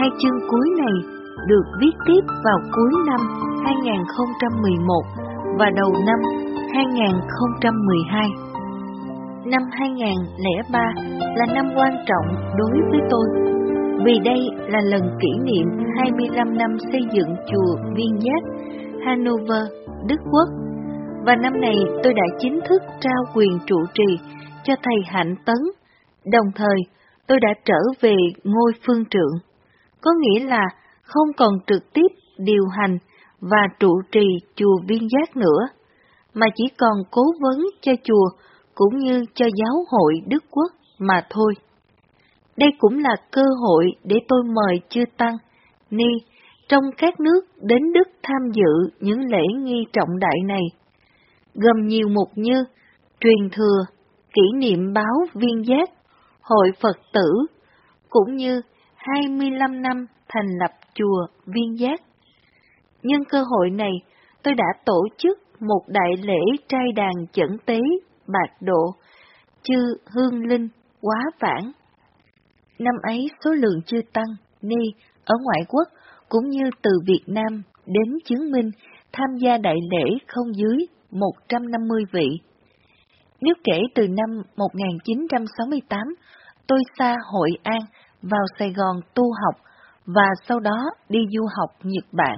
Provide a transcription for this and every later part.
Hai chương cuối này được viết tiếp vào cuối năm 2011 và đầu năm 2012. Năm 2003 là năm quan trọng đối với tôi, vì đây là lần kỷ niệm 25 năm xây dựng chùa Viên Giác, Hanover, Đức Quốc. Và năm này tôi đã chính thức trao quyền trụ trì cho thầy Hạnh Tấn, đồng thời tôi đã trở về ngôi phương trượng. Có nghĩa là không còn trực tiếp điều hành và trụ trì chùa Viên Giác nữa, mà chỉ còn cố vấn cho chùa cũng như cho giáo hội Đức Quốc mà thôi. Đây cũng là cơ hội để tôi mời chư Tăng, Ni trong các nước đến Đức tham dự những lễ nghi trọng đại này, gồm nhiều mục như truyền thừa, kỷ niệm báo Viên Giác, hội Phật tử, cũng như 25 năm thành lập chùa Viên Giác. Nhân cơ hội này, tôi đã tổ chức một đại lễ trai đàn chẩn tế Bạc Độ, chư Hương Linh, Quá Vãng. Năm ấy số lượng chư Tăng, Ni ở ngoại quốc cũng như từ Việt Nam đến chứng minh tham gia đại lễ không dưới 150 vị. Nếu kể từ năm 1968, tôi xa Hội An vào Sài Gòn tu học và sau đó đi du học Nhật Bản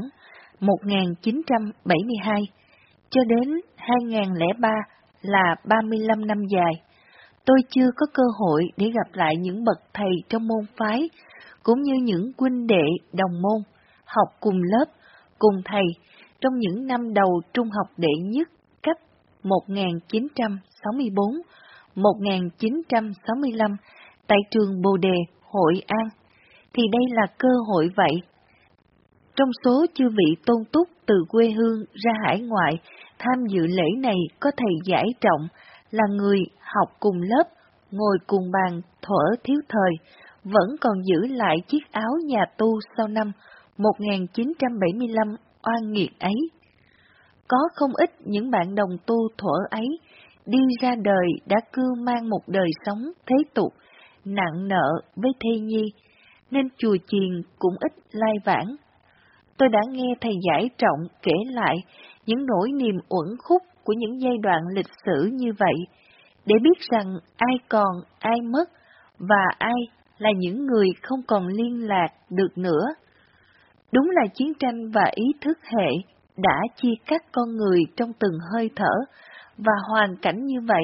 1972, cho đến 2003 là 35 năm dài, tôi chưa có cơ hội để gặp lại những bậc thầy trong môn phái, cũng như những huynh đệ đồng môn, học cùng lớp, cùng thầy trong những năm đầu trung học đệ nhất cấp 1964-1965 tại trường Bồ Đề, Hội An, thì đây là cơ hội vậy. Trong số chư vị tôn túc từ quê hương ra hải ngoại tham dự lễ này có thầy Giải Trọng, là người học cùng lớp, ngồi cùng bàn thuở thiếu thời, vẫn còn giữ lại chiếc áo nhà tu sau năm 1975 oan nghiệt ấy. Có không ít những bạn đồng tu thuở ấy đi ra đời đã cưu mang một đời sống thế tục, nặng nợ với thê nhi, nên chùa chiền cũng ít lai vãng. Tôi đã nghe thầy Giải Trọng kể lại những nỗi niềm uẩn khúc của những giai đoạn lịch sử như vậy, để biết rằng ai còn, ai mất, và ai là những người không còn liên lạc được nữa. Đúng là chiến tranh và ý thức hệ đã chia cắt con người trong từng hơi thở và hoàn cảnh như vậy.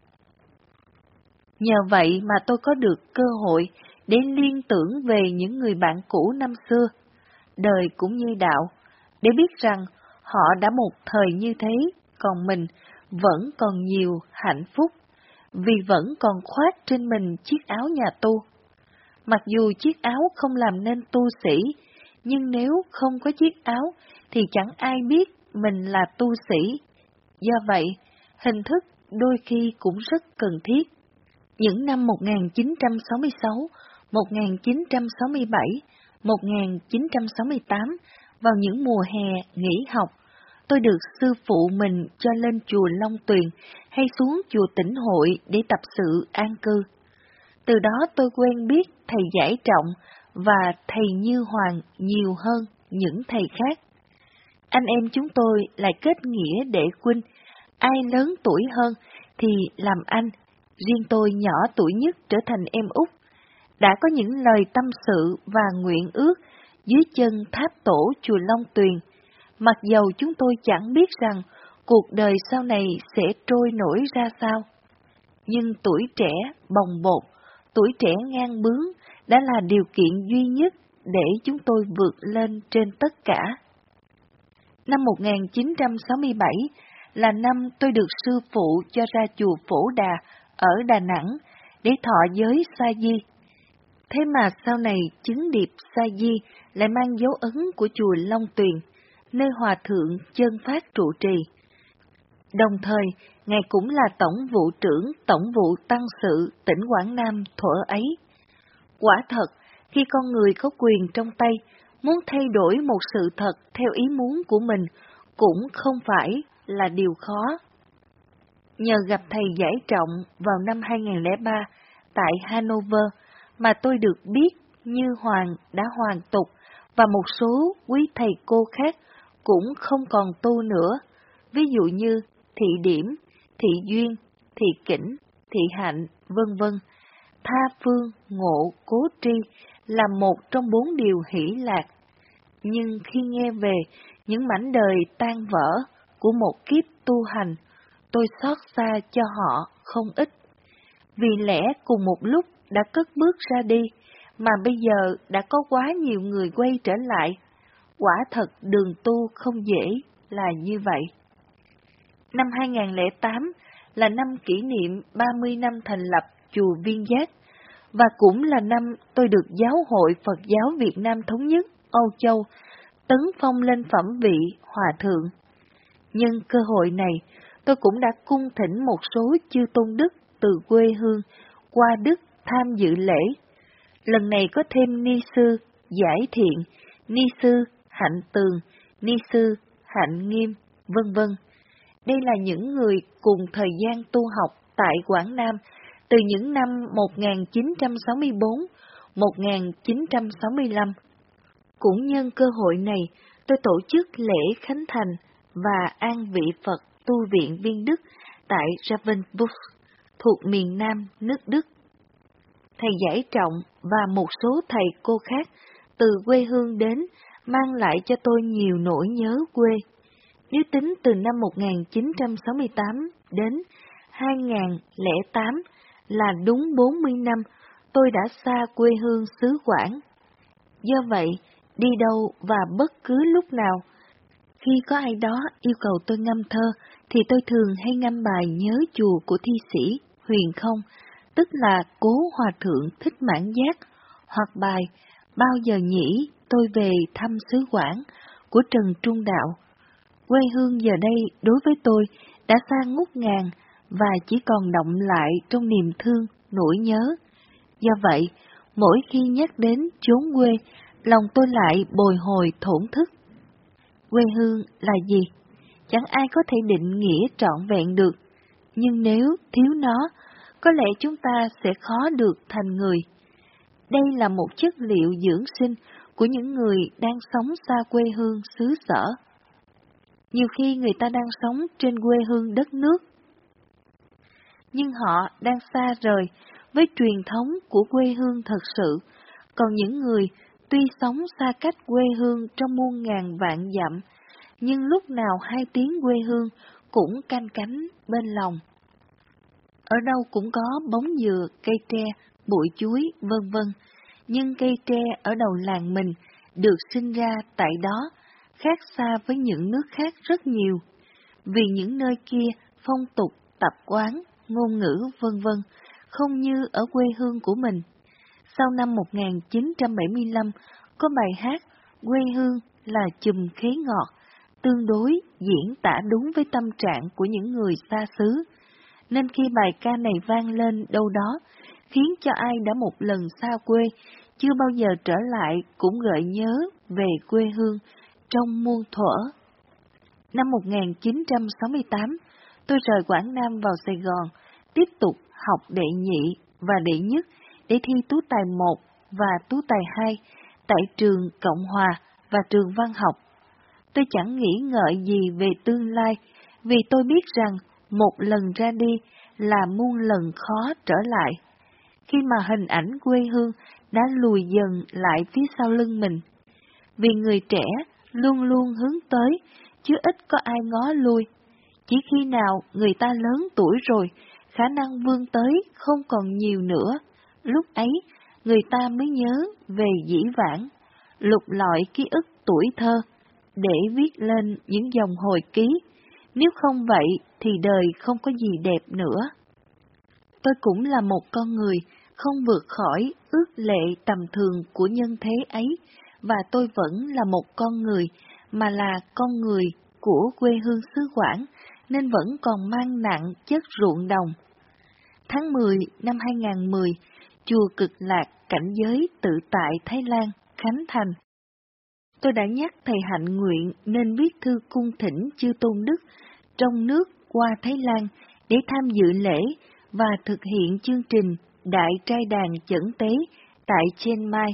Nhờ vậy mà tôi có được cơ hội để liên tưởng về những người bạn cũ năm xưa, đời cũng như đạo, để biết rằng họ đã một thời như thế, còn mình vẫn còn nhiều hạnh phúc, vì vẫn còn khoác trên mình chiếc áo nhà tu. Mặc dù chiếc áo không làm nên tu sĩ, nhưng nếu không có chiếc áo thì chẳng ai biết mình là tu sĩ. Do vậy, hình thức đôi khi cũng rất cần thiết. Những năm 1966, 1967, 1968, vào những mùa hè nghỉ học, tôi được sư phụ mình cho lên chùa Long Tuyền hay xuống chùa Tĩnh Hội để tập sự an cư. Từ đó tôi quen biết thầy Giải Trọng và thầy Như Hoàng nhiều hơn những thầy khác. Anh em chúng tôi lại kết nghĩa đệ huynh, ai lớn tuổi hơn thì làm anh, riêng tôi nhỏ tuổi nhất trở thành em út. Đã có những lời tâm sự và nguyện ước dưới chân tháp tổ chùa Long Tuyền, mặc dầu chúng tôi chẳng biết rằng cuộc đời sau này sẽ trôi nổi ra sao. Nhưng tuổi trẻ bồng bột, tuổi trẻ ngang bướng đã là điều kiện duy nhất để chúng tôi vượt lên trên tất cả. Năm 1967 là năm tôi được sư phụ cho ra chùa Phổ Đà ở Đà Nẵng để thọ giới Sa Di. Thế mà sau này chứng điệp Sa Di lại mang dấu ấn của chùa Long Tuyền, nơi Hòa Thượng Chân Phát trụ trì. Đồng thời, Ngài cũng là Tổng vụ trưởng Tổng vụ Tăng sự tỉnh Quảng Nam thuở ấy. Quả thật, khi con người có quyền trong tay, muốn thay đổi một sự thật theo ý muốn của mình cũng không phải là điều khó. Nhờ gặp thầy Giải Trọng vào năm 2003 tại Hanover mà tôi được biết Như Hoàng đã hoàn tục, và một số quý thầy cô khác cũng không còn tu nữa, ví dụ như Thị Điểm, Thị Duyên, Thị Kỉnh, Thị Hạnh, vân vân. Tha phương, ngộ, cố tri là một trong 4 điều hỷ lạc. Nhưng khi nghe về những mảnh đời tan vỡ của một kiếp tu hành, tôi xót xa cho họ không ít. Vì lẽ cùng một lúc đã cất bước ra đi, mà bây giờ đã có quá nhiều người quay trở lại. Quả thật đường tu không dễ là như vậy. Năm 2008 là năm kỷ niệm 30 năm thành lập chùa Viên Giác, và cũng là năm tôi được Giáo hội Phật giáo Việt Nam Thống nhất Âu Châu tấn phong lên phẩm vị hòa thượng. Nhân cơ hội này, tôi cũng đã cung thỉnh một số chư tôn đức từ quê hương qua Đức tham dự lễ. Lần này có thêm ni sư Giải Thiện, ni sư Hạnh Tường, ni sư Hạnh Nghiêm, vân vân. Đây là những người cùng thời gian tu học tại Quảng Nam từ những năm 1964, 1965. Cũng nhân cơ hội này, tôi tổ chức lễ khánh thành và an vị Phật tu viện Viên Đức tại Ravensburg, thuộc miền Nam nước Đức. Thầy Giải Trọng và một số thầy cô khác từ quê hương đến mang lại cho tôi nhiều nỗi nhớ quê. Nếu tính từ năm 1968 đến 2008 là đúng 40 năm, tôi đã xa quê hương xứ Quảng. Do vậy, đi đâu và bất cứ lúc nào, khi có ai đó yêu cầu tôi ngâm thơ, thì tôi thường hay ngâm bài nhớ chùa của thi sĩ Huyền Không, tức là Cố Hòa Thượng Thích Mãn Giác, hoặc bài Bao giờ nhỉ tôi về thăm xứ Quảng của Trần Trung Đạo. Quê hương giờ đây đối với tôi đã xa ngút ngàn và chỉ còn đọng lại trong niềm thương, nỗi nhớ. Do vậy, mỗi khi nhắc đến chốn quê, lòng tôi lại bồi hồi thổn thức. Quê hương là gì? Chẳng ai có thể định nghĩa trọn vẹn được, nhưng nếu thiếu nó, có lẽ chúng ta sẽ khó được thành người. Đây là một chất liệu dưỡng sinh của những người đang sống xa quê hương xứ sở. Nhiều khi người ta đang sống trên quê hương đất nước, nhưng họ đang xa rời với truyền thống của quê hương thật sự, còn những người tuy sống xa cách quê hương trong muôn ngàn vạn dặm, nhưng lúc nào hai tiếng quê hương cũng canh cánh bên lòng. Ở đâu cũng có bóng dừa, cây tre, bụi chuối, vân vân, nhưng cây tre ở đầu làng mình được sinh ra tại đó, khác xa với những nước khác rất nhiều, vì những nơi kia phong tục, tập quán, ngôn ngữ vân vân không như ở quê hương của mình. Sau năm 1975, có bài hát Quê hương là chùm khế ngọt, tương đối diễn tả đúng với tâm trạng của những người xa xứ. Nên khi bài ca này vang lên đâu đó, khiến cho ai đã một lần xa quê, chưa bao giờ trở lại cũng gợi nhớ về quê hương trong muôn thuở. Năm 1968, tôi rời Quảng Nam vào Sài Gòn, tiếp tục học đệ nhị và đệ nhất để thi tú tài 1 và tú tài 2 tại trường Cộng Hòa và trường Văn học. Tôi chẳng nghĩ ngợi gì về tương lai, vì tôi biết rằng một lần ra đi là muôn lần khó trở lại. Khi mà hình ảnh quê hương đã lùi dần lại phía sau lưng mình, vì người trẻ luôn luôn hướng tới, chứ ít có ai ngó lui. Chỉ khi nào người ta lớn tuổi rồi, khả năng vươn tới không còn nhiều nữa, lúc ấy người ta mới nhớ về dĩ vãng, lục lọi ký ức tuổi thơ, để viết lên những dòng hồi ký. Nếu không vậy thì đời không có gì đẹp nữa. Tôi cũng là một con người, không vượt khỏi ước lệ tầm thường của nhân thế ấy, và tôi vẫn là một con người, mà là con người của quê hương xứ Quảng, nên vẫn còn mang nặng chất ruộng đồng. Tháng 10 năm 2010, chùa Cực Lạc cảnh giới tự tại Thái Lan khánh thành. Tôi đã nhắc thầy Hạnh Nguyện nên viết thư cung thỉnh chư tôn đức trong nước qua Thái Lan để tham dự lễ và thực hiện chương trình Đại Trai Đàn Chẩn Tế tại Chiang Mai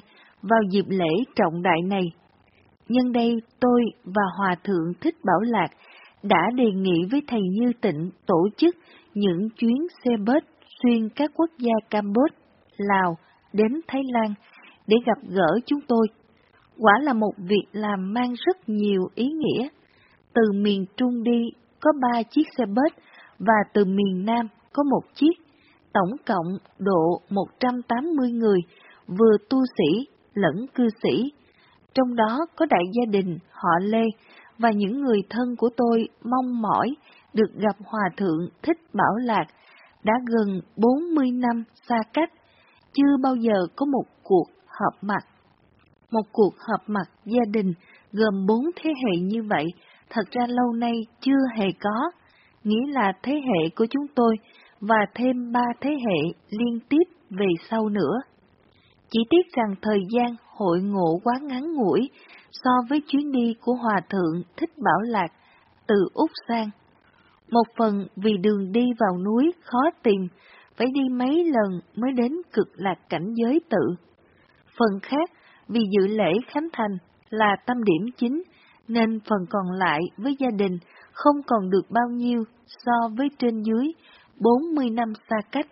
vào dịp lễ trọng đại này. Nhân đây tôi và Hòa Thượng Thích Bảo Lạc đã đề nghị với thầy Như Tịnh tổ chức những chuyến xe bus xuyên các quốc gia Campuchia, Lào đến Thái Lan để gặp gỡ chúng tôi. Quả là một việc làm mang rất nhiều ý nghĩa. Từ miền Trung đi có 3 chiếc xe bus và từ miền Nam có 1 chiếc, tổng cộng độ 180 người, vừa tu sĩ lẫn cư sĩ. Trong đó có đại gia đình họ Lê và những người thân của tôi mong mỏi được gặp Hòa Thượng Thích Bảo Lạc đã gần 40 năm xa cách, chưa bao giờ có một cuộc họp mặt. Một cuộc họp mặt gia đình gồm 4 thế hệ như vậy, thật ra lâu nay chưa hề có, nghĩa là thế hệ của chúng tôi và thêm 3 thế hệ liên tiếp về sau nữa. Chỉ tiếc rằng thời gian hội ngộ quá ngắn ngủi so với chuyến đi của Hòa Thượng Thích Bảo Lạc từ Úc sang. Một phần vì đường đi vào núi khó tìm, phải đi mấy lần mới đến Cực Lạc cảnh giới tự. Phần khác vì dự lễ khánh thành là tâm điểm chính, nên phần còn lại với gia đình không còn được bao nhiêu so với trên dưới 40 năm xa cách.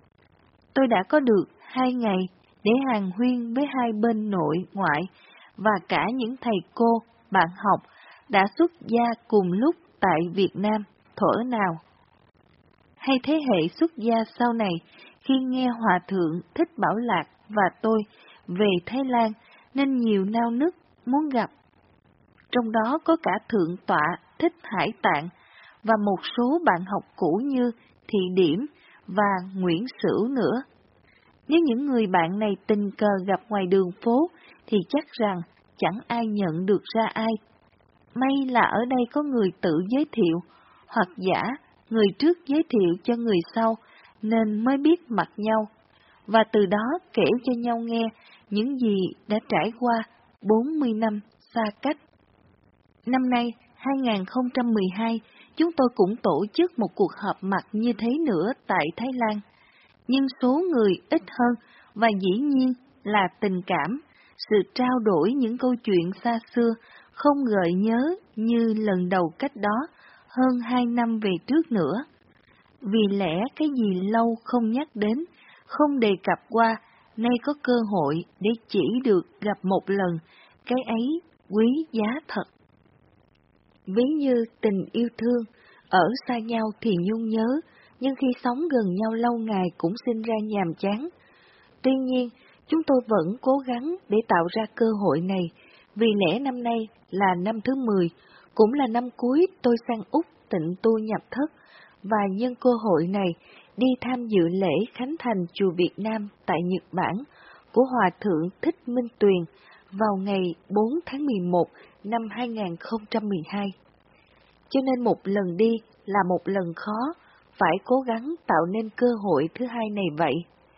Tôi đã có được 2 ngày để hàn huyên với hai bên nội ngoại và cả những thầy cô, bạn học đã xuất gia cùng lúc tại Việt Nam thuở nào. Hay thế hệ xuất gia sau này khi nghe Hòa Thượng Thích Bảo Lạc và tôi về Thái Lan nên nhiều nao nức muốn gặp. Trong đó có cả Thượng tọa Thích Hải Tạng và một số bạn học cũ như Thị Điểm và Nguyễn Sửu nữa. Nếu những người bạn này tình cờ gặp ngoài đường phố thì chắc rằng chẳng ai nhận được ra ai. May là ở đây có người tự giới thiệu, hoặc giả người trước giới thiệu cho người sau nên mới biết mặt nhau, và từ đó kể cho nhau nghe những gì đã trải qua 40 năm xa cách. Năm nay, 2012, chúng tôi cũng tổ chức một cuộc họp mặt như thế nữa tại Thái Lan. Nhưng số người ít hơn và dĩ nhiên là tình cảm, sự trao đổi những câu chuyện xa xưa không gợi nhớ như lần đầu cách đó hơn 2 năm về trước nữa. Vì lẽ cái gì lâu không nhắc đến, không đề cập qua, nay có cơ hội để chỉ được gặp một lần, cái ấy quý giá thật. Ví như tình yêu thương, ở xa nhau thì nhung nhớ, nhưng khi sống gần nhau lâu ngày cũng sinh ra nhàm chán. Tuy nhiên, chúng tôi vẫn cố gắng để tạo ra cơ hội này, vì lẽ năm nay là năm thứ 10, cũng là năm cuối tôi sang Úc tịnh tu nhập thất, và nhân cơ hội này đi tham dự lễ khánh thành chùa Việt Nam tại Nhật Bản của Hòa Thượng Thích Minh Tuyền vào ngày 4 tháng 11 năm 2012. Cho nên một lần đi là một lần khó, phải cố gắng tạo nên cơ hội thứ hai này vậy.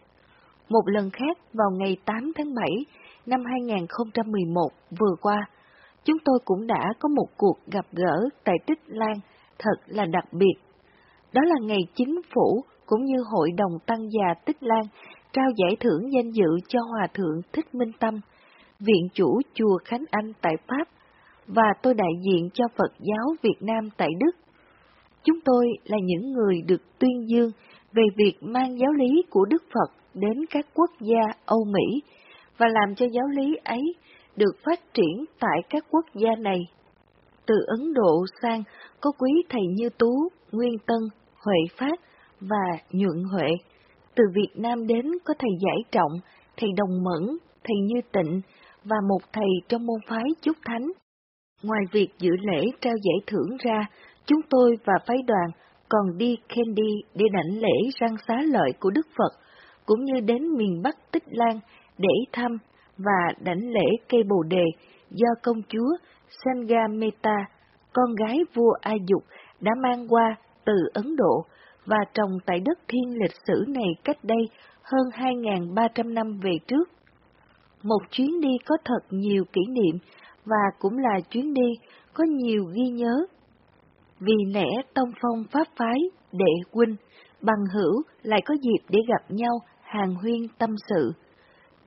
Một lần khác vào ngày 8 tháng 7 năm 2011 vừa qua, chúng tôi cũng đã có một cuộc gặp gỡ tại Tích Lan thật là đặc biệt. Đó là ngày chính phủ cũng như Hội đồng Tăng già Tích Lan trao giải thưởng danh dự cho Hòa Thượng Thích Minh Tâm, viện chủ chùa Khánh Anh tại Pháp, và tôi đại diện cho Phật giáo Việt Nam tại Đức. Chúng tôi là những người được tuyên dương về việc mang giáo lý của Đức Phật đến các quốc gia Âu Mỹ và làm cho giáo lý ấy được phát triển tại các quốc gia này. Từ Ấn Độ sang có quý thầy Như Tú, Nguyên Tân, Huệ Phát và Nhuận Huệ. Từ Việt Nam đến có thầy Giải Trọng, thầy Đồng Mẫn, thầy Như Tịnh và một thầy trong môn phái Chúc Thánh. Ngoài việc dự lễ trao giải thưởng ra, chúng tôi và phái đoàn còn đi Kandy để đảnh lễ răng xá lợi của Đức Phật, cũng như đến miền Bắc Tích Lan để thăm và đảnh lễ cây Bồ Đề do công chúa Sangameta, con gái vua A Dục, đã mang qua từ Ấn Độ và trồng tại đất thiên lịch sử này cách đây hơn 2.300 năm về trước. Một chuyến đi có thật nhiều kỷ niệm và cũng là chuyến đi có nhiều ghi nhớ. Vì lẽ tông phong pháp phái, đệ huynh, bằng hữu lại có dịp để gặp nhau hàn huyên tâm sự.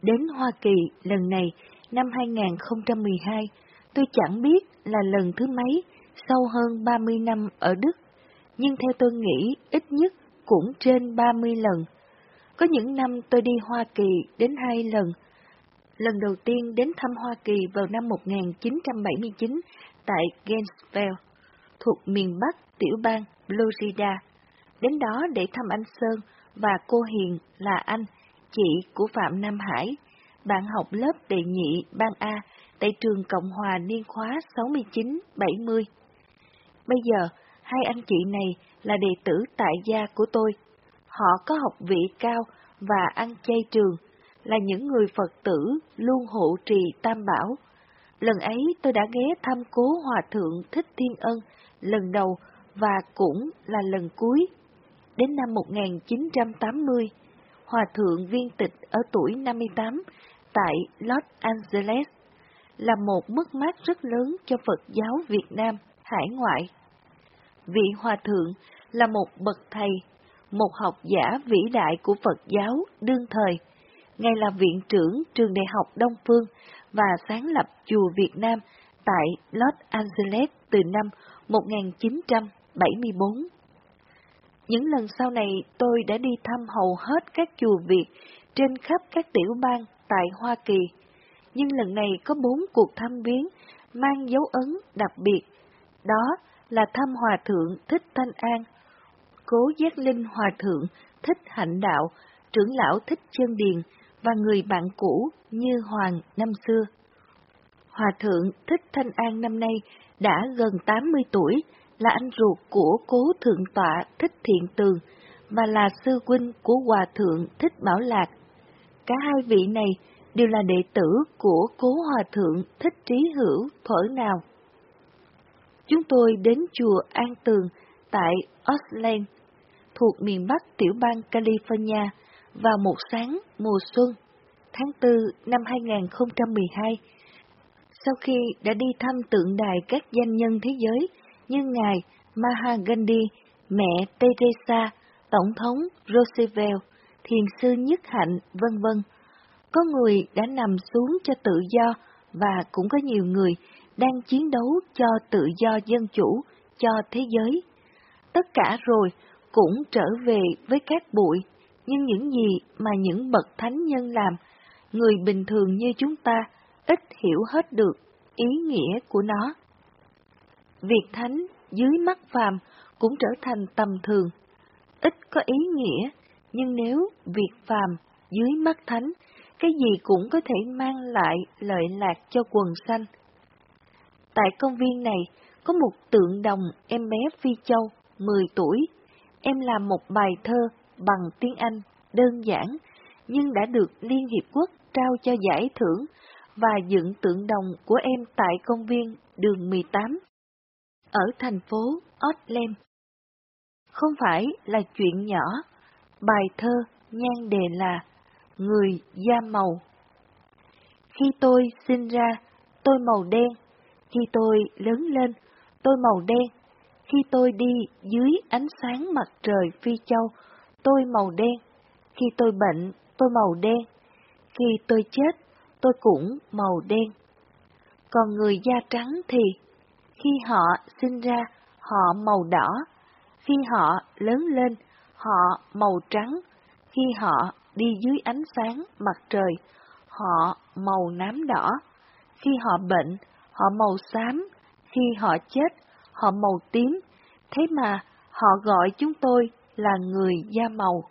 Đến Hoa Kỳ lần này, năm 2012, tôi chẳng biết là lần thứ mấy sau hơn 30 năm ở Đức, nhưng theo tôi nghĩ ít nhất cũng trên 30 lần. Có những năm tôi đi Hoa Kỳ đến 2 lần. Lần đầu tiên đến thăm Hoa Kỳ vào năm 1979 tại Gainesville, thuộc miền Bắc tiểu bang Florida. Đến đó để thăm anh Sơn và cô Hiền là anh, chị của Phạm Nam Hải, bạn học lớp đệ nhị ban A tại trường Cộng Hòa niên khóa 69-70. Bây giờ, hai anh chị này là đệ tử tại gia của tôi. Họ có học vị cao và ăn chay trường, là những người Phật tử luôn hộ trì Tam Bảo. Lần ấy tôi đã ghé thăm cố Hòa Thượng Thích Thiên Ân lần đầu và cũng là lần cuối. Đến năm 1980, Hòa Thượng viên tịch ở tuổi 58 tại Los Angeles, là một mất mát rất lớn cho Phật giáo Việt Nam hải ngoại. Vị Hòa Thượng là một bậc thầy, một học giả vĩ đại của Phật giáo đương thời. Ngài là viện trưởng trường Đại học Đông Phương và sáng lập chùa Việt Nam tại Los Angeles từ năm 1974. Những lần sau này tôi đã đi thăm hầu hết các chùa Việt trên khắp các tiểu bang tại Hoa Kỳ, nhưng lần này có 4 cuộc thăm viếng mang dấu ấn đặc biệt, đó là thăm Hòa Thượng Thích Thanh An, cố Giác Linh Hòa Thượng Thích Hạnh Đạo, trưởng lão Thích Chân Điền và người bạn cũ Như Hoàng năm xưa. Hòa Thượng Thích Thanh An năm nay đã gần 80 tuổi, là anh ruột của cố Thượng tọa Thích Thiện Tường và là sư huynh của Hòa Thượng Thích Bảo Lạc. Cả hai vị này đều là đệ tử của cố Hòa Thượng Thích Trí Hữu thuở nào. Chúng tôi đến chùa An Tường tại Oakland, thuộc miền Bắc tiểu bang California, vào một sáng mùa xuân, tháng 4 năm 2012. Sau khi đã đi thăm tượng đài các danh nhân thế giới như Ngài Mahatma Gandhi, mẹ Teresa, Tổng thống Roosevelt, Thiền sư Nhất Hạnh, vân vân, có người đã nằm xuống cho tự do và cũng có nhiều người đang chiến đấu cho tự do dân chủ cho thế giới. Tất cả rồi cũng trở về với cát bụi, nhưng những gì mà những bậc thánh nhân làm, người bình thường như chúng ta ít hiểu hết được ý nghĩa của nó. Việc thánh dưới mắt phàm cũng trở thành tầm thường, ít có ý nghĩa, nhưng nếu việc phàm dưới mắt thánh, cái gì cũng có thể mang lại lợi lạc cho quần sanh. Tại công viên này có một tượng đồng em bé Phi Châu, 10 tuổi. Em làm một bài thơ bằng tiếng Anh đơn giản, nhưng đã được Liên Hiệp Quốc trao cho giải thưởng và dựng tượng đồng của em tại công viên đường 18 ở thành phố Oakland. Không phải là chuyện nhỏ, bài thơ nhan đề là Người da màu. Khi tôi sinh ra, tôi màu đen. Khi tôi lớn lên, tôi màu đen. Khi tôi đi dưới ánh sáng mặt trời Phi Châu, tôi màu đen. Khi tôi bệnh, tôi màu đen. Khi tôi chết, tôi cũng màu đen. Còn người da trắng thì, khi họ sinh ra, họ màu đỏ. Khi họ lớn lên, họ màu trắng. Khi họ đi dưới ánh sáng mặt trời, họ màu nám đỏ. Khi họ bệnh, họ màu xám. Khi họ chết, họ màu tím. Thế mà họ gọi chúng tôi là người da màu.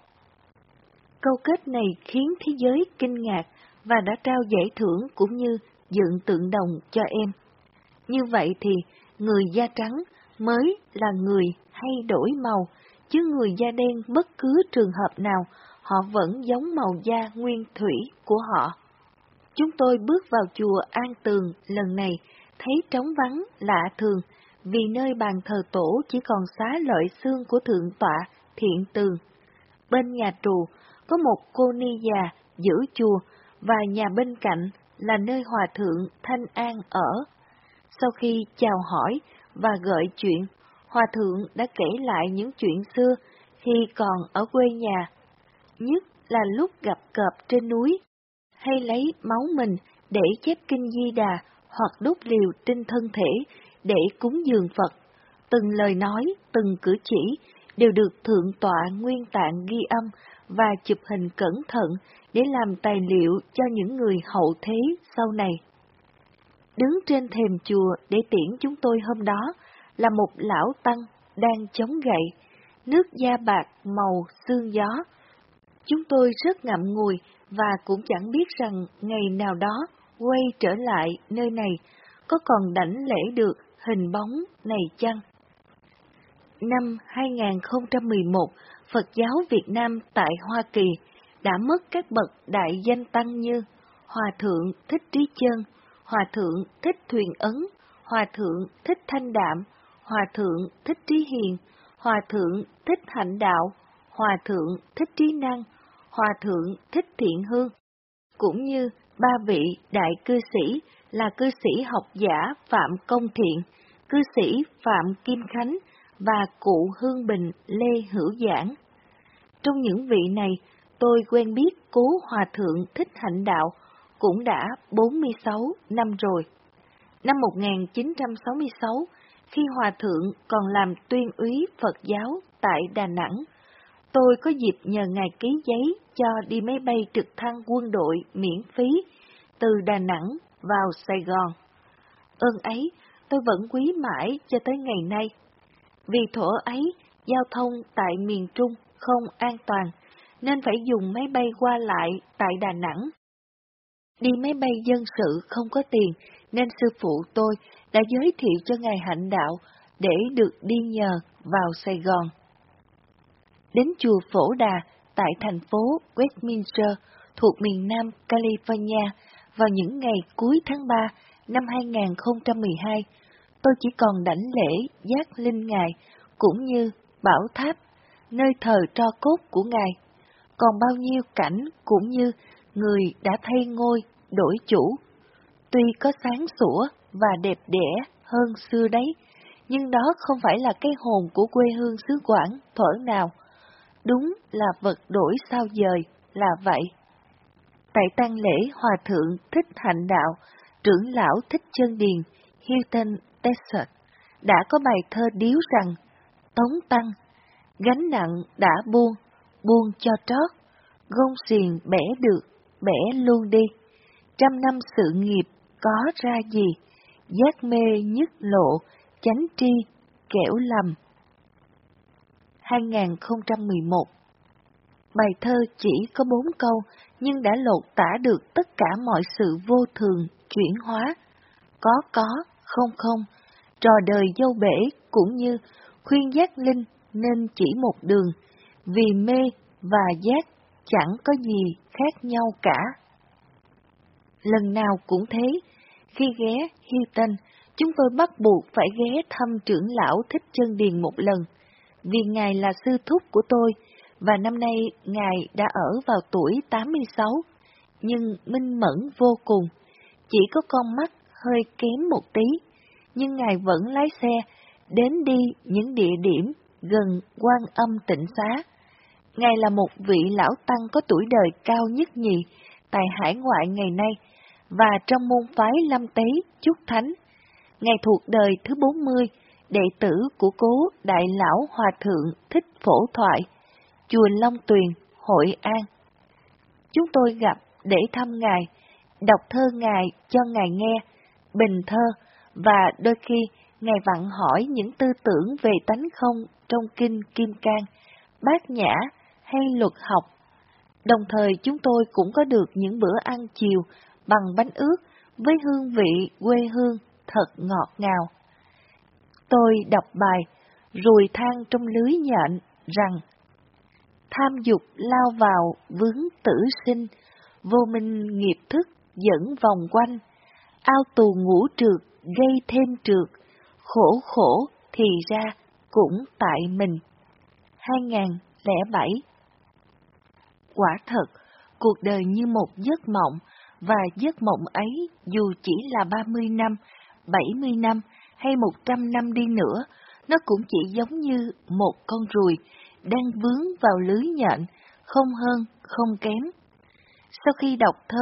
Câu kết này khiến thế giới kinh ngạc và đã trao giải thưởng cũng như dựng tượng đồng cho em. Như vậy thì người da trắng mới là người hay đổi màu, chứ người da đen bất cứ trường hợp nào, họ vẫn giống màu da nguyên thủy của họ. Chúng tôi bước vào chùa An Tường lần này, thấy trống vắng lạ thường, vì nơi bàn thờ tổ chỉ còn xá lợi xương của Thượng tọa Thiện Tường. Bên nhà trù có một cô ni già giữ chùa và nhà bên cạnh là nơi Hòa Thượng Thanh An ở. Sau khi chào hỏi và gợi chuyện, Hòa Thượng đã kể lại những chuyện xưa khi còn ở quê nhà, nhất là lúc gặp cọp trên núi. hay lấy máu mình để chép kinh Di Đà hoặc đốt liều trên thân thể để cúng dường Phật. Từng lời nói, từng cử chỉ đều được Thượng tọa Nguyên Tạng ghi âm và chụp hình cẩn thận để làm tài liệu cho những người hậu thế sau này. Đứng trên thềm chùa để tiễn chúng tôi hôm đó là một lão tăng đang chống gậy, nước da bạc màu sương gió. Chúng tôi rất ngậm ngùi và cũng chẳng biết rằng ngày nào đó quay trở lại nơi này có còn đảnh lễ được hình bóng này chăng? Năm 2011, Phật giáo Việt Nam tại Hoa Kỳ đã mất các bậc đại danh tăng như Hòa Thượng Thích Trí Chân, Hòa Thượng Thích Thuyền Ấn, Hòa Thượng Thích Thanh Đạm, Hòa Thượng Thích Trí Hiền, Hòa Thượng Thích Hạnh Đạo, Hòa Thượng Thích Trí Năng, Hòa Thượng Thích Thiện Hương, cũng như ba vị đại cư sĩ là cư sĩ học giả Phạm Công Thiện, cư sĩ Phạm Kim Khánh và cụ Hương Bình Lê Hữu Giảng. Trong những vị này, tôi quen biết cố Hòa Thượng Thích Hạnh Đạo cũng đã 46 năm rồi. Năm 1966, khi Hòa Thượng còn làm tuyên úy Phật giáo tại Đà Nẵng, tôi có dịp nhờ Ngài ký giấy cho đi máy bay trực thăng quân đội miễn phí từ Đà Nẵng vào Sài Gòn. Ơn ấy, tôi vẫn quý mãi cho tới ngày nay. Vì thuở ấy, giao thông tại miền Trung không an toàn, nên phải dùng máy bay qua lại tại Đà Nẵng. Đi máy bay dân sự không có tiền, nên sư phụ tôi đã giới thiệu cho Ngài Hạnh Đạo để được đi nhờ vào Sài Gòn. Đến chùa Phổ Đà tại thành phố Westminster thuộc miền Nam California vào những ngày cuối tháng 3 năm 2012, tôi chỉ còn đảnh lễ giác linh Ngài cũng như bảo tháp, nơi thờ tro cốt của Ngài. Còn bao nhiêu cảnh cũng như người đã thay ngôi, đổi chủ. Tuy có sáng sủa và đẹp đẽ hơn xưa đấy, nhưng đó không phải là cái hồn của quê hương xứ Quảng thuở nào. Đúng là vật đổi sao dời, là vậy. Tại tang lễ Hòa Thượng Thích Hạnh Đạo, trưởng lão Thích Chân Điền, Houston, Texas, đã có bài thơ điếu rằng: Tống Tăng, gánh nặng đã buông, buông cho trót, gông xiềng bẻ được, bẻ luôn đi. 100 năm sự nghiệp có ra gì, giác mê nhất lộ, chánh tri, kẻo lầm. 2011. Bài thơ chỉ có 4 câu, nhưng đã lột tả được tất cả mọi sự vô thường, chuyển hóa. Có, không, trò đời dâu bể cũng như khuyên giác linh nên chỉ một đường, vì mê và giác chẳng có gì khác nhau cả. Lần nào cũng thế, khi ghé Houston, chúng tôi bắt buộc phải ghé thăm trưởng lão Thích Chân Điền một lần, vì Ngài là sư thúc của tôi, và năm nay Ngài đã ở vào tuổi 86, nhưng minh mẫn vô cùng, chỉ có con mắt hơi kém một tí, nhưng Ngài vẫn lái xe đến đi những địa điểm gần Quan Âm Tịnh Xá. Ngài là một vị lão tăng có tuổi đời cao nhất nhì tại hải ngoại ngày nay, và trong môn phái Lâm Tế Chúc Thánh. Ngài thuộc đời thứ 40, đệ tử của cố đại lão Hòa Thượng Thích Phổ Thoại, chùa Long Tuyền, Hội An. Chúng tôi gặp để thăm Ngài, đọc thơ Ngài cho Ngài nghe, bình thơ, và đôi khi Ngài vặn hỏi những tư tưởng về tánh không trong kinh Kim Cang, Bát Nhã hay Luật Học. Đồng thời chúng tôi cũng có được những bữa ăn chiều bằng bánh ướt với hương vị quê hương thật ngọt ngào. Tôi đọc bài Ruồi than trong lưới nhện rằng: tham dục lao vào vướng tử sinh, vô minh nghiệp thức dẫn vòng quanh, ao tù ngũ trượt gây thêm trượt, khổ khổ thì ra cũng tại mình. 2007. Quả thật, cuộc đời như một giấc mộng, và giấc mộng ấy dù chỉ là 30 năm, 70 năm hay 100 năm đi nữa, nó cũng chỉ giống như một con ruồi đang vướng vào lưới nhện, không hơn, không kém. Sau khi đọc thơ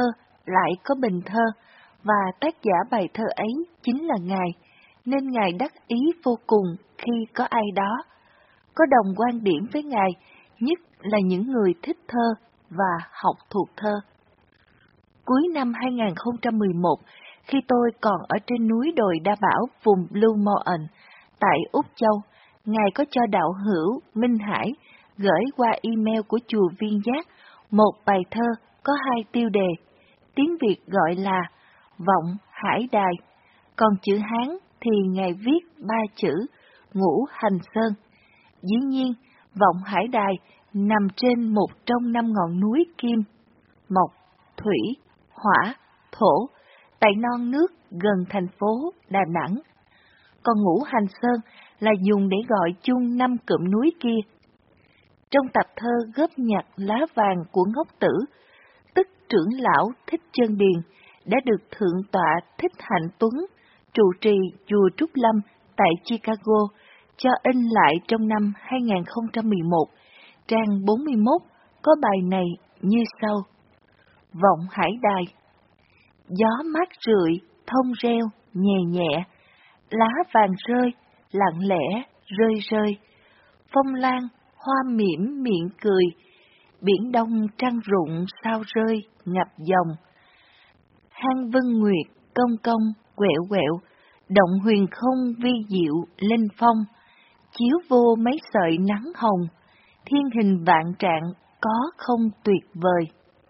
lại có bình thơ, và tác giả bài thơ ấy chính là Ngài, nên Ngài đắc ý vô cùng khi có ai đó có đồng quan điểm với Ngài, nhất là những người thích thơ và học thuộc thơ. Cuối năm 2011, khi tôi còn ở trên núi đồi Đa Bảo vùng Blue Mountain tại Úc Châu, Ngài có cho đạo hữu Minh Hải gửi qua email của chùa Viên Giác một bài thơ có 2 tiêu đề, tiếng Việt gọi là Vọng Hải Đài, còn chữ Hán thì Ngài viết 3 chữ Ngũ Hành Sơn. Dĩ nhiên, Vọng Hải Đài nằm trên một trong 5 ngọn núi Kim, Mộc, Thủy, Hỏa, Thổ, tại non nước gần thành phố Đà Nẵng. Còn Ngũ Hành Sơn là dùng để gọi chung 5 cụm núi kia. Trong tập thơ góp nhặt lá vàng của Ngốc Tử, tức trưởng lão Thích Chân Điền, đã được Thượng tọa Thích Hạnh Tuấn, trụ trì chùa Trúc Lâm tại Chicago, cho in lại trong năm 2011, trang 41, có bài này như sau. Vọng Hải Đài. Gió mát rượi, thông reo, nhẹ nhẹ, lá vàng rơi, lặng lẽ, rơi rơi. Phong lan, hoa mỉm miệng cười, biển đông trăng rụng sao rơi, ngập dòng. Hang Vân Nguyệt, cong cong, quẹo quẹo, động huyền không vi diệu, linh phong, chiếu vô mấy sợi nắng hồng, thiên hình vạn trạng, có không tuyệt vời.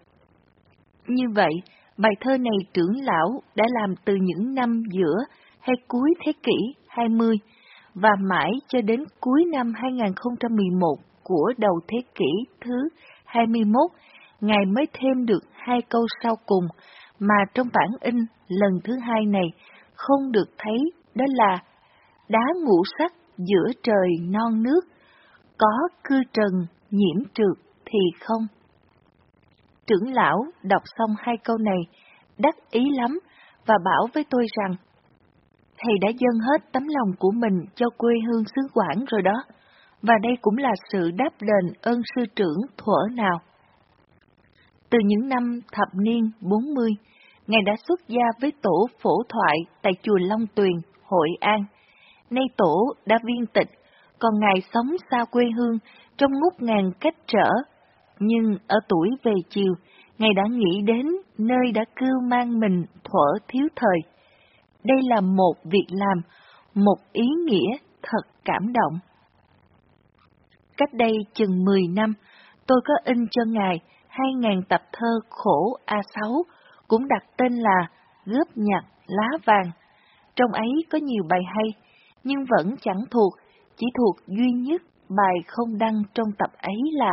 Như vậy, bài thơ này trưởng lão đã làm từ những năm giữa hay cuối thế kỷ 20 và mãi cho đến cuối năm 2011 của đầu thế kỷ thứ 21, Ngài mới thêm được 2 câu sau cùng mà trong bản in lần thứ 2 này không được thấy, đó là đá ngũ sắc giữa trời non nước, có cư trần nhiễm trượt thì không. Trưởng lão đọc xong 2 câu này, đắc ý lắm và bảo với tôi rằng, thầy đã dâng hết tấm lòng của mình cho quê hương xứ Quảng rồi đó, và đây cũng là sự đáp đền ơn sư trưởng thuở nào. Từ những năm thập niên 40, Ngài đã xuất gia với tổ phổ thoại tại chùa Long Tuyền, Hội An. Nay tổ đã viên tịch, còn Ngài sống xa quê hương trong ngút ngàn cách trở. Nhưng ở tuổi về chiều, Ngài đã nghĩ đến nơi đã cưu mang mình thuở thiếu thời. Đây là một việc làm, một ý nghĩa thật cảm động. Cách đây chừng 10 năm, tôi có in cho Ngài 2.000 tập thơ khổ A6, cũng đặt tên là Góp nhặt lá vàng. Trong ấy có nhiều bài hay, nhưng vẫn chẳng thuộc, chỉ thuộc duy nhất bài không đăng trong tập ấy là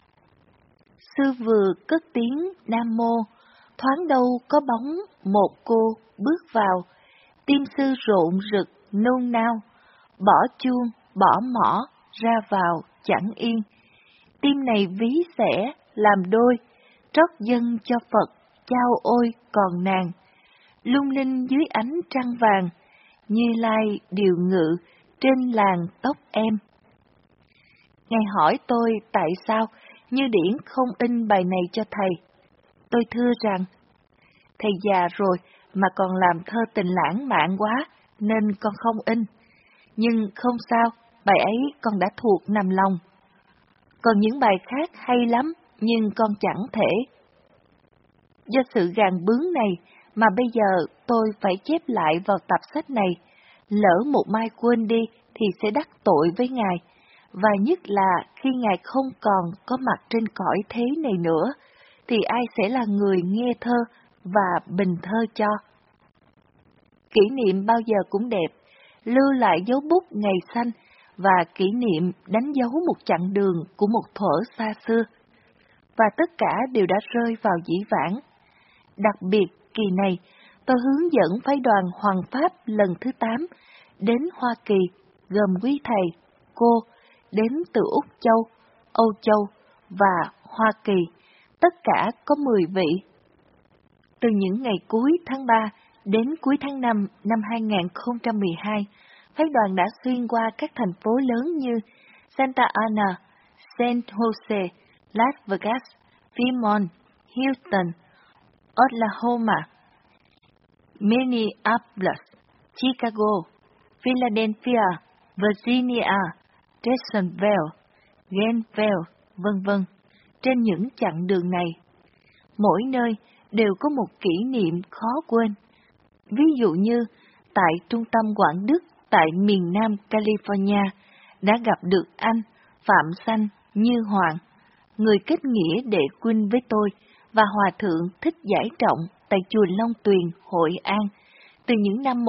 Sư vừa cất tiếng Nam Mô, thoáng đâu có bóng một cô bước vào, tim sư rộn rực nôn nao, bỏ chuông, bỏ mỏ, ra vào chẳng yên. Tim này ví sẽ làm đôi, trót dâng cho Phật, chao ôi còn nàng. Lung linh dưới ánh trăng vàng, Như Lai điều ngự trên làn tóc em. Ngài hỏi tôi tại sao Như Điển không in bài này cho thầy. Tôi thưa rằng, thầy già rồi mà còn làm thơ tình lãng mạn quá, nên con không in. Nhưng không sao, bài ấy con đã thuộc nằm lòng. Còn những bài khác hay lắm, nhưng con chẳng thể. Do sự gàn bướng này mà bây giờ tôi phải chép lại vào tập sách này. Lỡ một mai quên đi thì sẽ đắc tội với Ngài, và nhất là khi Ngài không còn có mặt trên cõi thế này nữa, thì ai sẽ là người nghe thơ và bình thơ cho. Kỷ niệm bao giờ cũng đẹp, lưu lại dấu bút ngày xanh và kỷ niệm đánh dấu một chặng đường của một thuở xa xưa. Và tất cả đều đã rơi vào dĩ vãng. Đặc biệt kỳ này, tôi hướng dẫn phái đoàn Hoàng Pháp lần thứ 8 đến Hoa Kỳ, gồm quý thầy, cô, đến từ Úc Châu, Âu Châu và Hoa Kỳ, tất cả có 10 vị. Từ những ngày cuối tháng 3 đến cuối tháng 5 năm 2012, phái đoàn đã xuyên qua các thành phố lớn như Santa Ana, San Jose, Las Vegas, Fremont, Houston, Oklahoma, Minneapolis, Chicago, Philadelphia, Virginia, Jacksonville, Gainesville, vân vân. Trên những chặng đường này, mỗi nơi đều có một kỷ niệm khó quên. Ví dụ như, tại trung tâm Quảng Đức tại miền Nam California, đã gặp được anh Phạm Sanh Như Hoàng, người kết nghĩa đệ huynh với tôi, và Hòa Thượng Thích Giải Trọng tại chùa Long Tuyền, Hội An, từ những năm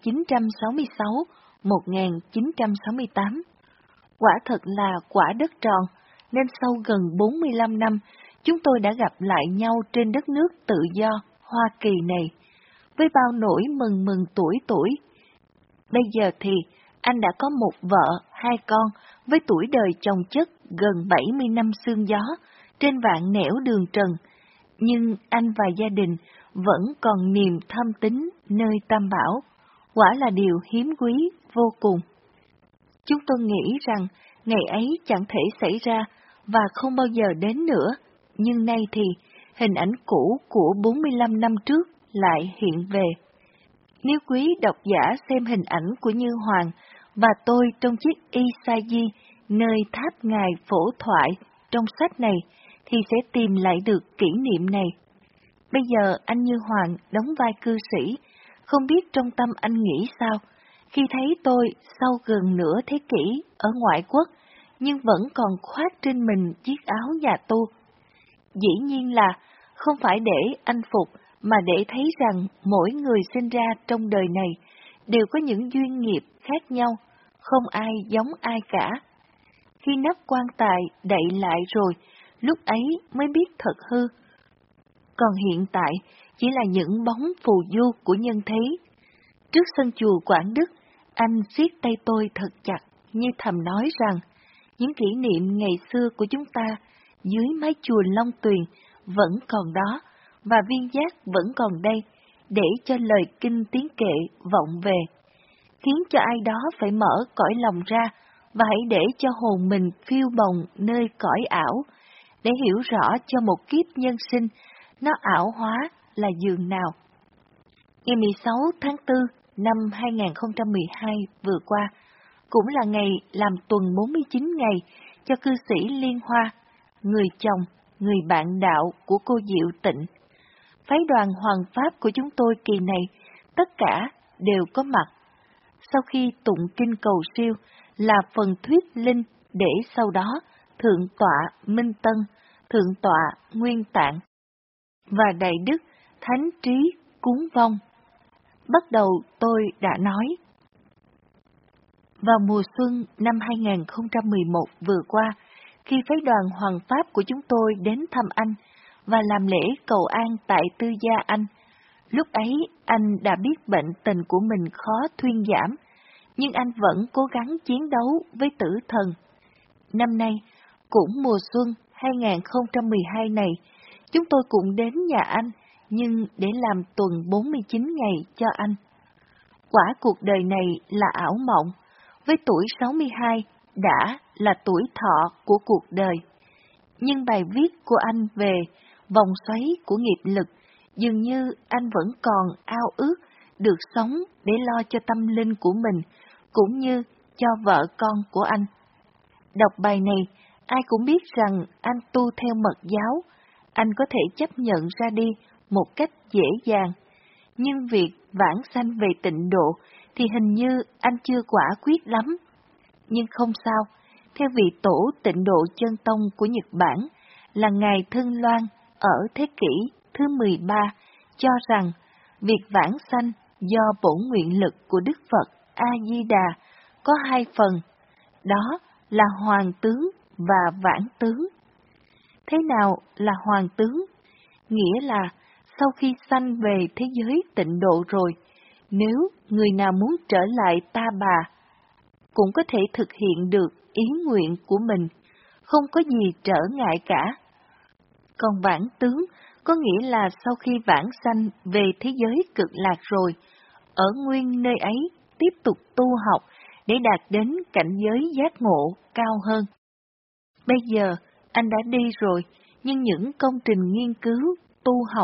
1966-1968. Quả thật là quả đất tròn, nên sau gần 45 năm, chúng tôi đã gặp lại nhau trên đất nước tự do Hoa Kỳ này, với bao nỗi mừng mừng tuổi tuổi. Bây giờ thì anh đã có một vợ, hai con, với tuổi đời chồng chất gần 70 năm sương gió, trên vạn nẻo đường trần, nhưng anh và gia đình vẫn còn niềm thâm tín nơi Tam Bảo, quả là điều hiếm quý vô cùng. Chúng tôi nghĩ rằng ngày ấy chẳng thể xảy ra và không bao giờ đến nữa, nhưng nay thì hình ảnh cũ của 45 năm trước lại hiện về. Nếu quý độc giả xem hình ảnh của Như Hoàng và tôi trong chiếc y-sa-di nơi tháp ngài phổ thoại trong sách này, thì sẽ tìm lại được kỷ niệm này. Bây giờ anh Như Hoàng đóng vai cư sĩ, không biết trong tâm anh nghĩ sao khi thấy tôi sau gần nửa thế kỷ ở ngoại quốc, nhưng vẫn còn khoác trên mình chiếc áo nhà tu. Dĩ nhiên là không phải để anh phục, mà để thấy rằng mỗi người sinh ra trong đời này đều có những duyên nghiệp khác nhau, không ai giống ai cả. Khi nắp quan tài đậy lại rồi, lúc ấy mới biết thật hư. Còn hiện tại chỉ là những bóng phù du của nhân thế. Trước sân chùa Quảng Đức, anh siết tay tôi thật chặt, như thầm nói rằng những kỷ niệm ngày xưa của chúng ta dưới mái chùa Long Tuyền vẫn còn đó, và Viên Giác vẫn còn đây, để cho lời kinh tiếng kệ vọng về, khiến cho ai đó phải mở cõi lòng ra, và hãy để cho hồn mình phiêu bồng nơi cõi ảo, để hiểu rõ cho một kiếp nhân sinh nó ảo hóa là dường nào. Ngày 16 tháng 4 năm 2012 vừa qua, cũng là ngày làm tuần 49 ngày cho cư sĩ Liên Hoa, người chồng, người bạn đạo của cô Diệu Tịnh. Phái đoàn Hoàng Pháp của chúng tôi kỳ này, tất cả đều có mặt. Sau khi tụng kinh cầu siêu là phần thuyết linh, để sau đó Thượng tọa Minh Tân, Thượng tọa Nguyên Tạng và Đại Đức Thánh Trí cúng vong. Bắt đầu tôi đã nói. Vào mùa xuân năm 2011 vừa qua, khi phái đoàn Hoàng Pháp của chúng tôi đến thăm anh và làm lễ cầu an tại tư gia anh, lúc ấy anh đã biết bệnh tình của mình khó thuyên giảm, nhưng anh vẫn cố gắng chiến đấu với tử thần. Năm nay, cũng mùa xuân 2012 này, chúng tôi cũng đến nhà anh, nhưng để làm tuần 49 ngày cho anh. Quả cuộc đời này là ảo mộng, với tuổi 62 đã là tuổi thọ của cuộc đời. Nhưng bài viết của anh về vòng xoáy của nghiệp lực, dường như anh vẫn còn ao ước được sống để lo cho tâm linh của mình, cũng như cho vợ con của anh. Đọc bài này, ai cũng biết rằng anh tu theo mật giáo, anh có thể chấp nhận ra đi một cách dễ dàng. Nhưng việc vãng sanh về tịnh độ thì hình như anh chưa quả quyết lắm. Nhưng không sao, theo vị tổ tịnh độ chân tông của Nhật Bản là Ngài Thân Loan ở thế kỷ thứ 13 cho rằng việc vãng sanh do bổn nguyện lực của Đức Phật A-di-đà có hai phần, đó là hoàng tướng và vãng tướng. Thế nào là hoàng tướng? Nghĩa là sau khi sanh về thế giới tịnh độ rồi, nếu người nào muốn trở lại Ta Bà, cũng có thể thực hiện được ý nguyện của mình, không có gì trở ngại cả. Còn vãng tướng có nghĩa là sau khi vãng sanh về thế giới cực lạc rồi, ở nguyên nơi ấy tiếp tục tu học để đạt đến cảnh giới giác ngộ cao hơn. Bây giờ anh đã đi rồi, nhưng những công trình nghiên cứu, tu học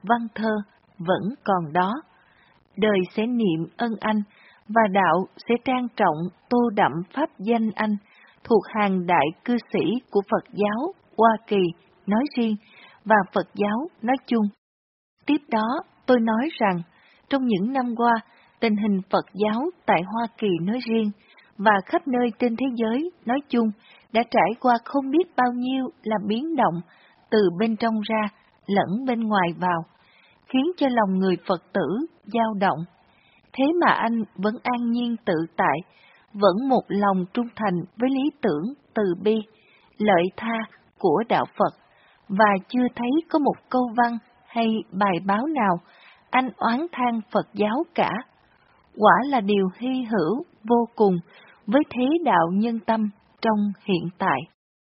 văn thơ vẫn còn đó. Đời sẽ niệm ân anh, và đạo sẽ trang trọng tô đậm pháp danh anh, thuộc hàng đại cư sĩ của Phật giáo Hoa Kỳ nói riêng và Phật giáo nói chung. Tiếp đó, tôi nói rằng, trong những năm qua, tình hình Phật giáo tại Hoa Kỳ nói riêng và khắp nơi trên thế giới nói chung đã trải qua không biết bao nhiêu là biến động từ bên trong ra lẫn bên ngoài vào, khiến cho lòng người Phật tử dao động. Thế mà anh vẫn an nhiên tự tại, vẫn một lòng trung thành với lý tưởng từ bi, lợi tha của đạo Phật, và chưa thấy có một câu văn hay bài báo nào anh oán than Phật giáo cả. Quả là điều hy hữu vô cùng với thế đạo nhân tâm trong hiện tại.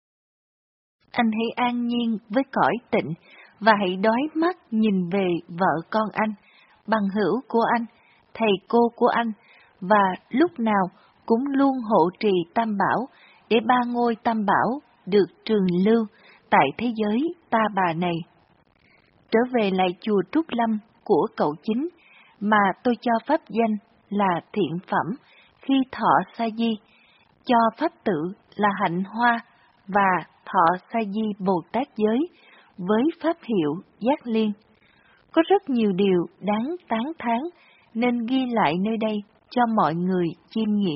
Anh hãy an nhiên với cõi tịnh và hãy đói mắt nhìn về vợ con anh, bằng hữu của anh, thầy cô của anh, và lúc nào cũng luôn hộ trì Tam Bảo để ba ngôi Tam Bảo được trường lưu tại thế giới ta bà này. Trở về lại chùa Trúc Lâm của cậu Chính mà tôi cho pháp danh là thiện phẩm khi thọ sa di, cho pháp tự là hạnh hoa và thọ sa di Bồ Tát giới với pháp hiệu giác liên. Có rất nhiều điều đáng tán thán nên ghi lại nơi đây cho mọi người chiêm nghiệm.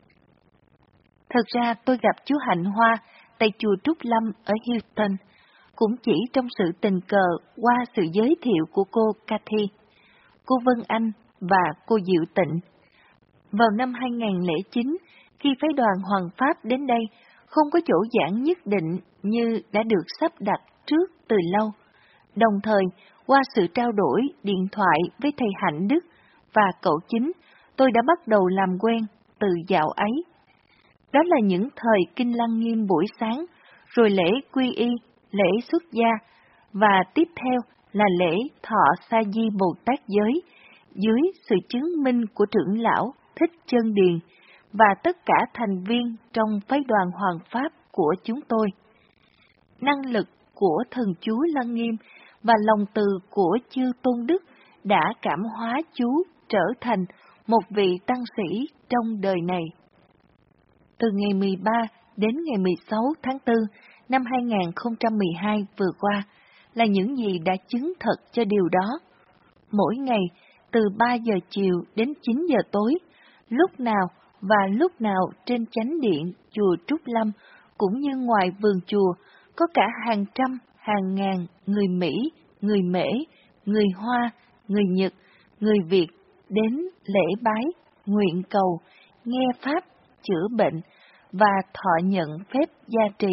Thật ra tôi gặp chú Hạnh Hoa tại chùa Trúc Lâm ở Houston, cũng chỉ trong sự tình cờ qua sự giới thiệu của cô Cathy, cô Vân Anh và cô Diệu Tịnh. Vào năm 2009, khi phái đoàn Hoàng Pháp đến đây, không có chỗ giảng nhất định như đã được sắp đặt trước từ lâu. Đồng thời, qua sự trao đổi điện thoại với thầy Hạnh Đức và cậu Chính, tôi đã bắt đầu làm quen từ dạo ấy. Đó là những thời Kinh Lăng Nghiêm buổi sáng, rồi lễ quy y, lễ xuất gia, và tiếp theo là lễ thọ sa di Bồ Tát giới, dưới sự chứng minh của trưởng lão Thích Chân Điền và tất cả thành viên trong phái đoàn Hoàng Pháp của chúng tôi. Năng lực của thần chú Lăng Nghiêm và lòng từ của chư Tôn Đức đã cảm hóa chú trở thành một vị tăng sĩ trong đời này. Từ ngày 13 đến ngày 16 tháng 4 năm 2012 vừa qua là những gì đã chứng thực cho điều đó. Mỗi ngày, từ 3 giờ chiều đến 9 giờ tối, lúc nào và lúc nào trên chánh điện chùa Trúc Lâm cũng như ngoài vườn chùa, có cả hàng trăm, hàng ngàn người Mỹ, người Mễ, người Hoa, người Nhật, người Việt đến lễ bái, nguyện cầu, nghe Pháp, chữa bệnh và thọ nhận phép gia trì.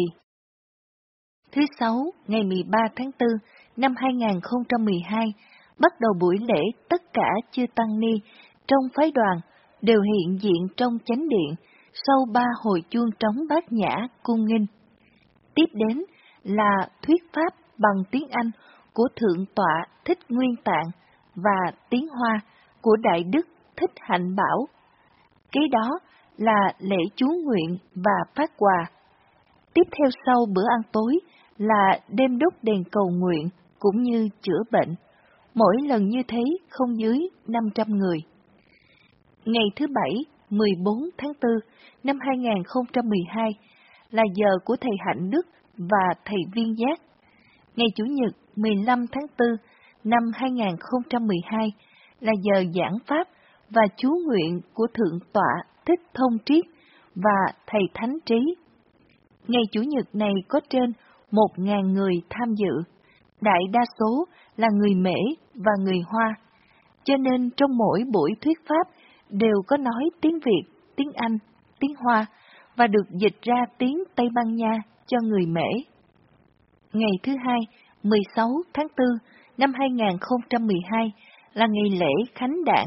Thứ Sáu, ngày 13 tháng 4 năm 2012, bắt đầu buổi lễ tất cả chư tăng ni trong phái đoàn đều hiện diện trong chánh điện sau 3 hồi chuông trống bát nhã cung nghinh. Tiếp đến là thuyết pháp bằng tiếng Anh của Thượng tọa Thích Nguyên Tạng và tiếng Hoa của Đại Đức Thích Hạnh Bảo. Kế đó là lễ chú nguyện và phát quà. Tiếp theo sau bữa ăn tối là đêm đốt đèn cầu nguyện cũng như chữa bệnh. Mỗi lần như thế không dưới 500 người. Ngày thứ Bảy, 14 tháng 4 năm 2012 là giờ của thầy Hạnh Đức và thầy Viên Giác. Ngày Chủ nhật, 15 tháng 4 năm 2012 là giờ giảng Pháp và chú nguyện của Thượng tọa Thích Thông Triết và thầy Thánh Trí. Ngày Chủ nhật này có trên 1.000 người tham dự, đại đa số là người Mễ và người Hoa, cho nên trong mỗi buổi thuyết pháp đều có nói tiếng Việt, tiếng Anh, tiếng Hoa và được dịch ra tiếng Tây Ban Nha cho người Mễ. Ngày thứ Hai, 16 tháng 4 năm 2012 là ngày lễ Khánh Đản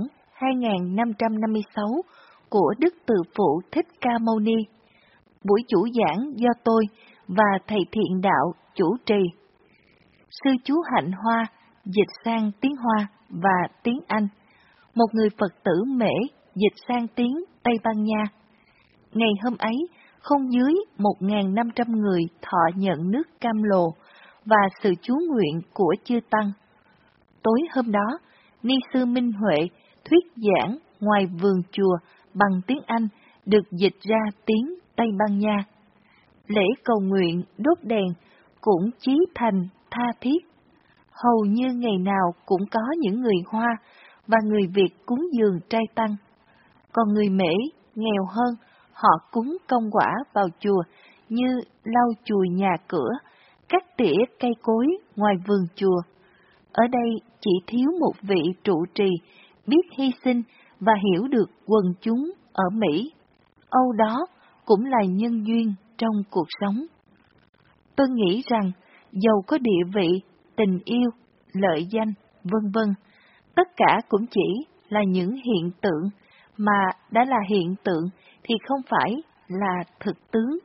2556 của Đức Từ Phụ Thích Ca Mâu Ni. Buổi chủ giảng do tôi và thầy Thiện Đạo chủ trì. Sư chú Hạnh Hoa dịch sang tiếng Hoa và tiếng Anh. Một người Phật tử Mễ dịch sang tiếng Tây Ban Nha. Ngày hôm ấy, không dưới 1.500 người thọ nhận nước cam lồ và sự chú nguyện của chư Tăng. tối hôm đó, ni sư Minh Huệ thuyết giảng ngoài vườn chùa bằng tiếng Anh được dịch ra tiếng Tây Ban Nha. Lễ cầu nguyện đốt đèn cũng chí thành tha thiết. Hầu như ngày nào cũng có những người Hoa và người Việt cúng dường trai tăng. Còn người Mễ nghèo hơn, họ cúng công quả vào chùa như lau chùi nhà cửa, cắt tỉa cây cối ngoài vườn chùa. Ở đây chỉ thiếu một vị trụ trì biết hy sinh và hiểu được quần chúng ở Mỹ. Âu đó cũng là nhân duyên trong cuộc sống. Tôi nghĩ rằng dầu có địa vị, tình yêu, lợi danh, vân vân, tất cả cũng chỉ là những hiện tượng, mà đã là hiện tượng thì không phải là thực tướng.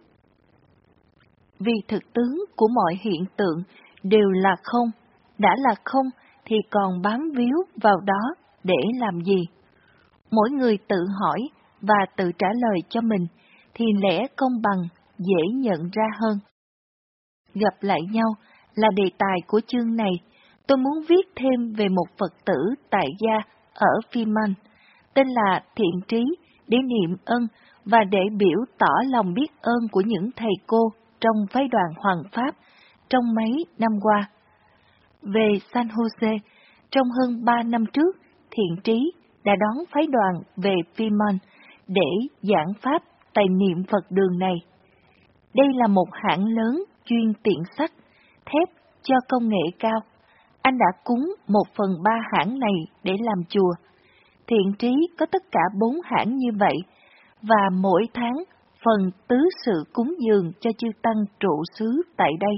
Vì thực tướng của mọi hiện tượng đều là không, đã là không thì còn bám víu vào đó để làm gì? Mỗi người tự hỏi và tự trả lời cho mình thì lẽ công bằng dễ nhận ra hơn. Gặp lại nhau là đề tài của chương này. Tôi muốn viết thêm về một Phật tử tại gia ở Phiman, tên là Thiện Trí, để niệm ân và để biểu tỏ lòng biết ơn của những thầy cô trong phái đoàn Hoàng Pháp trong mấy năm qua. Về San Jose, trong hơn 3 năm trước, Thiện Trí đã đón phái đoàn về Phiman để giảng pháp tại niệm Phật đường này. Đây là một hãng lớn chuyên tiện sắt, thép cho công nghệ cao. Anh đã cúng 1/3 hãng này để làm chùa. Thiện Trí có tất cả 4 hãng như vậy, và mỗi tháng phần tứ sự cúng dường cho chư tăng trụ xứ tại đây.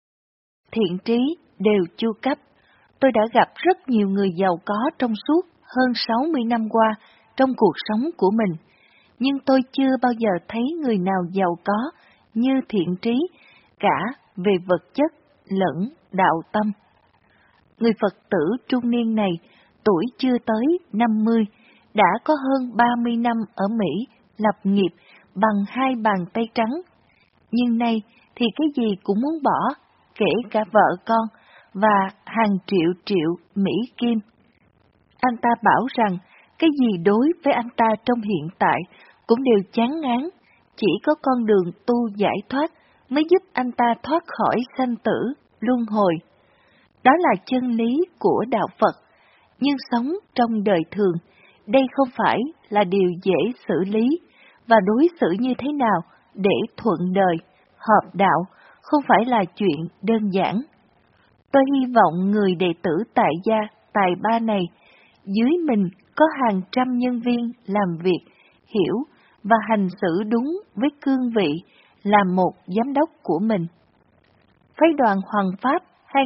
Thiện Trí đều chu cấp. Tôi đã gặp rất nhiều người giàu có trong suốt hơn 60 năm qua trong cuộc sống của mình, nhưng tôi chưa bao giờ thấy người nào giàu có như Thiện Trí, cả về vật chất lẫn đạo tâm. Người Phật tử trung niên này, tuổi chưa tới 50, đã có hơn 30 năm ở Mỹ lập nghiệp bằng 2 bàn tay trắng. Nhưng nay thì cái gì cũng muốn bỏ, kể cả vợ con và hàng triệu Mỹ Kim. Anh ta bảo rằng cái gì đối với anh ta trong hiện tại cũng đều chán ngán, chỉ có con đường tu giải thoát mới giúp anh ta thoát khỏi sanh tử, luân hồi. Đó là chân lý của đạo Phật, nhưng sống trong đời thường, đây không phải là điều dễ xử lý, và đối xử như thế nào để thuận đời, hợp đạo, không phải là chuyện đơn giản. Tôi hy vọng người đệ tử tại gia, tài ba này, dưới mình có hàng trăm nhân viên làm việc, hiểu và hành xử đúng với cương vị là một giám đốc của mình. Phái đoàn Hoàng Pháp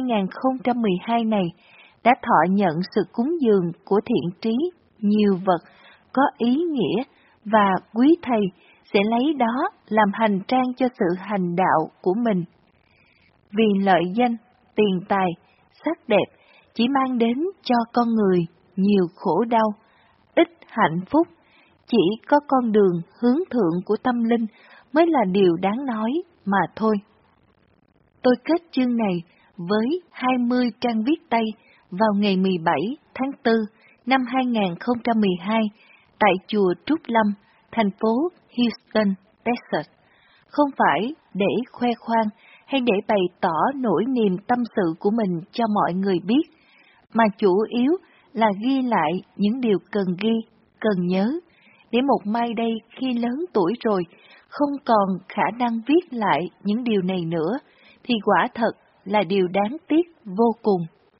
2012 này đã thọ nhận sự cúng dường của Thiện Trí nhiều vật có ý nghĩa, và quý thầy sẽ lấy đó làm hành trang cho sự hành đạo của mình. Vì lợi danh, tiền tài, sắc đẹp chỉ mang đến cho con người nhiều khổ đau, ít hạnh phúc, chỉ có con đường hướng thượng của tâm linh mới là điều đáng nói mà thôi. Tôi kết chương này với 20 trang viết tay vào ngày 17 tháng 4 năm 2012 tại chùa Trúc Lâm, thành phố Houston, Texas. Không phải để khoe khoang hay để bày tỏ nỗi niềm tâm sự của mình cho mọi người biết, mà chủ yếu là ghi lại những điều cần ghi, cần nhớ, để một mai đây khi lớn tuổi rồi, không còn khả năng viết lại những điều này nữa, thì quả thật là điều đáng tiếc vô cùng.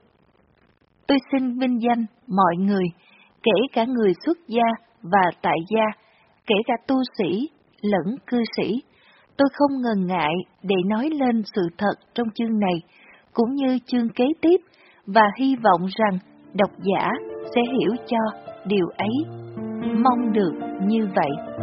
Tôi xin vinh danh mọi người, kể cả người xuất gia và tại gia, kể cả tu sĩ lẫn cư sĩ. Tôi không ngần ngại để nói lên sự thật trong chương này, cũng như chương kế tiếp, và hy vọng rằng độc giả sẽ hiểu cho điều ấy. Mong được như vậy.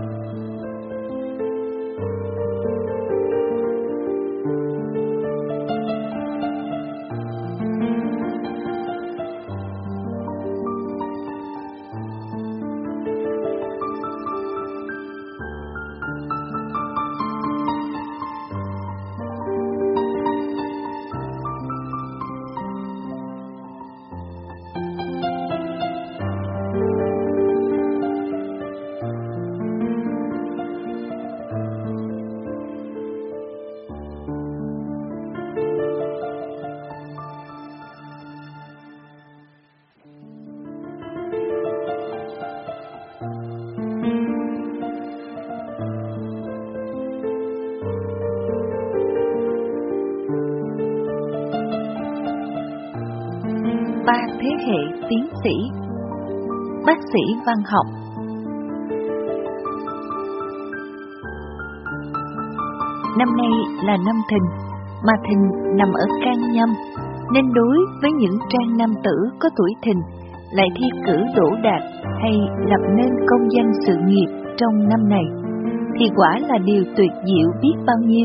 Ba thế hệ tiến sĩ, bác sĩ văn học. Năm nay là năm Thìn, mà Thìn nằm ở can Nhâm, nên đối với những trang nam tử có tuổi Thìn lại thi cử đỗ đạt hay lập nên công danh sự nghiệp trong năm này, thì quả là điều tuyệt diệu biết bao nhiêu.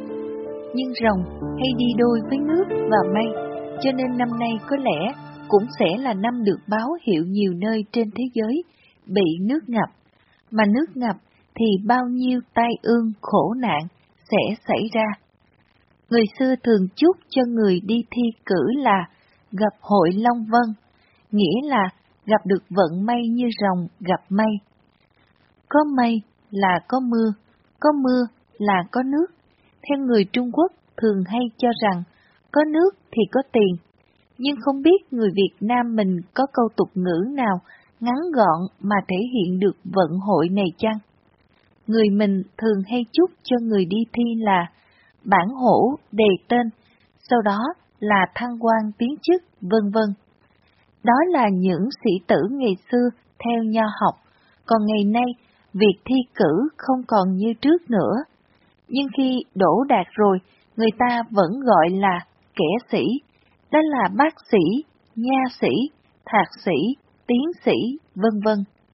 Nhưng rồng hay đi đôi với nước và mây, cho nên năm nay có lẽ cũng sẽ là năm được báo hiệu nhiều nơi trên thế giới bị nước ngập, mà nước ngập thì bao nhiêu tai ương khổ nạn sẽ xảy ra. Người xưa thường chúc cho người đi thi cử là gặp hội Long Vân, nghĩa là gặp được vận may như rồng gặp mây. Có mây là có mưa là có nước. Theo người Trung Quốc thường hay cho rằng có nước thì có tiền, nhưng không biết người Việt Nam mình có câu tục ngữ nào ngắn gọn mà thể hiện được vận hội này chăng? Người mình thường hay chúc cho người đi thi là bản hổ đề tên, sau đó là thăng quan tiến chức, vân vân. Đó là những sĩ tử ngày xưa theo nho học, còn ngày nay việc thi cử không còn như trước nữa. Nhưng khi đỗ đạt rồi, người ta vẫn gọi là kẻ sĩ, đó là bác sĩ, nha sĩ, thạc sĩ, tiến sĩ, vân vân.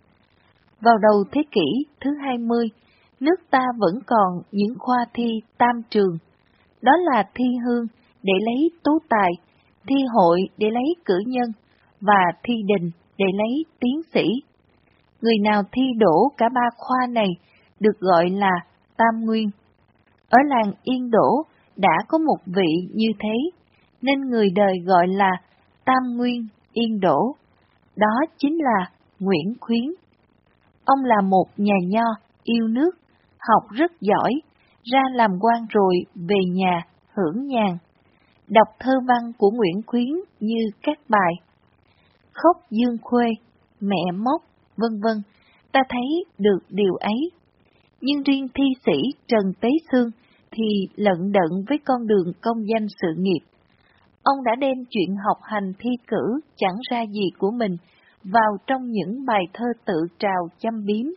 Vào đầu thế kỷ thứ 20, nước ta vẫn còn những khoa thi tam trường, đó là thi hương để lấy tú tài, thi hội để lấy cử nhân, và thi đình để lấy tiến sĩ. Người nào thi đỗ cả ba khoa này được gọi là tam nguyên. Ở làng Yên Đỗ đã có một vị như thế, nên người đời gọi là Tam Nguyên Yên Đỗ. Đó chính là Nguyễn Khuyến. Ông là một nhà nho yêu nước, học rất giỏi, ra làm quan rồi về nhà hưởng nhàn. Đọc thơ văn của Nguyễn Khuyến như các bài Khóc Dương Khuê, Mẹ Mốc, vân vân, ta thấy được điều ấy. Nhưng riêng thi sĩ Trần Tế Xương thì lận đận với con đường công danh sự nghiệp. Ông đã đem chuyện học hành thi cử chẳng ra gì của mình vào trong những bài thơ tự trào châm biếm.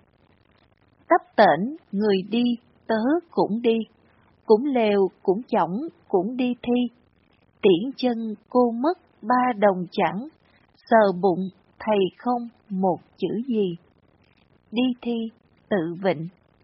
Tấp tễnh người đi, tớ cũng đi, cũng lều, cũng chõng, cũng đi thi. Tiễn chân cô mất 3 đồng chẳng, sờ bụng thầy không một chữ gì. Đi thi tự vịnh.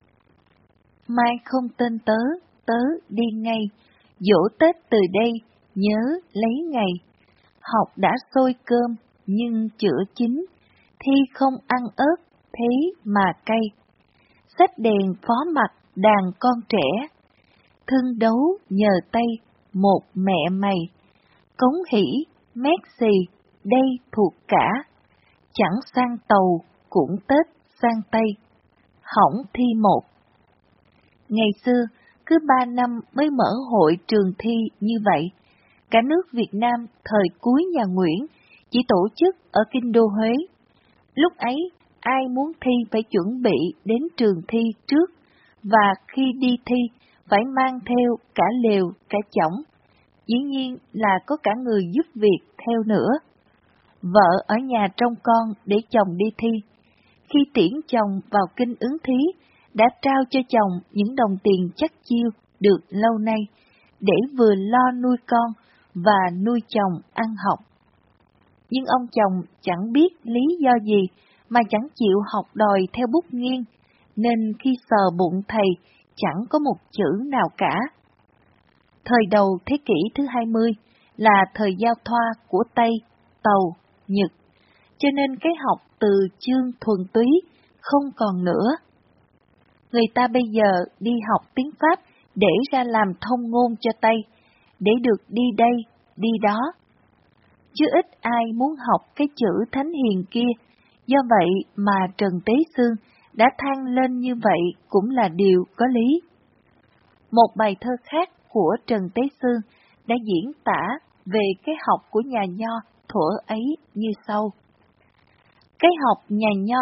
Mai không tên tớ, tớ đi ngay, dỗ Tết từ đây, nhớ lấy ngày. Học đã xôi cơm, nhưng chữa chín, thi không ăn ớt, thế mà cay. Xách đèn phó mặt đàn con trẻ, thương đấu nhờ tay một mẹ mày. Cống hỉ, mét xì, đây thuộc cả, chẳng sang tàu cũng Tết sang Tây, hỏng thi một. Ngày xưa, cứ 3 năm mới mở hội trường thi như vậy. Cả nước Việt Nam thời cuối nhà Nguyễn chỉ tổ chức ở kinh đô Huế. Lúc ấy, ai muốn thi phải chuẩn bị đến trường thi trước, và khi đi thi phải mang theo cả lều, cả chõng. Dĩ nhiên là có cả người giúp việc theo nữa. Vợ ở nhà trông con để chồng đi thi. Khi tiễn chồng vào kinh ứng thí, đã trao cho chồng những đồng tiền chắc chiêu được lâu nay, để vừa lo nuôi con và nuôi chồng ăn học. Nhưng ông chồng chẳng biết lý do gì mà chẳng chịu học đòi theo bút nghiêng, nên khi sờ bụng thầy chẳng có một chữ nào cả. Thời đầu thế kỷ thứ 20 là thời giao thoa của Tây, Tàu, Nhật, cho nên cái học từ chương thuần túy không còn nữa. Người ta bây giờ đi học tiếng Pháp để ra làm thông ngôn cho Tây, để được đi đây, đi đó. Chứ ít ai muốn học cái chữ thánh hiền kia, do vậy mà Trần Tế Xương đã than lên như vậy cũng là điều có lý. Một bài thơ khác của Trần Tế Xương đã diễn tả về cái học của nhà nho thuở ấy như sau. Cái học nhà nho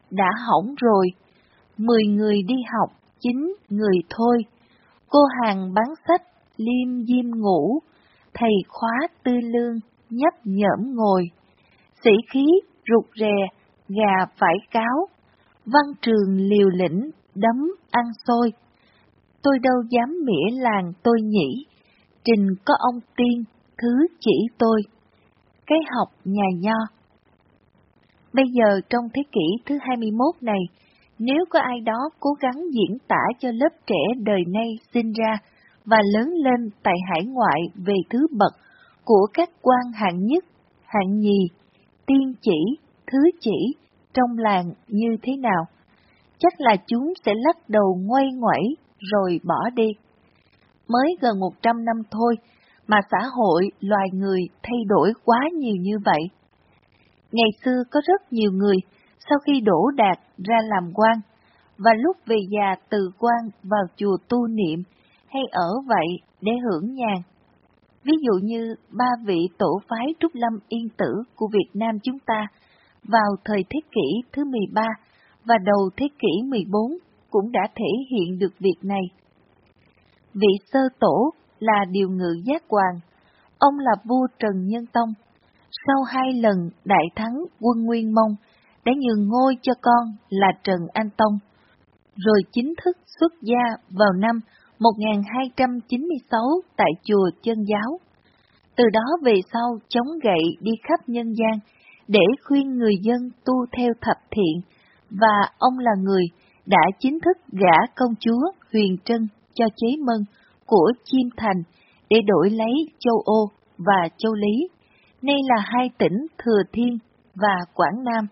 đã hỏng rồi. 10 người đi học, 9 người thôi. Cô hàng bán sách, liêm diêm ngủ, thầy khóa tư lương, nhấp nhởm ngồi. Sĩ khí, rụt rè, gà phải cáo, văn trường liều lĩnh, đấm ăn xôi. Tôi đâu dám mỉa làng tôi nhỉ, trình có ông tiên, thứ chỉ tôi. Cái học nhà nho. Bây giờ trong thế kỷ thứ 21 này, nếu có ai đó cố gắng diễn tả cho lớp trẻ đời nay sinh ra và lớn lên tại hải ngoại về thứ bậc của các quan hạng nhất, hạng nhì, tiên chỉ, thứ chỉ trong làng như thế nào, chắc là chúng sẽ lắc đầu ngoay ngoẩy rồi bỏ đi. Mới gần 100 năm thôi mà xã hội loài người thay đổi quá nhiều như vậy. Ngày xưa có rất nhiều người sau khi đỗ đạt ra làm quan, và lúc về già từ quan vào chùa tu niệm hay ở vậy để hưởng nhàn. Ví dụ như 3 vị tổ phái Trúc Lâm Yên Tử của Việt Nam chúng ta vào thời thế kỷ thứ 13 và đầu thế kỷ 14 cũng đã thể hiện được việc này. Vị sơ tổ là Điều Ngự Giác Hoàng, ông là vua Trần Nhân Tông. Sau 2 lần đại thắng quân Nguyên Mông, đã nhường ngôi cho con là Trần An Tông, rồi chính thức xuất gia vào năm 1296 tại chùa Chân Giáo. Từ đó về sau chống gậy đi khắp nhân gian để khuyên người dân tu theo thập thiện, và ông là người đã chính thức gả công chúa Huyền Trân cho Chế Mân của Chiêm Thành để đổi lấy Châu Ô và Châu Lý, nay là 2 tỉnh Thừa Thiên và Quảng Nam.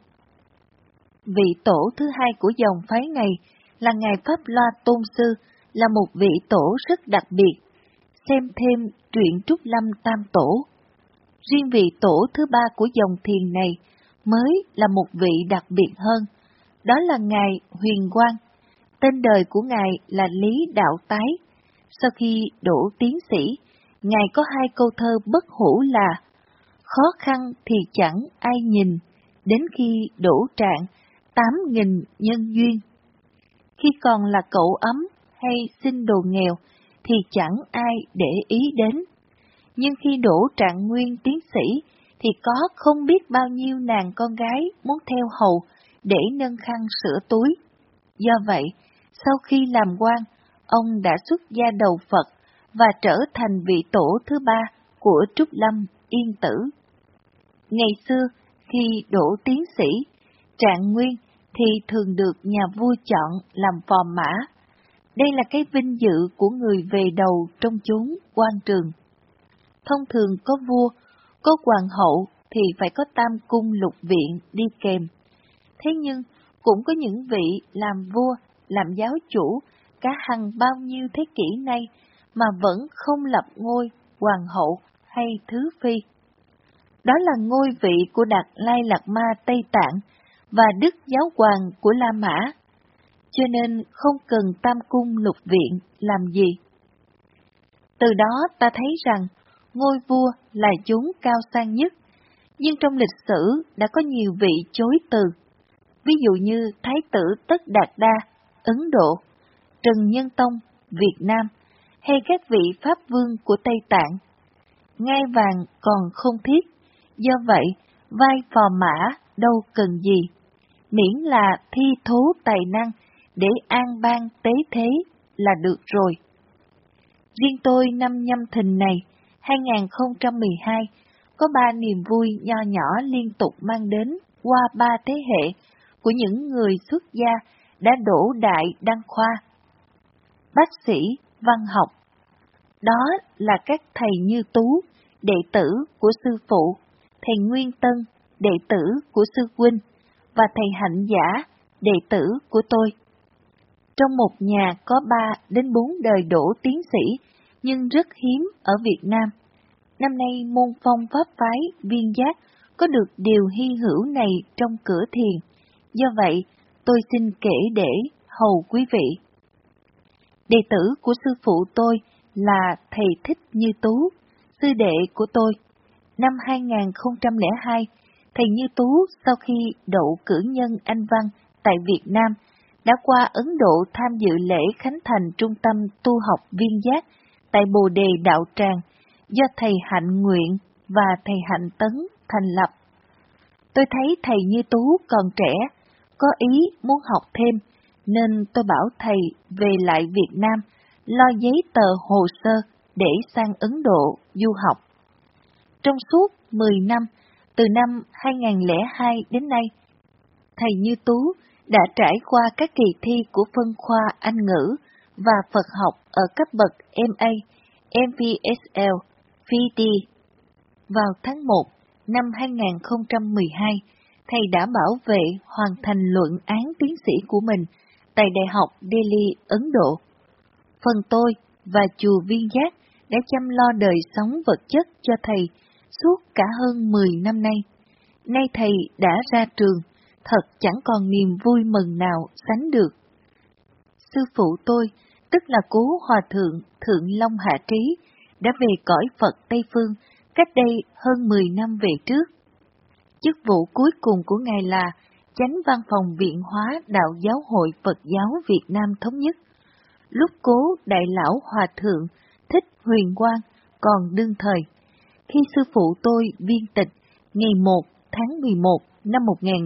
Vị tổ thứ 2 của dòng phái này là Ngài Pháp Loa Tôn Sư, là một vị tổ rất đặc biệt. Xem thêm truyện Trúc Lâm Tam Tổ. Riêng vị tổ thứ 3 của dòng thiền này mới là một vị đặc biệt hơn, đó là Ngài Huyền Quang. Tên đời của Ngài là Lý Đạo Tái. Sau khi đỗ tiến sĩ, Ngài có 2 câu thơ bất hủ là: khó khăn thì chẳng ai nhìn, đến khi đỗ trạng 8.000 nhân duyên. Khi còn là cậu ấm hay xin đồ nghèo thì chẳng ai để ý đến, nhưng khi đỗ trạng nguyên tiến sĩ thì có không biết bao nhiêu nàng con gái muốn theo hầu để nâng khăn sửa túi. Do vậy, sau khi làm quan, ông đã xuất gia đầu Phật và trở thành vị tổ thứ 3 của Trúc Lâm Yên Tử. Ngày xưa, khi đỗ tiến sĩ, trạng nguyên thì thường được nhà vua chọn làm phò mã. Đây là cái vinh dự của người về đầu trong chốn quan trường. Thông thường có vua, có hoàng hậu thì phải có tam cung lục viện đi kèm. Thế nhưng cũng có những vị làm vua, làm giáo chủ cả hàng bao nhiêu thế kỷ nay mà vẫn không lập ngôi hoàng hậu hay thứ phi. Đó là ngôi vị của Đạt Lai Lạt Ma Tây Tạng và Đức Giáo Hoàng của La Mã, cho nên không cần tam cung lục viện làm gì. Từ đó ta thấy rằng ngôi vua là chốn cao sang nhất, nhưng trong lịch sử đã có nhiều vị chối từ. Ví dụ như Thái tử Tất Đạt Đa, Ấn Độ, Trần Nhân Tông, Việt Nam, hay các vị Pháp vương của Tây Tạng. Ngai vàng còn không thiết, do vậy vai phò mã đâu cần gì, miễn là thi thố tài năng để an bang tế thế là được rồi. Riêng tôi năm Nhâm Thìn này, 2012, có 3 niềm vui nho nhỏ liên tục mang đến qua 3 thế hệ của những người xuất gia đã đỗ đại đăng khoa. Bác sĩ, văn học. Đó là các thầy Như Tú, đệ tử của sư phụ, thầy Nguyên Tân, đệ tử của sư huynh, và thầy Hạnh Giả, đệ tử của tôi. Trong một nhà có 3 đến 4 đời đỗ tiến sĩ, nhưng rất hiếm ở Việt Nam. Năm nay môn phong pháp phái Viên Giác có được điều hy hữu này trong cửa thiền, do vậy tôi xin kể để hầu quý vị. Đệ tử của sư phụ tôi là thầy Thích Như Tú, sư đệ của tôi. Năm 2002, thầy Như Tú sau khi đậu cử nhân Anh Văn tại Việt Nam, đã qua Ấn Độ tham dự lễ khánh thành Trung tâm Tu học Viên Giác tại Bồ Đề Đạo Tràng do thầy Hạnh Nguyện và thầy Hạnh Tấn thành lập. Tôi thấy thầy Như Tú còn trẻ, có ý muốn học thêm, nên tôi bảo thầy về lại Việt Nam, lo giấy tờ hồ sơ để sang Ấn Độ du học. Trong suốt 10 năm, từ năm 2002 đến nay, thầy Như Tú đã trải qua các kỳ thi của phân khoa Anh ngữ và Phật học ở cấp bậc MA, MPSL, PhD. Vào tháng 1 năm 2012, thầy đã bảo vệ hoàn thành luận án tiến sĩ của mình tại Đại học Delhi, Ấn Độ. Phần tôi và chùa Viên Giác đã chăm lo đời sống vật chất cho thầy suốt cả hơn 10 năm nay. Nay thầy đã ra trường, thật chẳng còn niềm vui mừng nào sánh được. Sư phụ tôi, tức là Cố Hòa Thượng Thượng Long Hạ Trí, đã về cõi Phật Tây Phương cách đây hơn 10 năm về trước. Chức vụ cuối cùng của Ngài là Chánh Văn phòng Viện Hóa Đạo Giáo hội Phật giáo Việt Nam Thống nhất. Lúc Cố Đại Lão Hòa Thượng Thích Huyền Quang còn đương thời, khi sư phụ tôi viên tịch ngày 1 tháng 11 năm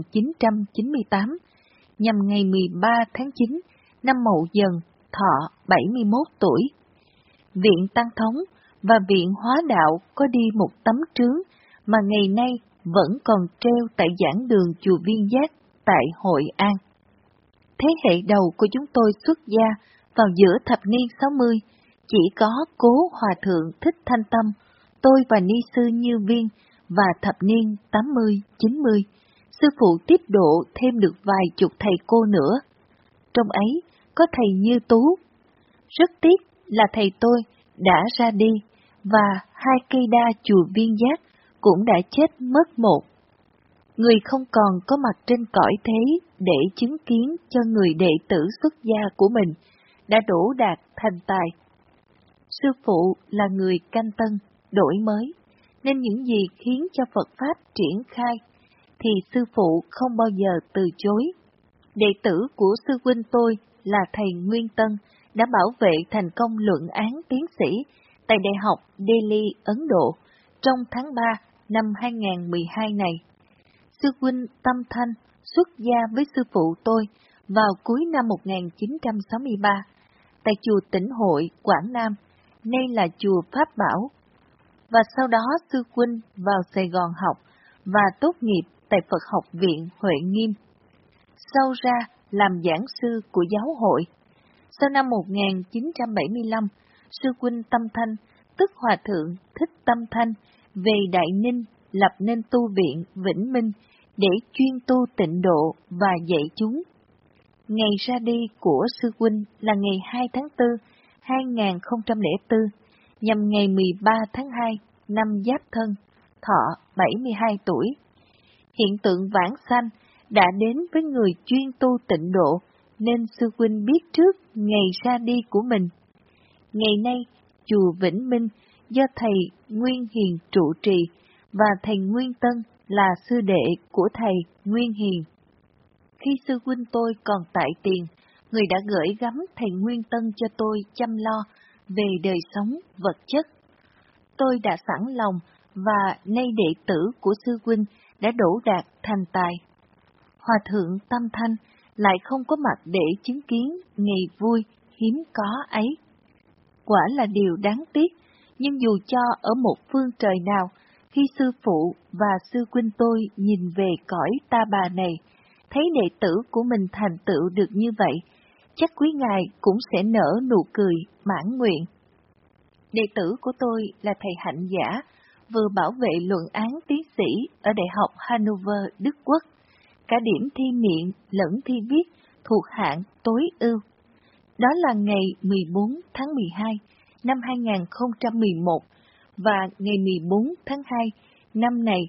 1998, nhằm ngày 13 tháng 9 năm Mậu Dần, thọ 71 tuổi. Viện Tăng Thống và Viện Hóa Đạo có đi một tấm trướng mà ngày nay vẫn còn treo tại giảng đường chùa Viên Giác tại Hội An. Thế hệ đầu của chúng tôi xuất gia vào giữa thập niên 60, chỉ có Cố Hòa Thượng Thích Thanh Tâm, tôi và ni sư Như Viên, và thập niên 80, 90, sư phụ tiếp độ thêm được vài chục thầy cô nữa. Trong ấy có thầy Như Tú. Rất tiếc là thầy tôi đã ra đi, và hai cây đa chùa Viên Giác cũng đã chết mất một. Người không còn có mặt trên cõi thế để chứng kiến cho người đệ tử xuất gia của mình đã đỗ đạt thành tài. Sư phụ là người canh tân, đổi mới, nên những gì khiến cho Phật Pháp triển khai, thì sư phụ không bao giờ từ chối. Đệ tử của sư huynh tôi là thầy Nguyên Tân đã bảo vệ thành công luận án tiến sĩ tại Đại học Delhi, Ấn Độ trong tháng 3 năm 2012 này. Sư huynh Tâm Thanh xuất gia với sư phụ tôi vào cuối năm 1963 tại chùa Tĩnh Hội, Quảng Nam, nay là chùa Pháp Bảo. Và sau đó sư huynh vào Sài Gòn học và tốt nghiệp tại Phật học viện Huệ Nghiêm. Sau ra làm giảng sư của giáo hội. Sau năm 1975, sư huynh Tâm Thanh, tức Hòa Thượng Thích Tâm Thanh, về Đại Ninh lập nên tu viện Vĩnh Minh để chuyên tu tịnh độ và dạy chúng. Ngày ra đi của sư huynh là ngày 2 tháng 4, 2004, nhằm ngày 13 tháng 2 năm Giáp Thân, thọ 72 tuổi. Hiện tượng vãng sanh đã đến với người chuyên tu tịnh độ, nên sư huynh biết trước ngày ra đi của mình. Ngày nay, chùa Vĩnh Minh do thầy Nguyên Hiền trụ trì và thầy Nguyên Tân là sư đệ của thầy Nguyên Hiền. Khi sư huynh tôi còn tại tiền, người đã gửi gắm thầy Nguyên Tân cho tôi chăm lo về đời sống vật chất. Tôi đã sẵn lòng và nay đệ tử của sư huynh đã đỗ đạt thành tài. Hòa thượng Tâm Thanh lại không có mặt để chứng kiến ngày vui hiếm có ấy. Quả là điều đáng tiếc, nhưng dù cho ở một phương trời nào, khi sư phụ và sư huynh tôi nhìn về cõi ta bà này, thấy đệ tử của mình thành tựu được như vậy, chắc quý ngài cũng sẽ nở nụ cười mãn nguyện. Đệ tử của tôi là thầy Hạnh Giả, vừa bảo vệ luận án tiến sĩ ở Đại học Hanover, Đức Quốc. Cả điểm thi miệng lẫn thi viết thuộc hạng tối ưu. Đó là ngày 14 tháng 12 năm 2011 và ngày 14 tháng 2 năm này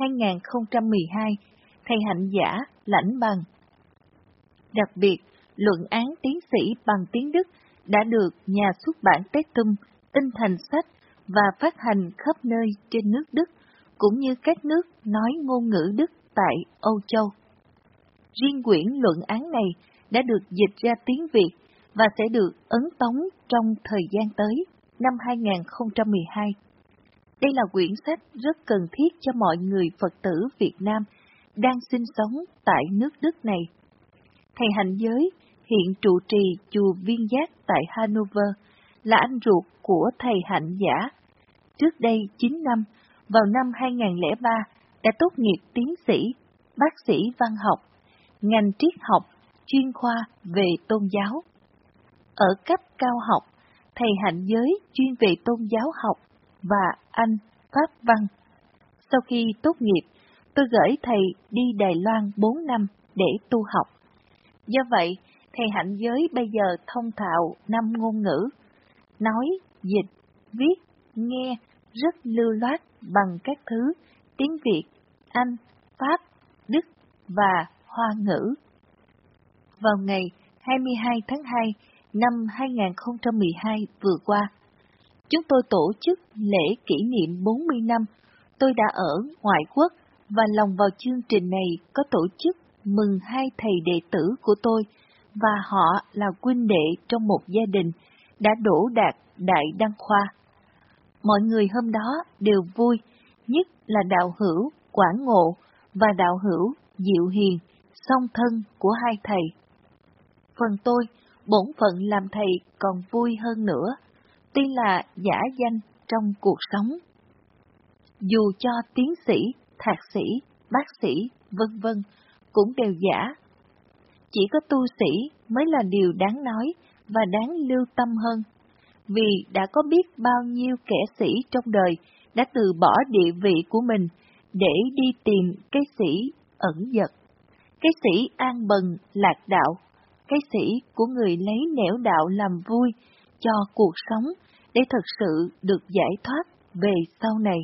2012, thầy Hạnh Giả lãnh bằng. Đặc biệt, luận án tiến sĩ bằng tiếng Đức đã được nhà xuất bản Tetum in thành sách và phát hành khắp nơi trên nước Đức, cũng như các nước nói ngôn ngữ Đức tại Âu Châu. Riêng quyển luận án này đã được dịch ra tiếng Việt và sẽ được ấn tống trong thời gian tới, năm 2012. Đây là quyển sách rất cần thiết cho mọi người Phật tử Việt Nam đang sinh sống tại nước Đức này. Thầy Hạnh Giới hiện trụ trì chùa Viên Giác tại Hanover, là anh ruột của thầy Hạnh Giả. Trước đây 9 năm, vào năm 2003, đã tốt nghiệp tiến sĩ, bác sĩ văn học, ngành triết học, chuyên khoa về tôn giáo. Ở cấp cao học, thầy Hạnh Giới chuyên về tôn giáo học và Anh, Pháp văn. Sau khi tốt nghiệp, tôi gửi thầy đi Đài Loan 4 năm để tu học. Do vậy, thầy Hạnh Giới bây giờ thông thạo 5 ngôn ngữ, nói, dịch, viết, nghe rất lưu loát bằng các thứ tiếng Việt, Anh, Pháp, Đức và Hoa ngữ. Vào ngày 22 tháng 2 năm 2012 vừa qua, chúng tôi tổ chức lễ kỷ niệm 40 năm tôi đã ở ngoại quốc, và lòng vào chương trình này có tổ chức mừng 2 thầy đệ tử của tôi, và họ là huynh đệ trong một gia đình đã đỗ đạt Đại Đăng Khoa. Mọi người hôm đó đều vui, nhất là đạo hữu Quảng Ngộ và đạo hữu Diệu Hiền, song thân của 2 thầy. Phần tôi, bổn phận làm thầy còn vui hơn nữa, tuy là giả danh trong cuộc sống. Dù cho tiến sĩ, thạc sĩ, bác sĩ, vân vân cũng đều giả. Chỉ có tu sĩ mới là điều đáng nói và đáng lưu tâm hơn, vì đã có biết bao nhiêu kẻ sĩ trong đời đã từ bỏ địa vị của mình để đi tìm cái sĩ ẩn dật, cái sĩ an bần lạc đạo, cái sĩ của người lấy nẻo đạo làm vui cho cuộc sống để thật sự được giải thoát về sau này.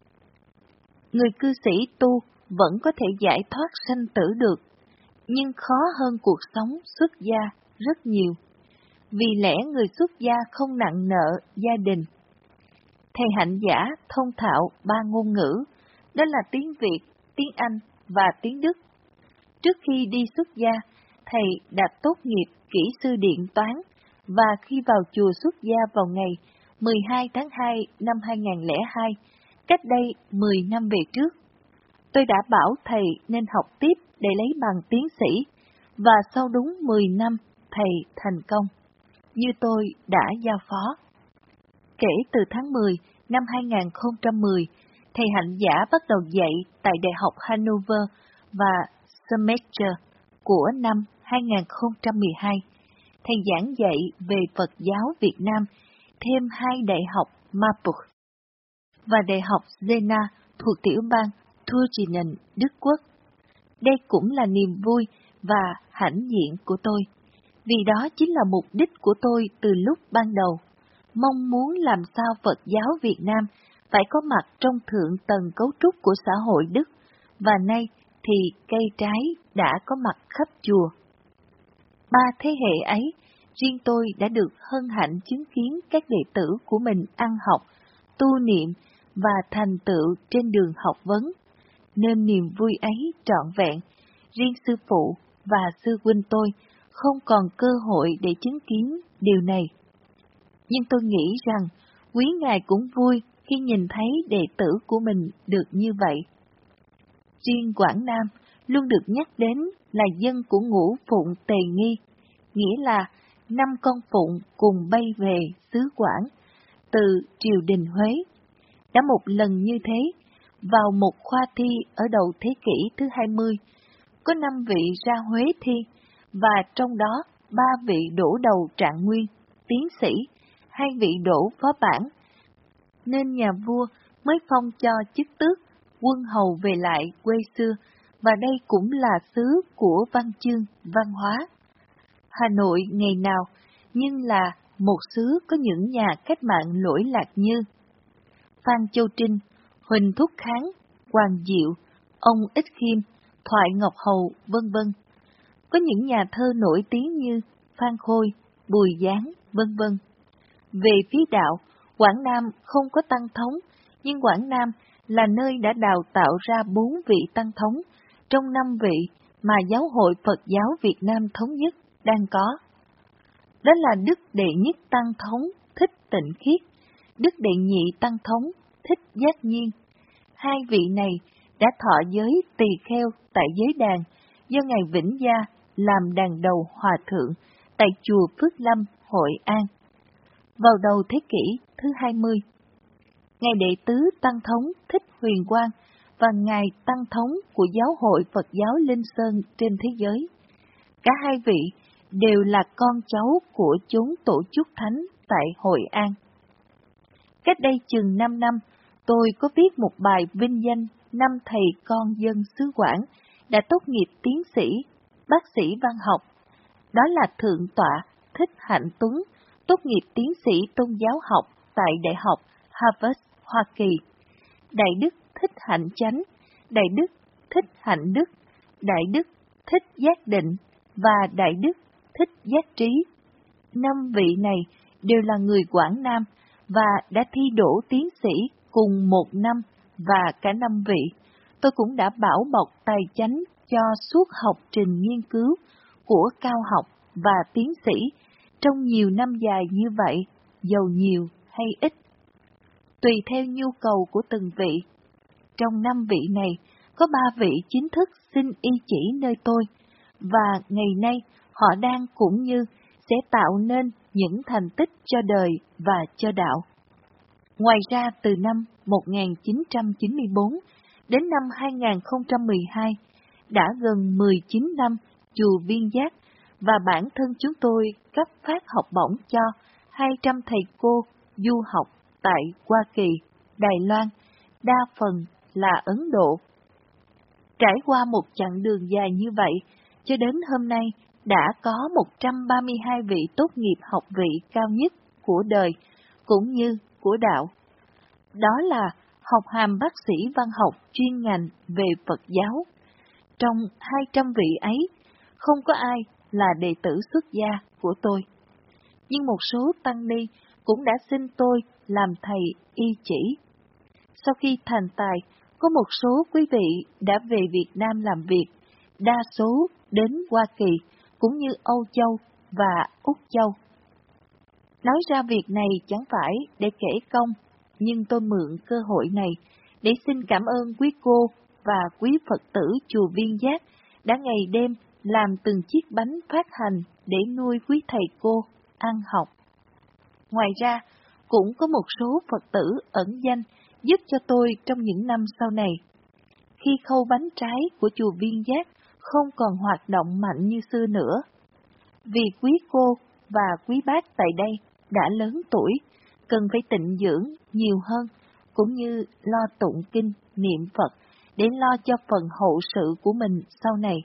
Người cư sĩ tu vẫn có thể giải thoát sanh tử được, nhưng khó hơn cuộc sống xuất gia rất nhiều. Vì lẽ người xuất gia không nặng nợ gia đình. Thầy Hạnh Giả thông thạo 3 ngôn ngữ, đó là tiếng Việt, tiếng Anh và tiếng Đức. Trước khi đi xuất gia, thầy đã tốt nghiệp kỹ sư điện toán, và khi vào chùa xuất gia vào ngày 12 tháng 2 năm 2002, cách đây 10 năm về trước, tôi đã bảo thầy nên học tiếp để lấy bằng tiến sĩ, và sau đúng 10 năm thầy thành công, như tôi đã giao phó. Kể từ tháng 10 năm 2010, thầy Hạnh Giả bắt đầu dạy tại Đại học Hanover và Semester của năm 2012. Thầy giảng dạy về Phật giáo Việt Nam thêm 2 đại học Marburg và Đại học Jena thuộc tiểu bang Thüringen, Đức Quốc. Đây cũng là niềm vui và hãnh diện của tôi, vì đó chính là mục đích của tôi từ lúc ban đầu, mong muốn làm sao Phật giáo Việt Nam phải có mặt trong thượng tầng cấu trúc của xã hội Đức, và nay thì cây trái đã có mặt khắp chùa. 3 thế hệ ấy, riêng tôi đã được hân hạnh chứng kiến các đệ tử của mình ăn học, tu niệm và thành tựu trên đường học vấn, nên niềm vui ấy trọn vẹn. Riêng sư phụ và sư huynh tôi không còn cơ hội để chứng kiến điều này. Nhưng tôi nghĩ rằng quý ngài cũng vui khi nhìn thấy đệ tử của mình được như vậy. Riêng Quảng Nam luôn được nhắc đến là dân của ngũ phụng Tề Nghi, nghĩa là 5 con phụng cùng bay về xứ Quảng từ triều đình Huế. Đã một lần như thế, vào một khoa thi ở đầu thế kỷ thứ 20, có 5 vị ra Huế thi, và trong đó 3 vị đỗ đầu trạng nguyên, tiến sĩ, 2 vị đỗ phó bản, nên nhà vua mới phong cho chức tước quân hầu về lại quê xưa, và đây cũng là xứ của văn chương, văn hóa. Hà Nội ngày nào, nhưng là một xứ có những nhà cách mạng lỗi lạc như Phan Châu Trinh, Huỳnh Thúc Kháng, Hoàng Diệu, ông Ích Khiêm, Thoại Ngọc Hầu, vân vân. Có những nhà thơ nổi tiếng như Phan Khôi, Bùi Giáng, vân vân. Về phía đạo, Quảng Nam không có tăng thống, nhưng Quảng Nam là nơi đã đào tạo ra 4 vị tăng thống, trong 5 vị mà Giáo hội Phật giáo Việt Nam Thống nhất đang có. Đó là Đức Đệ Nhất Tăng Thống Thích Tịnh Khiết, Đức Đệ Nhị Tăng Thống Thích Giác Nhiên. Hai vị này đã thọ giới tỳ kheo tại giới đàn do Ngài Vĩnh Gia làm đàn đầu hòa thượng tại chùa Phước Lâm, Hội An. Vào đầu thế kỷ thứ 20, Ngài Đệ Tứ Tăng Thống Thích Huyền Quang và Ngài Tăng Thống của Giáo hội Phật giáo Linh Sơn trên thế giới. Cả hai vị đều là con cháu của chốn tổ chức thánh tại Hội An. Cách đây chừng 5 năm, tôi có viết một bài vinh danh 5 thầy con dân xứ Quảng đã tốt nghiệp tiến sĩ, bác sĩ văn học. Đó là Thượng tọa Thích Hạnh Tuấn, tốt nghiệp tiến sĩ tôn giáo học tại Đại học Harvard, Hoa Kỳ. Đại đức Thích Hạnh Chánh, Đại đức Thích Hạnh Đức, Đại đức Thích Giác Định và Đại đức Thích Giác Trí. 5 vị này đều là người Quảng Nam và đã thi đỗ tiến sĩ cùng một năm, và cả 5 vị tôi cũng đã bảo bọc tài chánh cho suốt học trình nghiên cứu của cao học và tiến sĩ trong nhiều năm dài như vậy, giàu nhiều hay ít, tùy theo nhu cầu của từng vị. Trong 5 vị này, có 3 vị chính thức xin y chỉ nơi tôi, và ngày nay họ đang cũng như sẽ tạo nên những thành tích cho đời và cho đạo. Ngoài ra, từ năm 1994 đến năm 2012, đã gần 19 năm chùa Viên Giác và bản thân chúng tôi cấp phát học bổng cho 200 thầy cô du học tại Hoa Kỳ, Đài Loan, đa phần là Ấn Độ. Trải qua một chặng đường dài như vậy, cho đến hôm nay đã có 132 vị tốt nghiệp học vị cao nhất của đời, cũng như của đạo. Đó là học hàm bác sĩ văn học chuyên ngành về Phật giáo. Trong 200 vị ấy, không có ai là đệ tử xuất gia của tôi. Nhưng một số tăng ni cũng đã xin tôi làm thầy y chỉ. Sau khi thành tài, có một số quý vị đã về Việt Nam làm việc, đa số đến Hoa Kỳ, cũng như Âu Châu và Úc Châu. Nói ra việc này chẳng phải để kể công, nhưng tôi mượn cơ hội này để xin cảm ơn quý cô và quý Phật tử chùa Viên Giác đã ngày đêm làm từng chiếc bánh phát hành để nuôi quý thầy cô ăn học. Ngoài ra, cũng có một số Phật tử ẩn danh giúp cho tôi trong những năm sau này. Khi khâu bánh trái của chùa Viên Giác không còn hoạt động mạnh như xưa nữa, vì quý cô và quý bác tại đây đã lớn tuổi, cần phải tịnh dưỡng nhiều hơn, cũng như lo tụng kinh, niệm Phật, để lo cho phần hậu sự của mình sau này.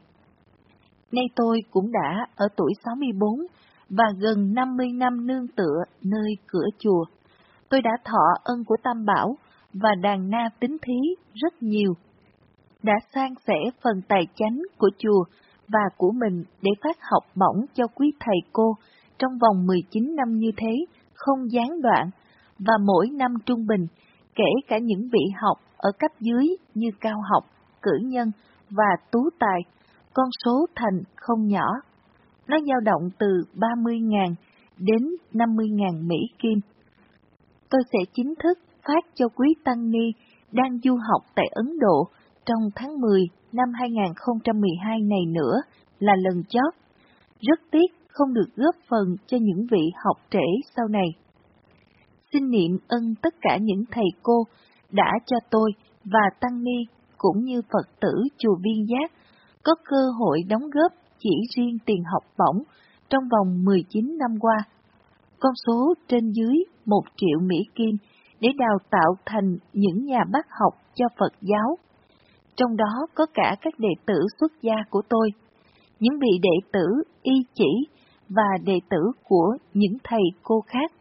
Nay tôi cũng đã ở tuổi 64 và gần 50 năm nương tựa nơi cửa chùa. Tôi đã thọ ân của Tam Bảo và đàn na tín thí rất nhiều, đã san sẻ phần tài chánh của chùa và của mình để phát học bổng cho quý thầy cô trong vòng 19 năm như thế, không gián đoạn, và mỗi năm trung bình, kể cả những vị học ở cấp dưới như cao học, cử nhân và tú tài, con số thành không nhỏ. Nó dao động từ 30.000 đến 50.000 Mỹ Kim. Tôi sẽ chính thức phát cho quý tăng ni đang du học tại Ấn Độ trong tháng 10 năm 2012 này nữa là lần chót. Rất tiếc không được góp phần cho những vị học trễ sau này. Xin niệm ân tất cả những thầy cô đã cho tôi và tăng ni cũng như Phật tử chùa Viên Giác có cơ hội đóng góp chỉ riêng tiền học bổng trong vòng 19 năm qua, con số trên dưới 1 triệu Mỹ Kim để đào tạo thành những nhà bác học cho Phật giáo. Trong đó có cả các đệ tử xuất gia của tôi, những vị đệ tử y chỉ và đệ tử của những thầy cô khác.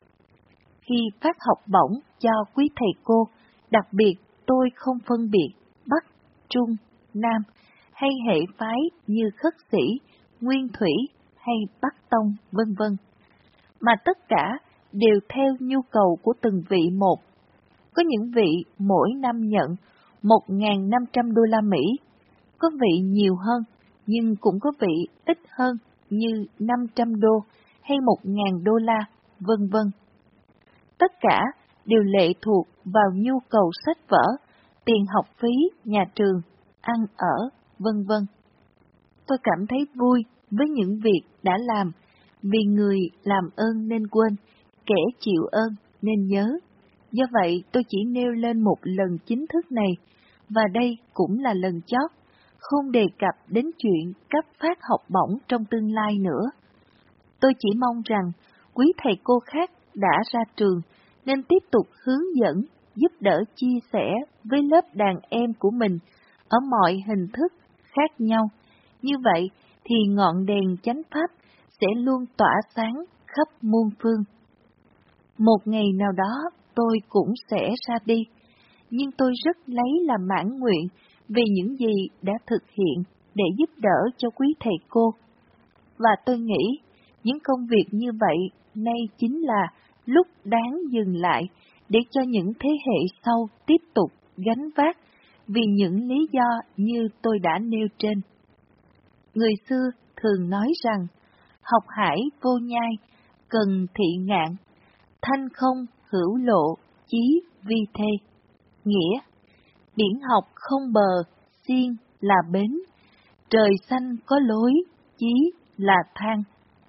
Khi phát học bổng cho quý thầy cô, đặc biệt tôi không phân biệt Bắc, Trung, Nam hay hệ phái như Khất Sĩ, Nguyên Thủy hay Bắc Tông, vân vân, mà tất cả đều theo nhu cầu của từng vị một. Có những vị mỗi năm nhận 1.500 đô la Mỹ, có vị nhiều hơn nhưng cũng có vị ít hơn như 500 đô hay 1.000 đô la, vân vân. Tất cả đều lệ thuộc vào nhu cầu sách vở, tiền học phí, nhà trường, ăn ở, vân vân. Tôi cảm thấy vui với những việc đã làm, vì người làm ơn nên quên, kẻ chịu ơn nên nhớ. Do vậy tôi chỉ nêu lên một lần chính thức này, và đây cũng là lần chót, không đề cập đến chuyện cấp phát học bổng trong tương lai nữa. Tôi chỉ mong rằng quý thầy cô khác đã ra trường nên tiếp tục hướng dẫn, giúp đỡ chia sẻ với lớp đàn em của mình ở mọi hình thức khác nhau. Như vậy thì ngọn đèn chánh pháp sẽ luôn tỏa sáng khắp muôn phương. Một ngày nào đó tôi cũng sẽ ra đi, nhưng tôi rất lấy làm mãn nguyện vì những gì đã thực hiện để giúp đỡ cho quý thầy cô. Và tôi nghĩ những công việc như vậy nay chính là lúc đáng dừng lại để cho những thế hệ sau tiếp tục gánh vác vì những lý do như tôi đã nêu trên. Người xưa thường nói rằng, học hải vô nhai, cần thị ngạn, thanh không hữu lộ, chí vi thê. Nghĩa, biển học không bờ, xiên là bến, trời xanh có lối, chí là thang.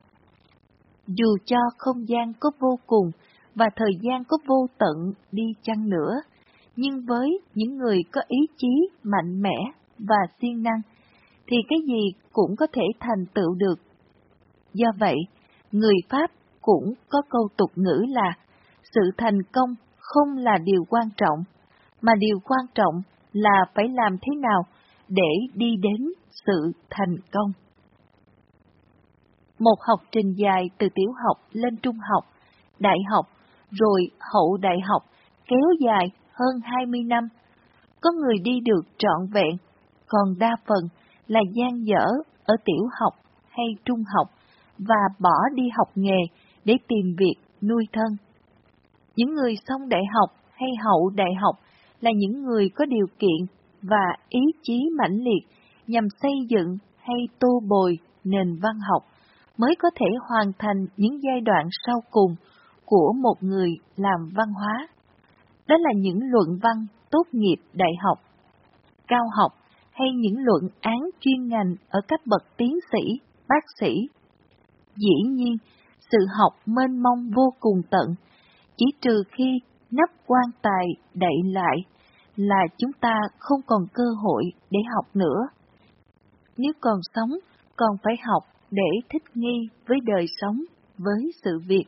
Dù cho không gian có vô cùng và thời gian có vô tận đi chăng nữa, nhưng với những người có ý chí mạnh mẽ và siêng năng, thì cái gì cũng có thể thành tựu được. Do vậy, người Pháp cũng có câu tục ngữ là sự thành công không là điều quan trọng, mà điều quan trọng là phải làm thế nào để đi đến sự thành công. Một học trình dài từ tiểu học lên trung học, đại học, rồi hậu đại học kéo dài hơn 20 năm. Có người đi được trọn vẹn, còn đa phần là dang dở ở tiểu học hay trung học và bỏ đi học nghề để tìm việc nuôi thân. Những người xong đại học hay hậu đại học là những người có điều kiện và ý chí mãnh liệt nhằm xây dựng hay tô bồi nền văn học mới có thể hoàn thành những giai đoạn sau cùng của một người làm văn hóa. Đó là những luận văn tốt nghiệp đại học, cao học hay những luận án chuyên ngành ở các bậc tiến sĩ, bác sĩ. Dĩ nhiên, sự học mênh mông vô cùng tận, chỉ trừ khi nắp quan tài đậy lại là chúng ta không còn cơ hội để học nữa. Nếu còn sống, còn phải học để thích nghi với đời sống, với sự việc.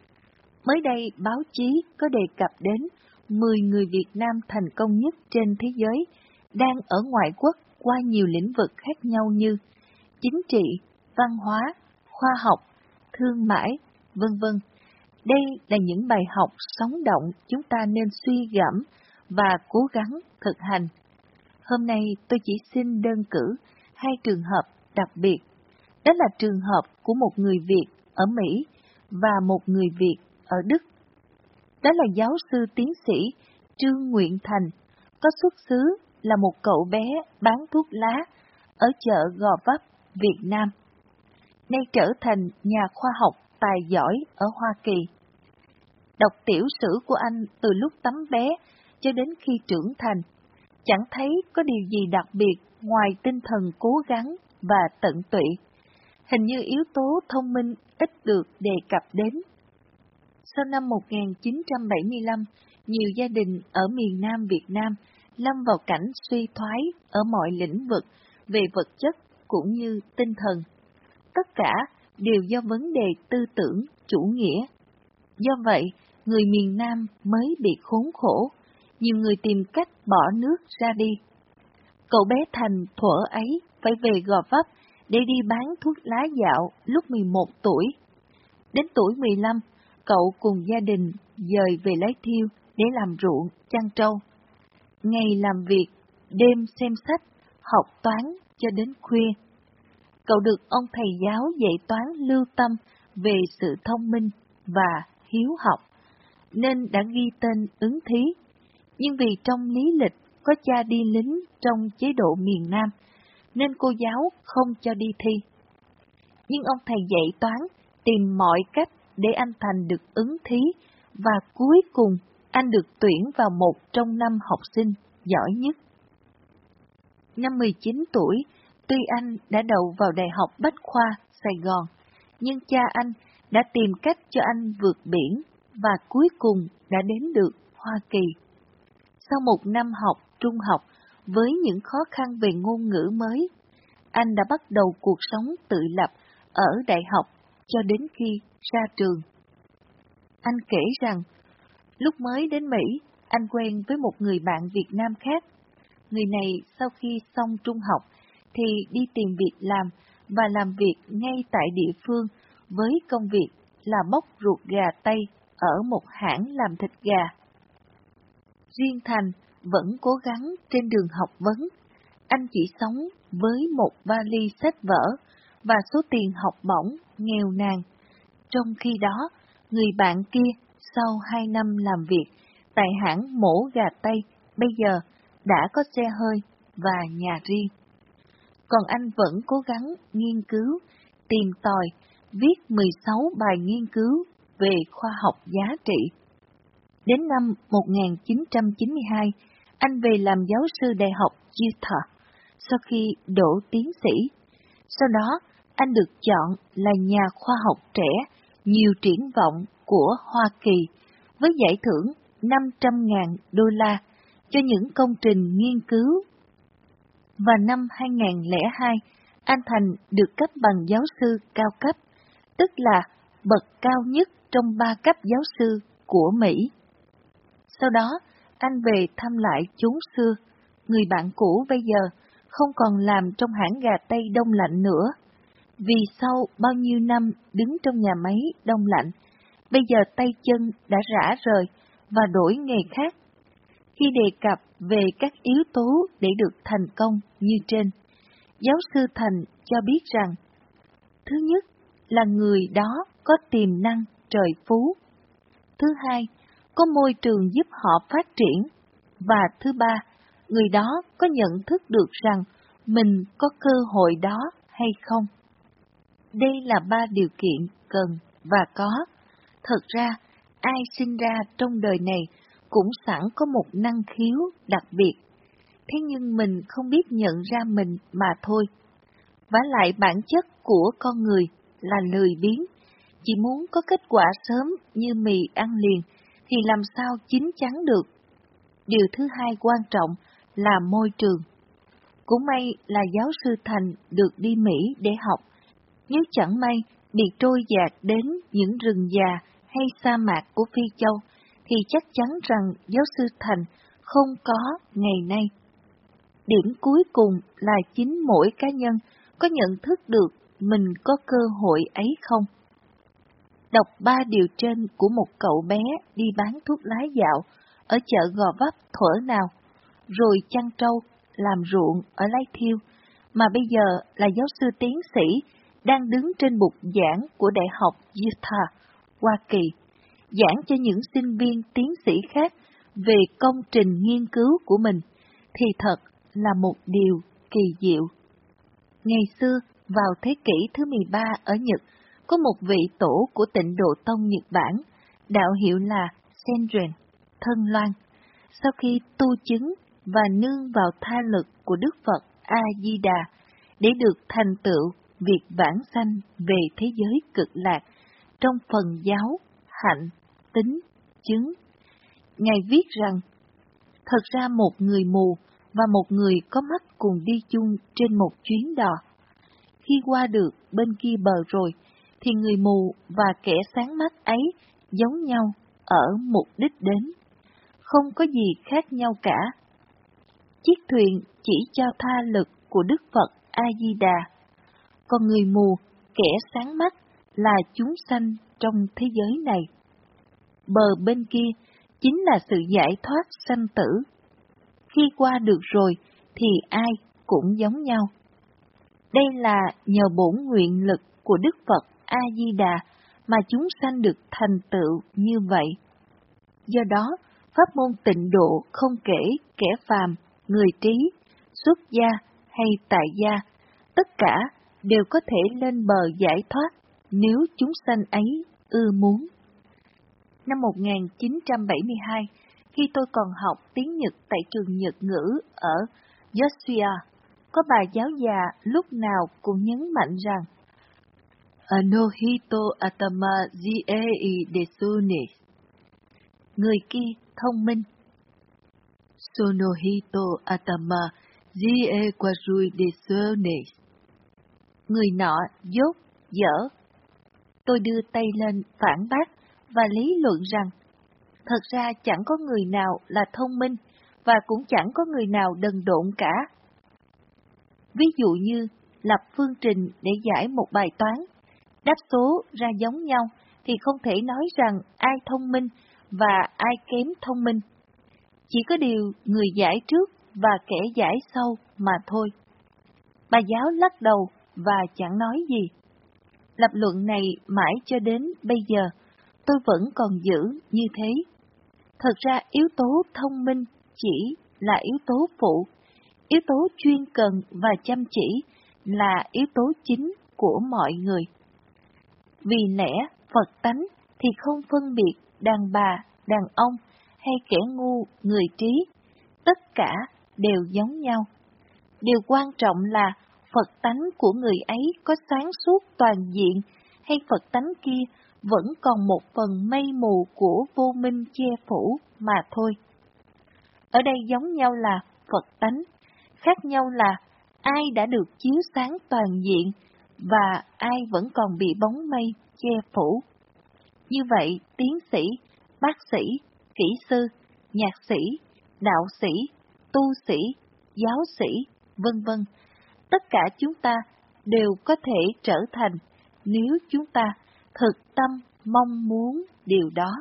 Mới đây, báo chí có đề cập đến 10 người Việt Nam thành công nhất trên thế giới đang ở ngoại quốc qua nhiều lĩnh vực khác nhau như chính trị, văn hóa, khoa học, thương mại, vân vân. Đây là những bài học sống động chúng ta nên suy gẫm và cố gắng thực hành. Hôm nay tôi chỉ xin đơn cử 2 trường hợp đặc biệt. Đó là trường hợp của một người Việt ở Mỹ và một người Việt ở Đức. Đó là giáo sư tiến sĩ Trương Nguyện Thành, có xuất xứ là một cậu bé bán thuốc lá ở chợ Gò Vấp, Việt Nam, nay trở thành nhà khoa học tài giỏi ở Hoa Kỳ. Đọc tiểu sử của anh từ lúc tấm bé cho đến khi trưởng thành, chẳng thấy có điều gì đặc biệt ngoài tinh thần cố gắng và tận tụy. Hình như yếu tố thông minh ít được đề cập đến. Sau năm 1975, nhiều gia đình ở miền Nam Việt Nam lâm vào cảnh suy thoái ở mọi lĩnh vực về vật chất cũng như tinh thần. Tất cả đều do vấn đề tư tưởng, chủ nghĩa. Do vậy, người miền Nam mới bị khốn khổ, nhiều người tìm cách bỏ nước ra đi. Cậu bé Thành thuở ấy phải về Gò Vấp để đi bán thuốc lá dạo lúc 11 tuổi. Đến tuổi 15, cậu cùng gia đình dời về Lái Thiêu để làm ruộng, chăn trâu. Ngày làm việc, đêm xem sách, học toán cho đến khuya. Cậu được ông thầy giáo dạy toán lưu tâm về sự thông minh và hiếu học, nên đã ghi tên ứng thí. Nhưng vì trong lý lịch có cha đi lính trong chế độ miền Nam, nên cô giáo không cho đi thi. Nhưng ông thầy dạy toán tìm mọi cách để anh Thành được ứng thí, và cuối cùng anh được tuyển vào một trong 5 học sinh giỏi nhất. Năm 19 tuổi, tuy anh đã đậu vào Đại học Bách khoa Sài Gòn, nhưng cha anh đã tìm cách cho anh vượt biển và cuối cùng đã đến được Hoa Kỳ. Sau một năm học trung học với những khó khăn về ngôn ngữ mới, anh đã bắt đầu cuộc sống tự lập ở đại học cho đến khi ra trường. Anh kể rằng, lúc mới đến Mỹ, anh quen với một người bạn Việt Nam khác. Người này sau khi xong trung học thì đi tìm việc làm và làm việc ngay tại địa phương với công việc là bóc ruột gà Tây ở một hãng làm thịt gà. Riêng Thành vẫn cố gắng trên đường học vấn. Anh chỉ sống với một vali sách vở và số tiền học bổng nghèo nàn. Trong khi đó, người bạn kia sau 2 năm làm việc tại hãng mổ gà Tây bây giờ đã có xe hơi và nhà riêng. Còn anh vẫn cố gắng nghiên cứu, tìm tòi, viết 16 bài nghiên cứu về khoa học giá trị. Đến năm 1992, anh về làm giáo sư đại học Utah sau khi đỗ tiến sĩ. Sau đó, anh được chọn là nhà khoa học trẻ nhiều triển vọng của Hoa Kỳ với giải thưởng $500.000 cho những công trình nghiên cứu. Và năm 2002, anh Thành được cấp bằng giáo sư cao cấp, tức là bậc cao nhất trong 3 cấp giáo sư của Mỹ. Sau đó, anh về thăm lại chốn xưa, người bạn cũ bây giờ không còn làm trong hãng gà Tây đông lạnh nữa. Vì sau bao nhiêu năm đứng trong nhà máy đông lạnh, bây giờ tay chân đã rã rời và đổi nghề khác. Khi đề cập về các yếu tố để được thành công như trên, giáo sư Thành cho biết rằng, thứ nhất là người đó có tiềm năng trời phú. Thứ hai, có môi trường giúp họ phát triển. Và thứ ba, người đó có nhận thức được rằng mình có cơ hội đó hay không. Đây là 3 điều kiện cần và có. Thật ra, ai sinh ra trong đời này cũng sẵn có một năng khiếu đặc biệt. Thế nhưng mình không biết nhận ra mình mà thôi. Vả lại bản chất của con người là lười biếng, chỉ muốn có kết quả sớm như mì ăn liền thì làm sao chín chắn được. Điều thứ hai quan trọng là môi trường. Cũng may là giáo sư Thành được đi Mỹ để học. Nếu chẳng may bị trôi dạt đến những rừng già hay sa mạc của Phi Châu, thì chắc chắn rằng giáo sư Thành không có ngày nay. Điểm cuối cùng là chính mỗi cá nhân có nhận thức được mình có cơ hội ấy không. Đọc 3 điều trên của một cậu bé đi bán thuốc lá dạo ở chợ Gò Vấp thuở nào, rồi chăn trâu, làm ruộng ở Lai Thiêu, mà bây giờ là giáo sư tiến sĩ đang đứng trên bục giảng của Đại học Utah, Hoa Kỳ, giảng cho những sinh viên tiến sĩ khác về công trình nghiên cứu của mình, thì thật là một điều kỳ diệu. Ngày xưa, vào thế kỷ thứ 13 ở Nhật, có một vị tổ của Tịnh Độ Tông Nhật Bản, đạo hiệu là Senren, Thân Loan. Sau khi tu chứng và nương vào tha lực của Đức Phật A-di-đà để được thành tựu việc vãng sanh về thế giới cực lạc trong phần giáo, hạnh, tính, chứng. Ngài viết rằng, thật ra một người mù và một người có mắt cùng đi chung trên một chuyến đò. Khi qua được bên kia bờ rồi, thì người mù và kẻ sáng mắt ấy giống nhau ở mục đích đến. Không có gì khác nhau cả. Chiếc thuyền chỉ cho tha lực của Đức Phật A-di-đà, còn người mù, kẻ sáng mắt là chúng sanh trong thế giới này. Bờ bên kia chính là sự giải thoát sanh tử. Khi qua được rồi thì ai cũng giống nhau. Đây là nhờ bổn nguyện lực của Đức Phật A-di-đà mà chúng sanh được thành tựu như vậy. Do đó, pháp môn tịnh độ không kể kẻ phàm, người trí, xuất gia hay tại gia, tất cả đều có thể lên bờ giải thoát nếu chúng sanh ấy ưa muốn. Năm 1972, khi tôi còn học tiếng Nhật tại trường Nhật ngữ ở Yoshua, có bà giáo già lúc nào cũng nhấn mạnh rằng Anohito atama jiei desu ne. Người kia thông minh. Sonohito atama jiei warui desu ne. Người nọ dốt, dở. Tôi đưa tay lên phản bác và lý luận rằng thật ra chẳng có người nào là thông minh và cũng chẳng có người nào đần độn cả. Ví dụ như lập phương trình để giải một bài toán, đáp số ra giống nhau thì không thể nói rằng ai thông minh và ai kém thông minh. Chỉ có điều người giải trước và kẻ giải sau mà thôi. Bà giáo lắc đầu và chẳng nói gì. Lập luận này mãi cho đến bây giờ, tôi vẫn còn giữ như thế. Thật ra yếu tố thông minh chỉ là yếu tố phụ, yếu tố chuyên cần và chăm chỉ là yếu tố chính của mọi người. Vì lẽ Phật tánh thì không phân biệt đàn bà, đàn ông hay kẻ ngu, người trí, tất cả đều giống nhau. Điều quan trọng là Phật tánh của người ấy có sáng suốt toàn diện hay Phật tánh kia vẫn còn một phần mây mù của vô minh che phủ mà thôi. Ở đây giống nhau là Phật tánh, khác nhau là ai đã được chiếu sáng toàn diện và ai vẫn còn bị bóng mây che phủ. Như vậy, tiến sĩ, bác sĩ, kỹ sư, nhạc sĩ, đạo sĩ, tu sĩ, giáo sĩ, vân vân, tất cả chúng ta đều có thể trở thành nếu chúng ta thực tâm mong muốn điều đó.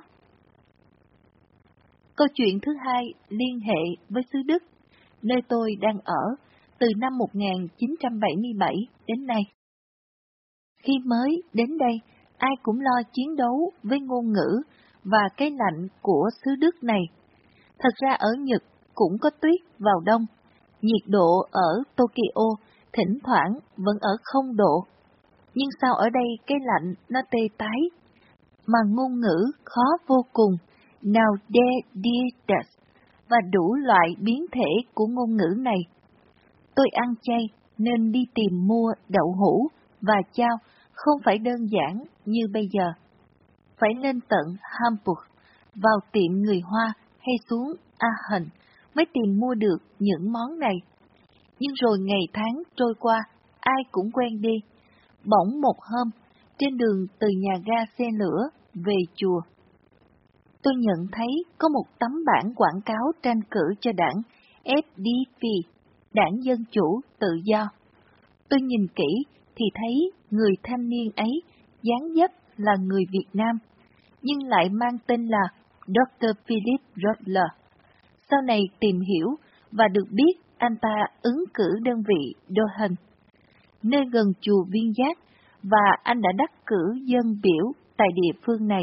Câu chuyện thứ hai liên hệ với xứ Đức, nơi tôi đang ở từ năm 1977 đến nay. Khi mới đến đây, ai cũng lo chiến đấu với ngôn ngữ và cái lạnh của xứ Đức này. Thật ra ở Nhật cũng có tuyết vào đông, nhiệt độ ở Tokyo thỉnh thoảng vẫn ở 0 độ. Nhưng sao ở đây cái lạnh nó tê tái, mà ngôn ngữ khó vô cùng, nào de dietas, và đủ loại biến thể của ngôn ngữ này. Tôi ăn chay nên đi tìm mua đậu hũ và chao không phải đơn giản như bây giờ. Phải lên tận Hamburg, vào tiệm người Hoa hay xuống Aachen mới tìm mua được những món này. Nhưng rồi ngày tháng trôi qua, ai cũng quen đi. Bỗng một hôm, trên đường từ nhà ga xe lửa về chùa, tôi nhận thấy có một tấm bảng quảng cáo tranh cử cho đảng FDP, Đảng Dân Chủ Tự Do. Tôi nhìn kỹ thì thấy người thanh niên ấy dáng dấp là người Việt Nam, nhưng lại mang tên là Dr. Philip Rotler. Sau này tìm hiểu và được biết anh ta ứng cử đơn vị Dohen, nơi gần chùa Viên Giác, và anh đã đắc cử dân biểu tại địa phương này.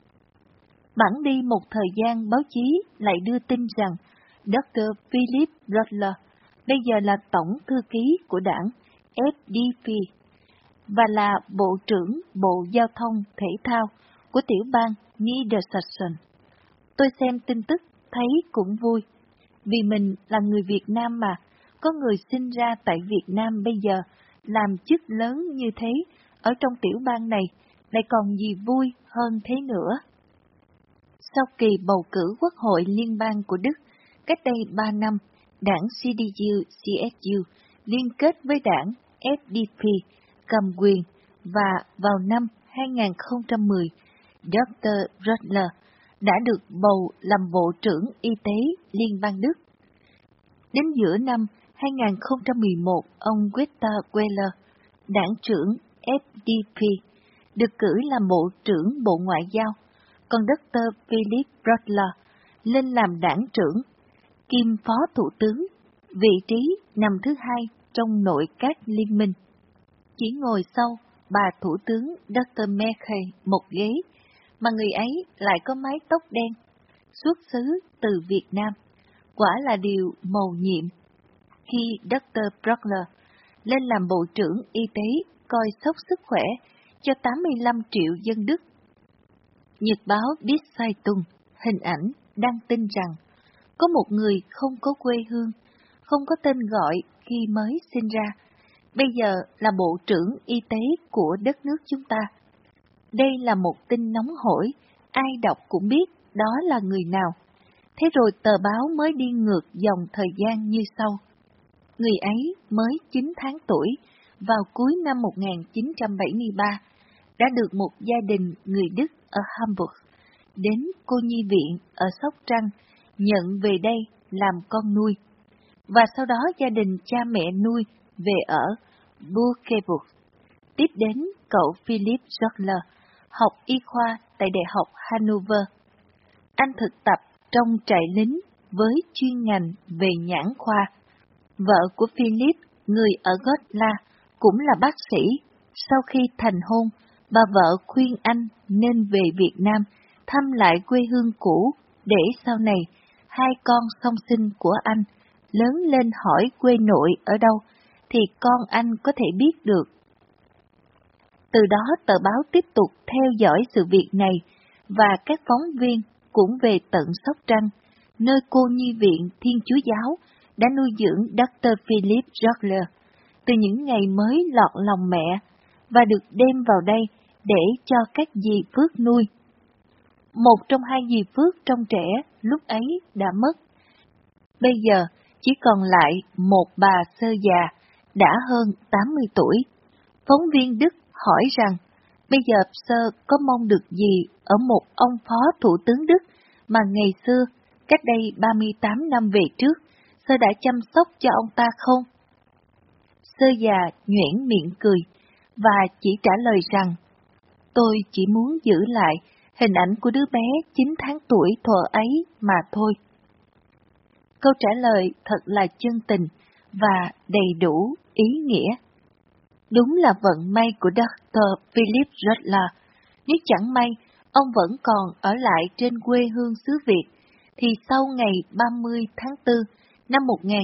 Bẵng đi một thời gian, báo chí lại đưa tin rằng Dr. Philip Rotler bây giờ là tổng thư ký của đảng FDP và là bộ trưởng Bộ Giao thông Thể thao của tiểu bang Niedersachsen. Tôi xem tin tức thấy cũng vui, vì mình là người Việt Nam mà, có người sinh ra tại Việt Nam bây giờ làm chức lớn như thế ở trong tiểu bang này, lại còn gì vui hơn thế nữa. Sau kỳ bầu cử Quốc hội Liên bang của Đức, cách đây 3 năm, đảng CDU-CSU liên kết với đảng FDP cầm quyền, và vào năm 2010, Dr. Rotler đã được bầu làm Bộ trưởng Y tế Liên bang Đức. Đến giữa năm 2011, ông Günther Wehler, đảng trưởng FDP, được cử làm Bộ trưởng Bộ Ngoại giao, còn Dr. Philip Rotler lên làm đảng trưởng, kiêm Phó Thủ tướng, vị trí nằm thứ hai trong nội các liên minh. Chỉ ngồi sau bà Thủ tướng Dr. Merkel một ghế, mà người ấy lại có mái tóc đen, xuất xứ từ Việt Nam. Quả là điều mầu nhiệm. khi Dr. Brockler lên làm Bộ trưởng Y tế coi sóc sức khỏe cho 85 triệu dân Đức. Nhật báo Bild Zeitung hình ảnh đăng tin rằng có một người không có quê hương, không có tên gọi khi mới sinh ra, bây giờ là Bộ trưởng Y tế của đất nước chúng ta. Đây là một tin nóng hổi, ai đọc cũng biết đó là người nào. Thế rồi tờ báo mới đi ngược dòng thời gian như sau. Người ấy mới 9 tháng tuổi, vào cuối năm 1973, đã được một gia đình người Đức ở Hamburg đến cô nhi viện ở Sóc Trăng nhận về đây làm con nuôi. Và sau đó gia đình cha mẹ nuôi về ở Bukeburg. Tiếp đến cậu Philip Jockler, học y khoa tại Đại học Hanover. Anh thực tập trong trại lính với chuyên ngành về nhãn khoa. Vợ của Philip, người ở Gotland, cũng là bác sĩ. Sau khi thành hôn, bà vợ khuyên anh nên về Việt Nam thăm lại quê hương cũ để sau này hai con song sinh của anh lớn lên hỏi quê nội ở đâu thì con anh có thể biết được. Từ đó tờ báo tiếp tục theo dõi sự việc này và các phóng viên cũng về tận Sóc Trăng, nơi cô nhi viện Thiên Chúa Giáo đã nuôi dưỡng Dr. Philip Jockler từ những ngày mới lọt lòng mẹ và được đem vào đây để cho các dì Phước nuôi. Một trong hai dì Phước trong trẻ lúc ấy đã mất. Bây giờ chỉ còn lại một bà sơ già đã hơn 80 tuổi. Phóng viên Đức hỏi rằng bây giờ sơ có mong được gì ở một ông phó thủ tướng Đức mà ngày xưa, cách đây 38 năm về trước, sơ đã chăm sóc cho ông ta không? Sơ già nhoẻn miệng cười và chỉ trả lời rằng tôi chỉ muốn giữ lại hình ảnh của đứa bé 9 tháng tuổi thuở ấy mà thôi. Câu trả lời thật là chân tình và đầy đủ ý nghĩa. Đúng là vận may của Dr. Philip Jockler. Nếu chẳng may, ông vẫn còn ở lại trên quê hương xứ Việt, thì sau ngày 30 tháng 4 năm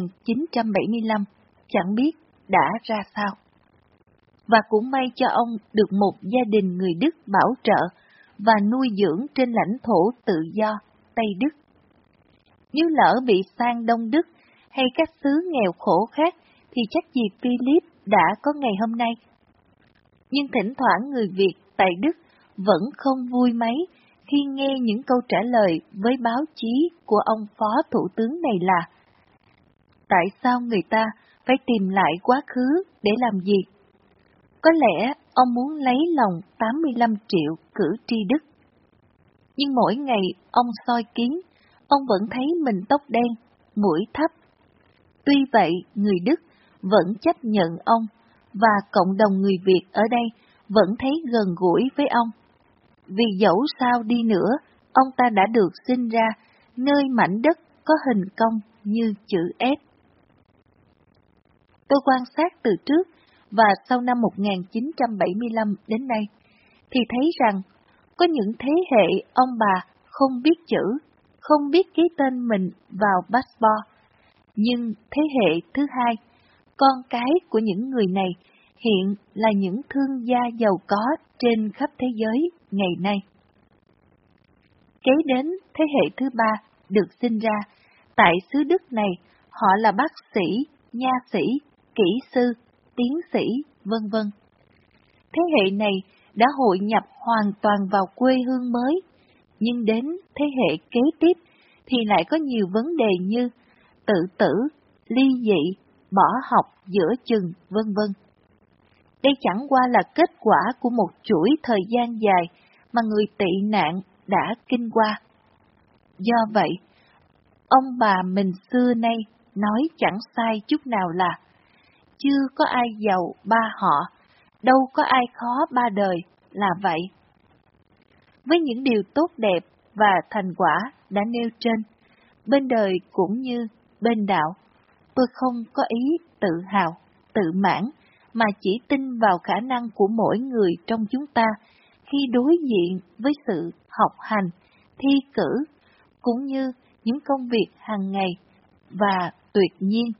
1975, chẳng biết đã ra sao. Và cũng may cho ông được một gia đình người Đức bảo trợ và nuôi dưỡng trên lãnh thổ tự do Tây Đức. Nếu lỡ bị sang Đông Đức hay các xứ nghèo khổ khác thì chắc gì Philip đã có ngày hôm nay. Nhưng thỉnh thoảng người Việt tại Đức vẫn không vui mấy khi nghe những câu trả lời với báo chí của ông phó thủ tướng này là tại sao người ta phải tìm lại quá khứ để làm gì? Có lẽ ông muốn lấy lòng 85 triệu cử tri Đức. Nhưng mỗi ngày ông soi kiến, ông vẫn thấy mình tóc đen, mũi thấp. Tuy vậy, người Đức vẫn chấp nhận ông, và cộng đồng người Việt ở đây vẫn thấy gần gũi với ông. Vì dẫu sao đi nữa, ông ta đã được sinh ra nơi mảnh đất có hình cong như chữ S. Tôi quan sát từ trước và sau năm 1975 đến nay, thì thấy rằng có những thế hệ ông bà không biết chữ, không biết ký tên mình vào passport. Nhưng thế hệ thứ hai, con cái của những người này hiện là những thương gia giàu có trên khắp thế giới ngày nay. Kế đến thế hệ thứ ba được sinh ra tại xứ Đức này, họ là bác sĩ, nha sĩ, kỹ sư, tiến sĩ, vân vân. Thế hệ này đã hội nhập hoàn toàn vào quê hương mới, nhưng đến thế hệ kế tiếp thì lại có nhiều vấn đề như tự tử, ly dị, bỏ học giữa chừng, vân vân. Đây chẳng qua là kết quả của một chuỗi thời gian dài mà người tị nạn đã kinh qua. Do vậy, ông bà mình xưa nay nói chẳng sai chút nào là chưa có ai giàu ba họ, đâu có ai khó ba đời là vậy. Với những điều tốt đẹp và thành quả đã nêu trên, bên đời cũng như bên đạo, tôi không có ý tự hào, tự mãn, mà chỉ tin vào khả năng của mỗi người trong chúng ta khi đối diện với sự học hành, thi cử, cũng như những công việc hàng ngày, và tuyệt nhiên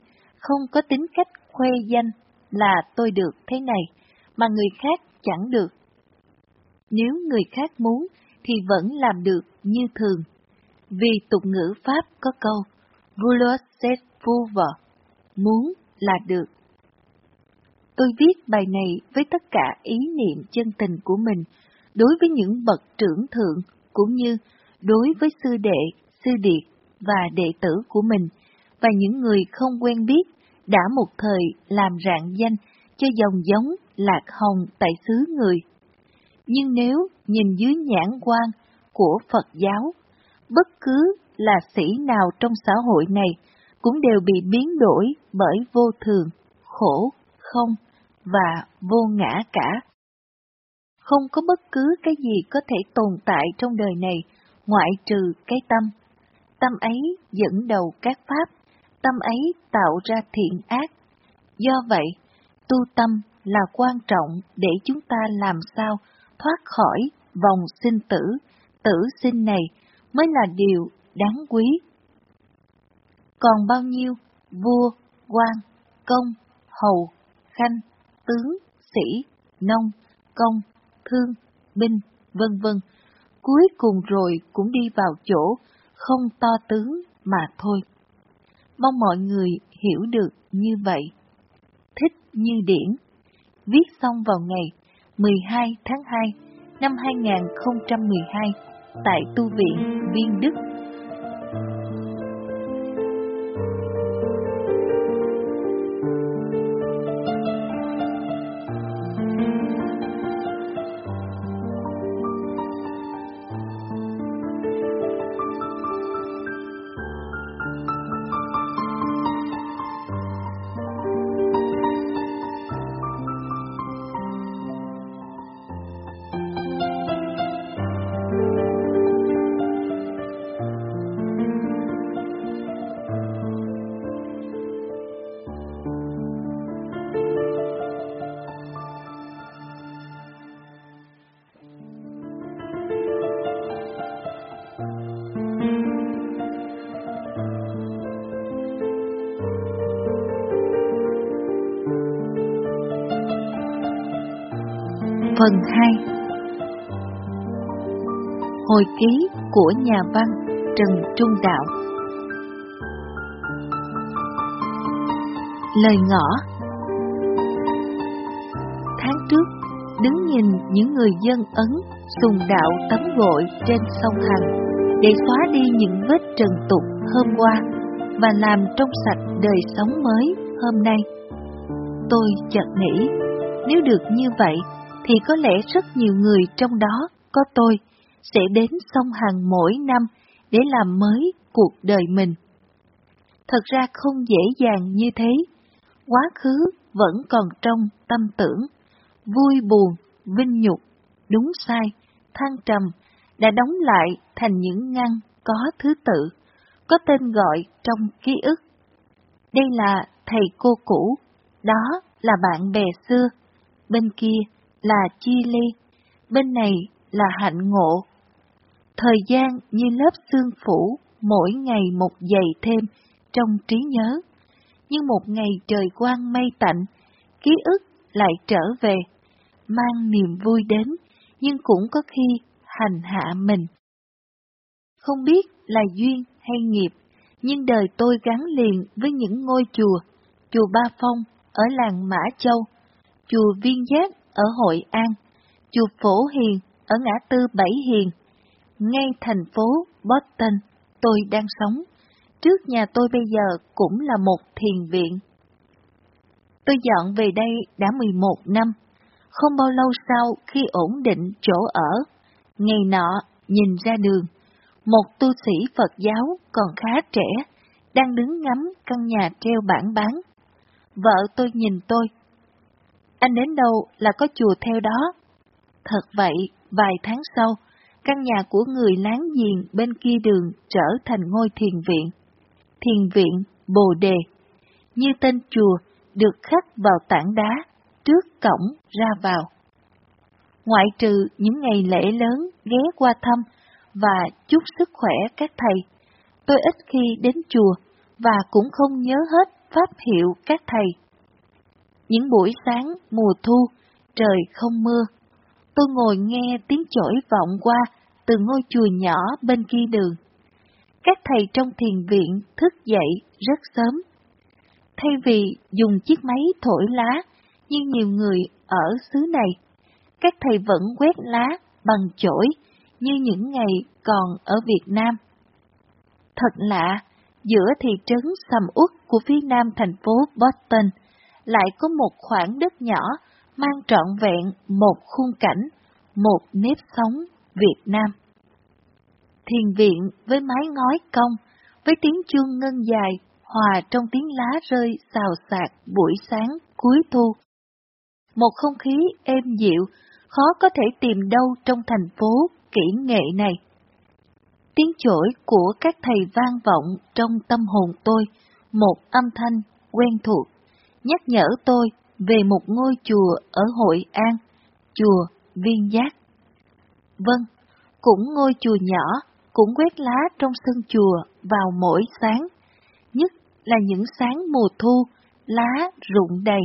không có tính cách khoe danh là tôi được thế này, mà người khác chẳng được. Nếu người khác muốn thì vẫn làm được như thường. Vì tục ngữ Pháp có câu vouloir c'est pouvoir, muốn là được. Tôi viết bài này với tất cả ý niệm chân tình của mình đối với những bậc trưởng thượng, cũng như đối với sư đệ, sư điệt và đệ tử của mình, và những người không quen biết đã một thời làm rạng danh cho dòng giống lạc hồng tại xứ người. Nhưng nếu nhìn dưới nhãn quan của Phật giáo, bất cứ là sĩ nào trong xã hội này cũng đều bị biến đổi bởi vô thường, khổ, không và vô ngã cả. Không có bất cứ cái gì có thể tồn tại trong đời này ngoại trừ cái tâm. Tâm ấy dẫn đầu các pháp, tâm ấy tạo ra thiện ác. Do vậy, tu tâm là quan trọng để chúng ta làm sao thoát khỏi vòng sinh tử, tử sinh này mới là điều đáng quý. Còn bao nhiêu vua, quan, công, hầu, khanh, tướng, sĩ, nông, công, thương, binh, vân vân, cuối cùng rồi cũng đi vào chỗ không to tướng mà thôi. Mong mọi người hiểu được như vậy. Thích Như Điển, viết xong vào ngày 12 tháng 2 năm 2012 tại tu viện Viên Đức. Phần 2. Hồi ký của nhà văn Trần Trung Đạo. Lời ngỏ. Tháng trước, đứng nhìn những người dân Ấn sùng đạo tắm gội trên sông Hằng để xóa đi những vết trần tục hôm qua và làm trong sạch đời sống mới hôm nay, tôi chợt nghĩ, nếu được như vậy thì có lẽ rất nhiều người trong đó có tôi sẽ đến sông Hằng mỗi năm để làm mới cuộc đời mình. Thật ra không dễ dàng như thế, quá khứ vẫn còn trong tâm tưởng, vui buồn, vinh nhục, đúng sai, thăng trầm đã đóng lại thành những ngăn có thứ tự, có tên gọi trong ký ức. Đây là thầy cô cũ, đó là bạn bè xưa, bên kia là chia ly, bên này là hạnh ngộ. Thời gian như lớp sương phủ, mỗi ngày một dày thêm trong trí nhớ. Nhưng một ngày trời quang mây tạnh, ký ức lại trở về, mang niềm vui đến, nhưng cũng có khi hành hạ mình. Không biết là duyên hay nghiệp, nhưng đời tôi gắn liền với những ngôi chùa Ba Phong ở làng Mã Châu, chùa Viên Giác ở Hội An, chùa Phổ Hiền ở ngã tư Bảy Hiền, ngay thành phố Boston tôi đang sống. Trước nhà tôi bây giờ cũng là một thiền viện. Tôi dọn về đây đã 11 năm. Không bao lâu sau khi ổn định chỗ ở, ngày nọ nhìn ra đường, một tu sĩ Phật giáo còn khá trẻ, đang đứng ngắm căn nhà treo bảng bán. Vợ tôi nhìn tôi. Anh đến đâu là có chùa theo đó. Thật vậy, vài tháng sau, căn nhà của người láng giềng bên kia đường trở thành ngôi thiền viện. Thiền viện Bồ Đề, như tên chùa được khắc vào tảng đá trước cổng ra vào. Ngoại trừ những ngày lễ lớn ghé qua thăm và chúc sức khỏe các thầy, tôi ít khi đến chùa và cũng không nhớ hết pháp hiệu các thầy. Những buổi sáng mùa thu, trời không mưa, tôi ngồi nghe tiếng chổi vọng qua từ ngôi chùa nhỏ bên kia đường. Các thầy trong thiền viện thức dậy rất sớm. Thay vì dùng chiếc máy thổi lá như nhiều người ở xứ này, các thầy vẫn quét lá bằng chổi như những ngày còn ở Việt Nam. Thật lạ, giữa thị trấn sầm uất của phía nam thành phố Boston lại có một khoảng đất nhỏ mang trọn vẹn một khung cảnh, một nếp sống Việt Nam. Thiền viện với mái ngói cong, với tiếng chuông ngân dài, hòa trong tiếng lá rơi xào xạc buổi sáng cuối thu. Một không khí êm dịu, khó có thể tìm đâu trong thành phố kỹ nghệ này. Tiếng chổi của các thầy vang vọng trong tâm hồn tôi, một âm thanh quen thuộc, nhắc nhở tôi về một ngôi chùa ở Hội An, chùa Viên Giác. Vâng, cũng ngôi chùa nhỏ, cũng quét lá trong sân chùa vào mỗi sáng, nhất là những sáng mùa thu, lá rụng đầy.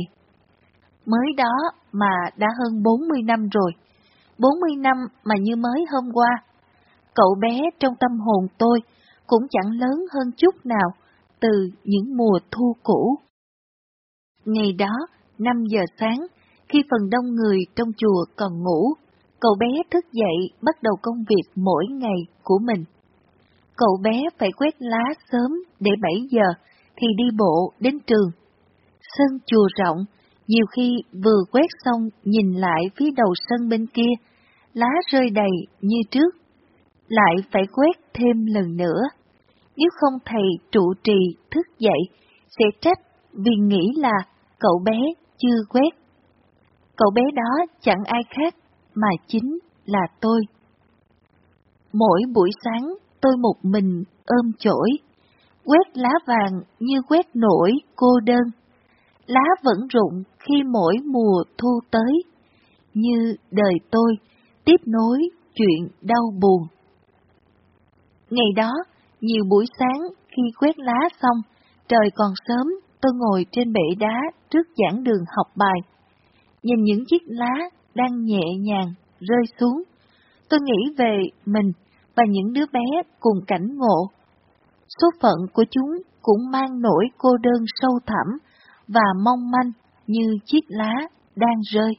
Mới đó mà đã hơn 40 năm rồi, 40 năm mà như mới hôm qua. Cậu bé trong tâm hồn tôi cũng chẳng lớn hơn chút nào từ những mùa thu cũ. Ngày đó, 5 giờ sáng, khi phần đông người trong chùa còn ngủ, cậu bé thức dậy bắt đầu công việc mỗi ngày của mình. Cậu bé phải quét lá sớm để 7 giờ thì đi bộ đến trường. Sân chùa rộng, nhiều khi vừa quét xong nhìn lại phía đầu sân bên kia, lá rơi đầy như trước, lại phải quét thêm lần nữa. Nếu không thầy trụ trì thức dậy, sẽ trách vì nghĩ là cậu bé chưa quét. Cậu bé đó chẳng ai khác mà chính là tôi. Mỗi buổi sáng tôi một mình ôm chổi, quét lá vàng như quét nổi cô đơn. Lá vẫn rụng khi mỗi mùa thu tới, như đời tôi tiếp nối chuyện đau buồn. Ngày đó, nhiều buổi sáng khi quét lá xong, trời còn sớm, tôi ngồi trên bệ đá trước giảng đường học bài. Nhìn những chiếc lá đang nhẹ nhàng rơi xuống, tôi nghĩ về mình và những đứa bé cùng cảnh ngộ. Số phận của chúng cũng mang nỗi cô đơn sâu thẳm và mong manh như chiếc lá đang rơi.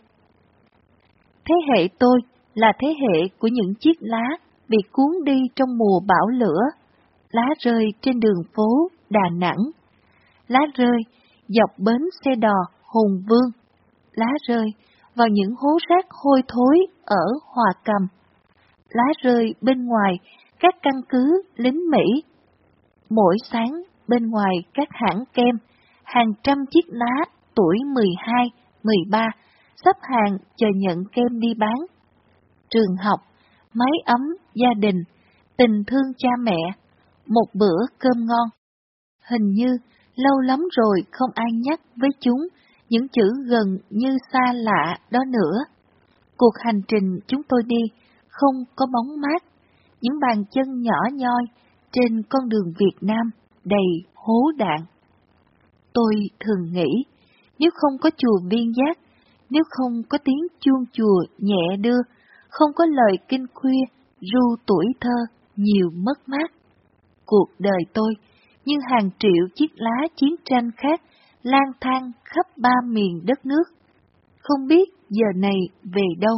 Thế hệ tôi là thế hệ của những chiếc lá bị cuốn đi trong mùa bão lửa, lá rơi trên đường phố Đà Nẵng, lá rơi dọc bến xe đò Hùng Vương, lá rơi vào những hố rác hôi thối ở Hòa Cầm, lá rơi bên ngoài các căn cứ lính Mỹ. Mỗi sáng bên ngoài các hãng kem, hàng trăm chiếc lá tuổi 12, 13 sắp hàng chờ nhận kem đi bán. Trường học, mái ấm gia đình, tình thương cha mẹ, một bữa cơm ngon. Hình như lâu lắm rồi không ai nhắc với chúng những chữ gần như xa lạ đó nữa. Cuộc hành trình chúng tôi đi không có bóng mát, những bàn chân nhỏ nhoi trên con đường Việt Nam đầy hố đạn. Tôi thường nghĩ, nếu không có chùa Viên Giác, nếu không có tiếng chuông chùa nhẹ đưa, không có lời kinh khuya ru tuổi thơ nhiều mất mát, cuộc đời tôi như hàng triệu chiếc lá chiến tranh khác lang thang khắp ba miền đất nước, không biết giờ này về đâu.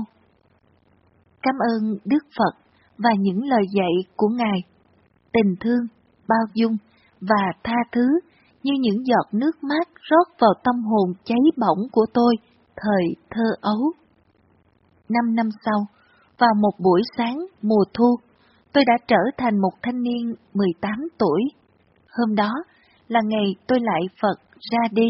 Cảm ơn Đức Phật và những lời dạy của Ngài, tình thương, bao dung và tha thứ như những giọt nước mát rót vào tâm hồn cháy bỏng của tôi thời thơ ấu. 5 năm sau, vào một buổi sáng mùa thu, tôi đã trở thành một thanh niên 18 tuổi. Hôm đó là ngày tôi lại Phật ra đi.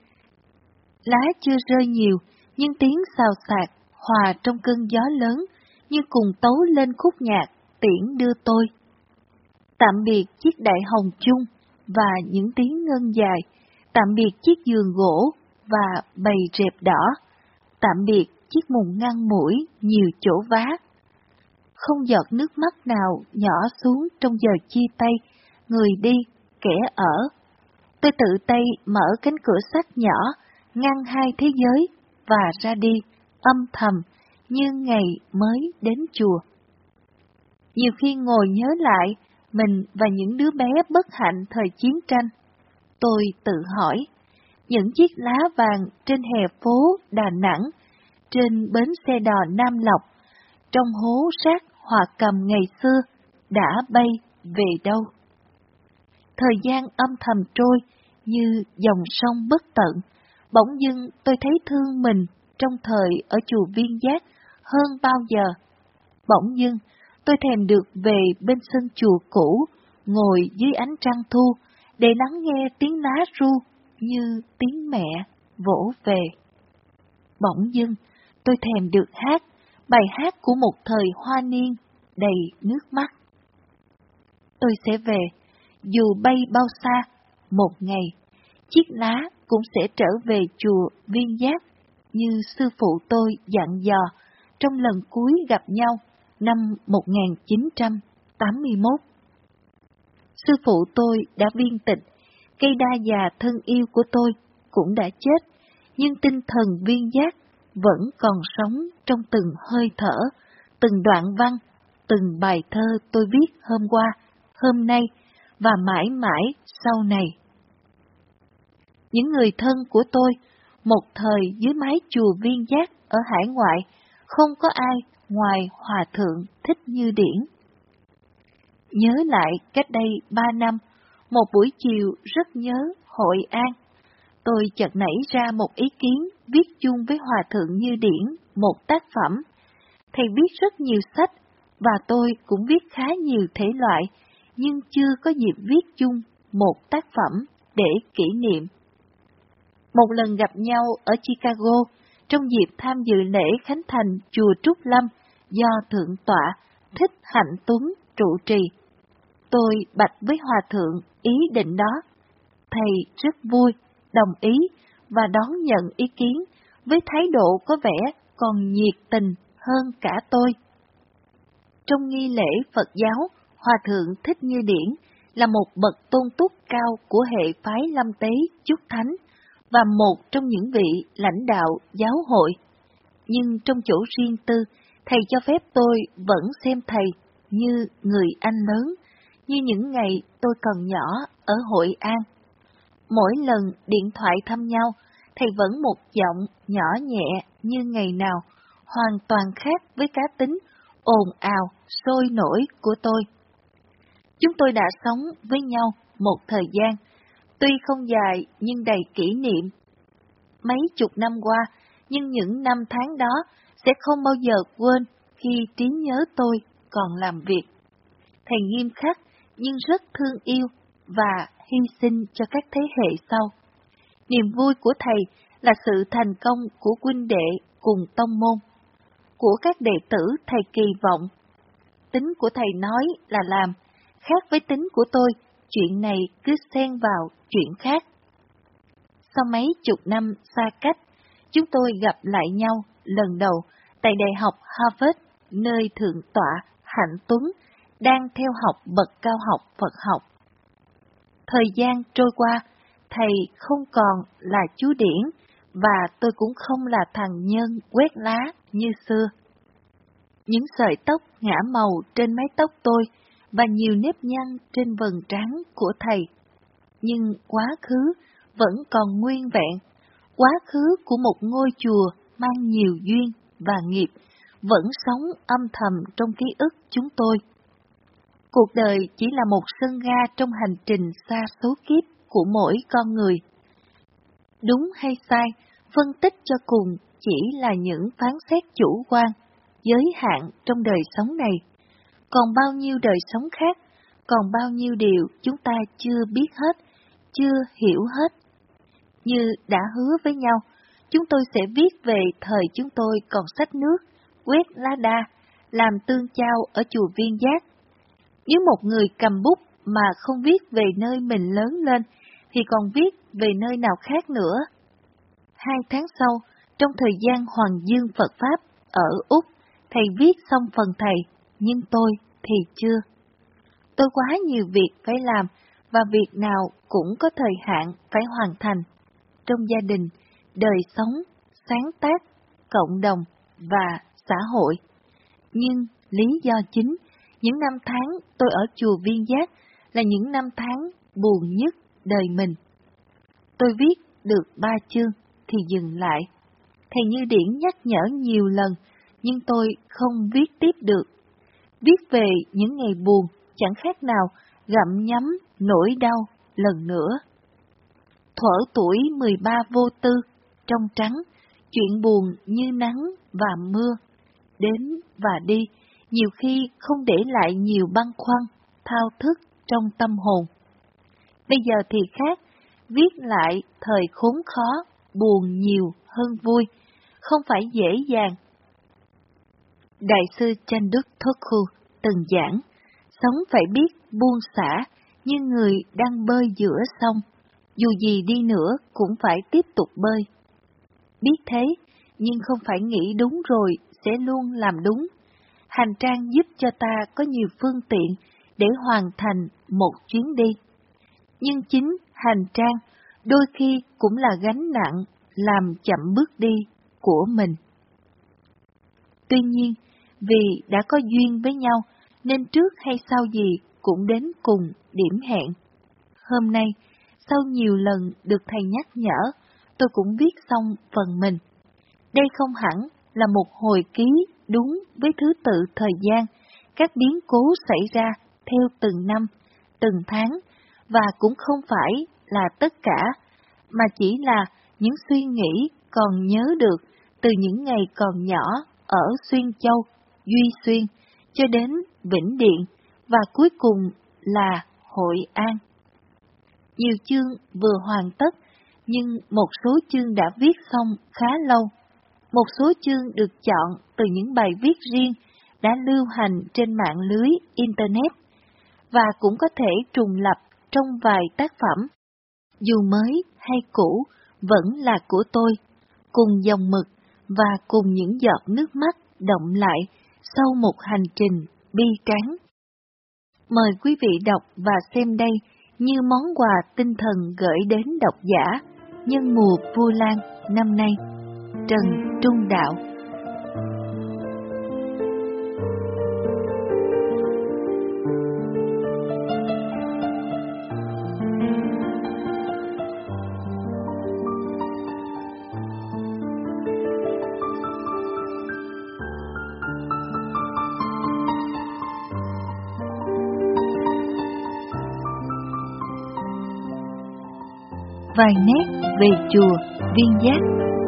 Lá chưa rơi nhiều, nhưng tiếng xào xạc hòa trong cơn gió lớn như cùng tấu lên khúc nhạc tiễn đưa tôi. Tạm biệt chiếc đại hồng chung và những tiếng ngân dài, tạm biệt chiếc giường gỗ và bầy rệp đỏ, tạm biệt chiếc mùng ngăn mũi nhiều chỗ vá. Không giọt nước mắt nào nhỏ xuống trong giờ chia tay, người đi, kẻ ở. Tôi tự tay mở cánh cửa sắt nhỏ, ngăn hai thế giới, và ra đi, âm thầm, như ngày mới đến chùa. Nhiều khi ngồi nhớ lại, mình và những đứa bé bất hạnh thời chiến tranh, tôi tự hỏi, những chiếc lá vàng trên hè phố Đà Nẵng, trên bến xe đò Nam Lộc, trong hố rác Hòa Cầm ngày xưa, đã bay về đâu? Thời gian âm thầm trôi, như dòng sông bất tận, bỗng dưng tôi thấy thương mình trong thời ở chùa Viên Giác hơn bao giờ. Bỗng dưng, tôi thèm được về bên sân chùa cũ, ngồi dưới ánh trăng thu, để lắng nghe tiếng lá ru như tiếng mẹ vỗ về. Bỗng dưng, tôi thèm được hát, bài hát của một thời hoa niên, đầy nước mắt. Tôi sẽ về, dù bay bao xa, một ngày, chiếc lá cũng sẽ trở về chùa Viên Giác, như sư phụ tôi dặn dò trong lần cuối gặp nhau năm 1981. Sư phụ tôi đã viên tịch, cây đa già thân yêu của tôi cũng đã chết, nhưng tinh thần Viên Giác vẫn còn sống trong từng hơi thở, từng đoạn văn, từng bài thơ tôi viết hôm qua, hôm nay và mãi mãi sau này. Những người thân của tôi, một thời dưới mái chùa Viên Giác ở hải ngoại, không có ai ngoài Hòa Thượng Thích Như Điển. Nhớ lại cách đây 3 năm, một buổi chiều rất nhớ Hội An, tôi chợt nảy ra một ý kiến viết chung với Hòa Thượng Như Điển một tác phẩm. Thầy viết rất nhiều sách, và tôi cũng viết khá nhiều thể loại, nhưng chưa có dịp viết chung một tác phẩm để kỷ niệm. Một lần gặp nhau ở Chicago, trong dịp tham dự lễ khánh thành chùa Trúc Lâm do Thượng tọa Thích Hạnh Tuấn trụ trì, tôi bạch với Hòa Thượng ý định đó. Thầy rất vui, đồng ý và đón nhận ý kiến với thái độ có vẻ còn nhiệt tình hơn cả tôi. Trong nghi lễ Phật giáo, Hòa Thượng Thích Như Điển là một bậc tôn túc cao của hệ phái Lâm Tế Chúc Thánh và một trong những vị lãnh đạo giáo hội. Nhưng trong chỗ riêng tư, thầy cho phép tôi vẫn xem thầy như người anh lớn, như những ngày tôi còn nhỏ ở Hội An. Mỗi lần điện thoại thăm nhau, thầy vẫn một giọng nhỏ nhẹ như ngày nào, hoàn toàn khác với cá tính ồn ào, sôi nổi của tôi. Chúng tôi đã sống với nhau một thời gian, tuy không dài nhưng đầy kỷ niệm. Mấy chục năm qua, nhưng những năm tháng đó sẽ không bao giờ quên khi trí nhớ tôi còn làm việc. Thầy nghiêm khắc nhưng rất thương yêu và hy sinh cho các thế hệ sau. Niềm vui của thầy là sự thành công của huynh đệ cùng tông môn, của các đệ tử thầy kỳ vọng. Tính của thầy nói là làm, khác với tính của tôi, chuyện này cứ xen vào chuyện khác. Sau mấy chục năm xa cách, chúng tôi gặp lại nhau lần đầu tại Đại học Harvard, nơi Thượng tọa Hạnh Tuấn đang theo học bậc cao học Phật học. Thời gian trôi qua, thầy không còn là chú Điển, và tôi cũng không là thằng nhân quét lá như xưa. Những sợi tóc ngả màu trên mái tóc tôi, và nhiều nếp nhăn trên vầng trán của thầy. Nhưng quá khứ vẫn còn nguyên vẹn, quá khứ của một ngôi chùa mang nhiều duyên và nghiệp, vẫn sống âm thầm trong ký ức chúng tôi. Cuộc đời chỉ là một sân ga trong hành trình xa số kiếp của mỗi con người. Đúng hay sai, phân tích cho cùng chỉ là những phán xét chủ quan, giới hạn trong đời sống này. Còn bao nhiêu đời sống khác, còn bao nhiêu điều chúng ta chưa biết hết, chưa hiểu hết. Như đã hứa với nhau, chúng tôi sẽ viết về thời chúng tôi còn xách nước, quét lá đa, làm tương chao ở chùa Viên Giác. Nếu một người cầm bút mà không viết về nơi mình lớn lên, thì còn viết về nơi nào khác nữa. 2 tháng sau, trong thời gian Hoàng Dương Phật Pháp ở Úc, thầy viết xong phần thầy, nhưng tôi thì chưa. Tôi quá nhiều việc phải làm, và việc nào cũng có thời hạn phải hoàn thành. Trong gia đình, đời sống, sáng tác, cộng đồng và xã hội. Nhưng lý do chính, những năm tháng tôi ở chùa Viên Giác là những năm tháng buồn nhất đời mình. Tôi viết được 3 chương thì dừng lại. Thầy Như Điển nhắc nhở nhiều lần, nhưng tôi không viết tiếp được. Viết về những ngày buồn chẳng khác nào gặm nhấm nỗi đau lần nữa. Thuở tuổi 13 vô tư, trong trắng, chuyện buồn như nắng và mưa, đến và đi, nhiều khi không để lại nhiều băn khoăn, thao thức trong tâm hồn. Bây giờ thì khác, viết lại thời khốn khó, buồn nhiều hơn vui, không phải dễ dàng. Đại sư Chanduk Thokku từng giảng, sống phải biết buông xả như người đang bơi giữa sông, dù gì đi nữa cũng phải tiếp tục bơi. Biết thế, nhưng không phải nghĩ đúng rồi sẽ luôn làm đúng. Hành trang giúp cho ta có nhiều phương tiện để hoàn thành một chuyến đi. Nhưng chính hành trang đôi khi cũng là gánh nặng làm chậm bước đi của mình. Tuy nhiên, vì đã có duyên với nhau, nên trước hay sau gì cũng đến cùng điểm hẹn. Hôm nay, sau nhiều lần được thầy nhắc nhở, tôi cũng viết xong phần mình. Đây không hẳn là một hồi ký đúng với thứ tự thời gian, các biến cố xảy ra theo từng năm, từng tháng, và cũng không phải là tất cả, mà chỉ là những suy nghĩ còn nhớ được từ những ngày còn nhỏ ở Xuyên Châu, Duy Xuyên, cho đến Vĩnh Điện, và cuối cùng là Hội An. Nhiều chương vừa hoàn tất, nhưng một số chương đã viết xong khá lâu. Một số chương được chọn từ những bài viết riêng đã lưu hành trên mạng lưới Internet, và cũng có thể trùng lặp trong vài tác phẩm. Dù mới hay cũ, vẫn là của tôi, cùng dòng mực và cùng những giọt nước mắt động lại sau một hành trình bi tráng. Mời quý vị đọc và xem đây như món quà tinh thần gửi đến độc giả nhân mùa Vu Lan năm nay. Trần Trung Đạo. Vài nét về chùa Viên Giác.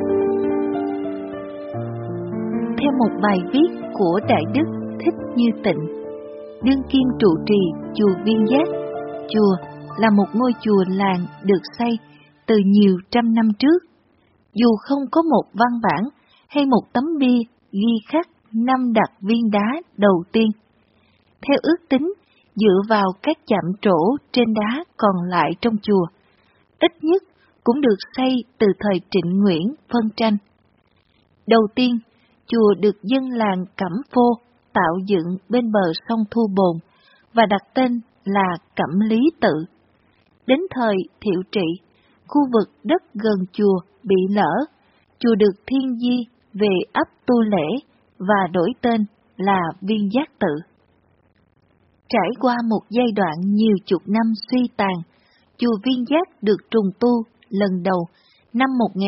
Theo một bài viết của Đại Đức Thích Như Tịnh, đương kim trụ trì chùa Viên Giác, chùa là một ngôi chùa làng được xây từ nhiều trăm năm trước. Dù không có một văn bản hay một tấm bia ghi khắc năm đặt viên đá đầu tiên. Theo ước tính, dựa vào các chạm trổ trên đá còn lại trong chùa, ít nhất cũng được xây từ thời Trịnh Nguyễn phân tranh. Đầu tiên, chùa được dân làng Cẩm Phô tạo dựng bên bờ sông Thu Bồn và đặt tên là Cẩm Lý Tự. Đến thời Thiệu Trị, khu vực đất gần chùa bị lở, chùa được thiên di về ấp Tu Lễ và đổi tên là Viên Giác Tự. Trải qua một giai đoạn nhiều chục năm suy tàn, chùa Viên Giác được trùng tu lần đầu năm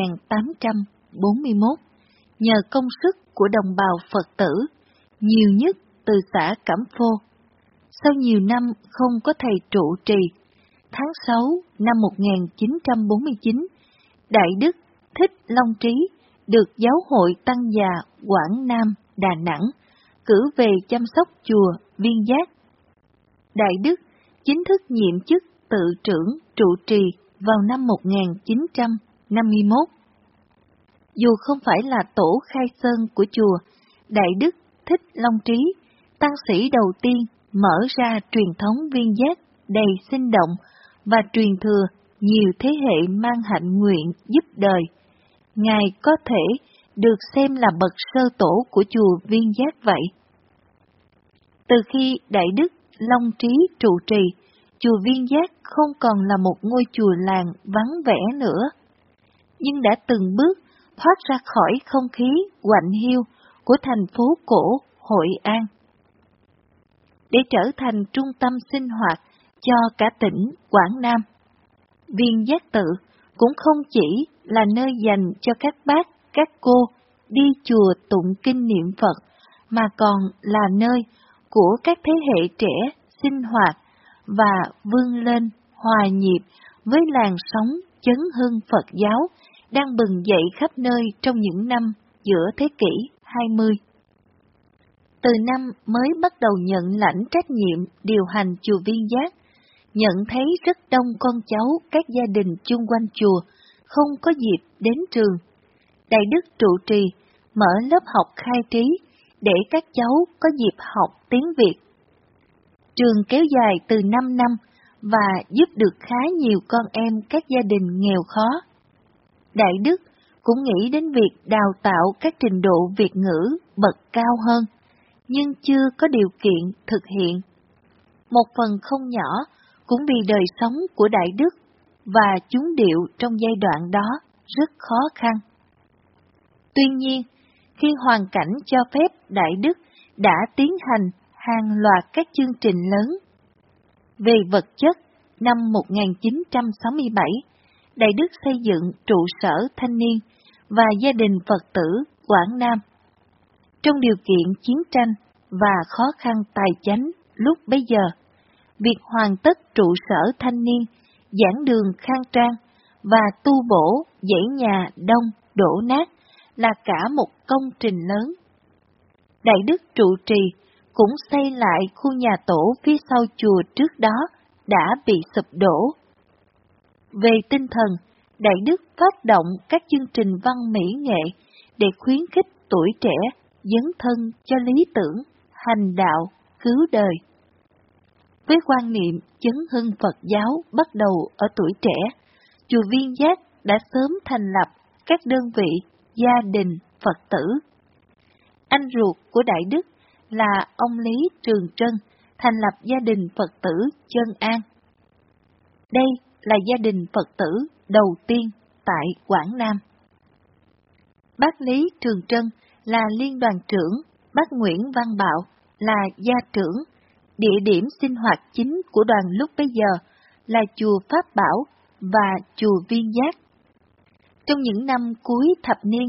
1841 nhờ công sức của đồng bào Phật tử, nhiều nhất từ xã Cẩm Phô. Sau nhiều năm không có thầy trụ trì, tháng 6 năm 1949, Đại Đức Thích Long Trí được Giáo hội Tăng già Quảng Nam, Đà Nẵng cử về chăm sóc chùa Viên Giác. Đại Đức chính thức nhiệm chức tự trưởng trụ trì vào năm 1951. Dù không phải là tổ khai sơn của chùa, Đại Đức Thích Long Trí, tăng sĩ đầu tiên mở ra truyền thống Viên Giác đầy sinh động và truyền thừa nhiều thế hệ mang hạnh nguyện giúp đời, Ngài có thể được xem là bậc sơ tổ của chùa Viên Giác vậy. Từ khi Đại Đức Long Trí trụ trì, chùa Viên Giác không còn là một ngôi chùa làng vắng vẻ nữa, nhưng đã từng bước thoát ra khỏi không khí quạnh hiu của thành phố cổ Hội An, để trở thành trung tâm sinh hoạt cho cả tỉnh Quảng Nam. Viên Giác Tự cũng không chỉ là nơi dành cho các bác, các cô đi chùa tụng kinh niệm Phật, mà còn là nơi của các thế hệ trẻ sinh hoạt và vươn lên hòa nhịp với làn sóng chấn hưng Phật giáo đang bừng dậy khắp nơi trong những năm giữa thế kỷ 20. Từ năm mới bắt đầu nhận lãnh trách nhiệm điều hành chùa Viên Giác, nhận thấy rất đông con cháu các gia đình chung quanh chùa không có dịp đến trường. Đại đức trụ trì mở lớp học khai trí để các cháu có dịp học tiếng Việt. Trường kéo dài từ 5 năm và giúp được khá nhiều con em các gia đình nghèo khó. Đại đức cũng nghĩ đến việc đào tạo các trình độ Việt ngữ bậc cao hơn, nhưng chưa có điều kiện thực hiện. Một phần không nhỏ cũng vì đời sống của Đại đức và chúng điệu trong giai đoạn đó rất khó khăn. Tuy nhiên, khi hoàn cảnh cho phép, Đại đức đã tiến hành hàng loạt các chương trình lớn. Về vật chất, năm 1967, Đại đức xây dựng trụ sở thanh niên và gia đình Phật tử Quảng Nam. Trong điều kiện chiến tranh và khó khăn tài chánh lúc bấy giờ, việc hoàn tất trụ sở thanh niên, giảng đường khang trang và tu bổ dãy nhà đông đổ nát là cả một công trình lớn. Đại đức trụ trì cũng xây lại khu nhà tổ phía sau chùa trước đó đã bị sụp đổ. Về tinh thần, Đại đức phát động các chương trình văn mỹ nghệ để khuyến khích tuổi trẻ dấn thân cho lý tưởng, hành đạo, cứu đời. Với quan niệm chấn hưng Phật giáo bắt đầu ở tuổi trẻ, chùa Viên Giác đã sớm thành lập các đơn vị gia đình Phật tử. Anh ruột của Đại đức là ông Lý Trường Trân thành lập gia đình Phật tử Chân An. Đây là gia đình Phật tử đầu tiên tại Quảng Nam. Bác Lý Trường Trân là liên đoàn trưởng, bác Nguyễn Văn Bạo là gia trưởng. Địa điểm sinh hoạt chính của đoàn lúc bấy giờ là chùa Pháp Bảo và chùa Viên Giác. Trong những năm cuối thập niên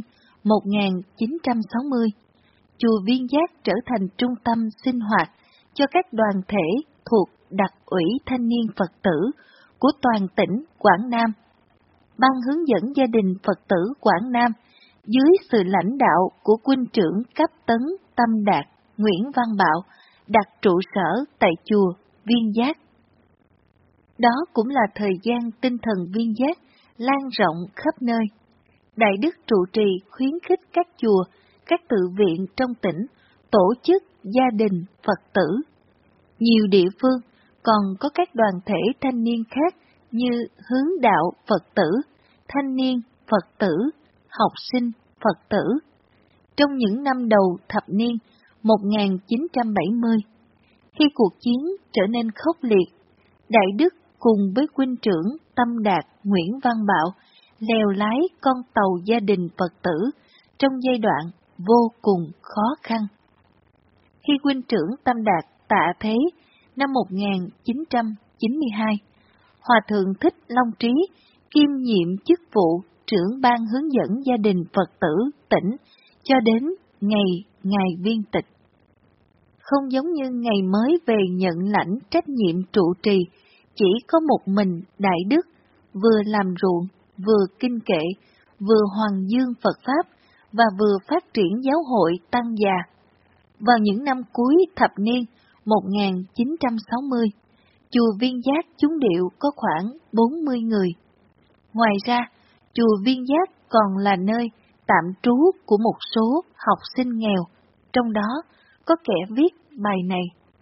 1960, chùa Viên Giác trở thành trung tâm sinh hoạt cho các đoàn thể thuộc Đặc ủy Thanh niên Phật tử của toàn tỉnh Quảng Nam. Ban hướng dẫn gia đình Phật tử Quảng Nam dưới sự lãnh đạo của huynh trưởng cấp tấn Tâm Đạt Nguyễn Văn Bạo đặt trụ sở tại chùa Viên Giác. Đó cũng là thời gian tinh thần Viên Giác lan rộng khắp nơi. Đại đức trụ trì khuyến khích các chùa, các tự viện trong tỉnh tổ chức gia đình Phật tử. Nhiều địa phương còn có các đoàn thể thanh niên khác như Hướng đạo Phật tử, Thanh niên Phật tử, Học sinh Phật tử. Trong những năm đầu thập niên 1970, khi cuộc chiến trở nên khốc liệt, Đại đức cùng với huynh trưởng Tâm Đạt Nguyễn Văn Bạo lèo lái con tàu gia đình Phật tử trong giai đoạn vô cùng khó khăn. Khi huynh trưởng Tâm Đạt tạ thế năm 1992, Hòa thượng Thích Long Trí kiêm nhiệm chức vụ trưởng ban hướng dẫn gia đình Phật tử tỉnh cho đến ngày Ngài viên tịch. Không giống như ngày mới về nhận lãnh trách nhiệm trụ trì, chỉ có một mình Đại đức vừa làm ruộng, vừa kinh kệ, vừa hoàng dương Phật Pháp và vừa phát triển giáo hội Tăng Già. Vào những năm cuối thập niên 1960, chùa Viên Giác chúng điệu có khoảng 40 người. Ngoài ra, chùa Viên Giác còn là nơi tạm trú của một số học sinh nghèo, trong đó có kẻ viết bài này.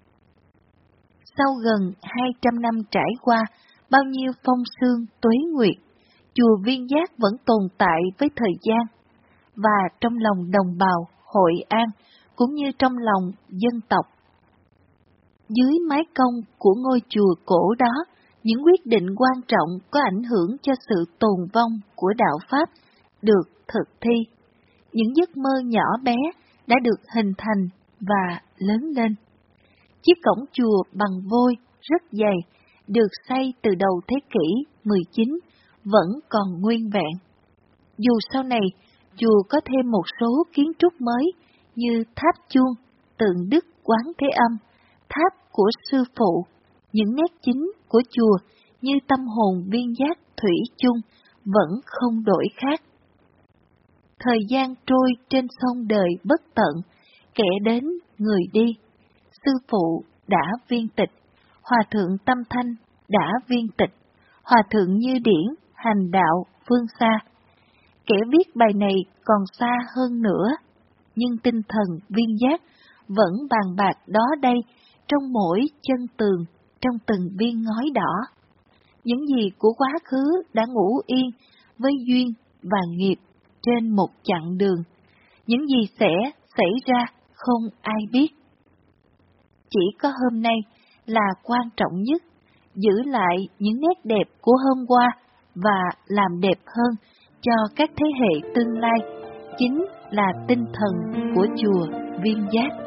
Sau gần 200 năm trải qua bao nhiêu phong sương tuế nguyệt, chùa Viên Giác vẫn tồn tại với thời gian, và trong lòng đồng bào Hội An cũng như trong lòng dân tộc. Dưới mái cong của ngôi chùa cổ đó, những quyết định quan trọng có ảnh hưởng cho sự tồn vong của đạo Pháp được thực thi. Những giấc mơ nhỏ bé đã được hình thành và lớn lên. Chiếc cổng chùa bằng vôi rất dày, được xây từ đầu thế kỷ 19, vẫn còn nguyên vẹn. Dù sau này, chùa có thêm một số kiến trúc mới như tháp chuông, tượng Đức Quán Thế Âm, tháp của sư phụ, những nét chính của chùa như tâm hồn viên giác thủy chung vẫn không đổi khác. Thời gian trôi trên sông đời bất tận, kẻ đến người đi. Sư phụ đã viên tịch, hòa thượng Tâm Thanh đã viên tịch, hòa thượng Như Điển hành đạo phương xa. Kẻ viết bài này còn xa hơn nữa, nhưng tinh thần viên giác vẫn bàn bạc đó đây trong mỗi chân tường, trong từng viên ngói đỏ. Những gì của quá khứ đã ngủ yên với duyên và nghiệp trên một chặng đường. Những gì sẽ xảy ra không ai biết. Chỉ có hôm nay là quan trọng nhất, giữ lại những nét đẹp của hôm qua và làm đẹp hơn cho các thế hệ tương lai, chính là tinh thần của chùa Viên Giác.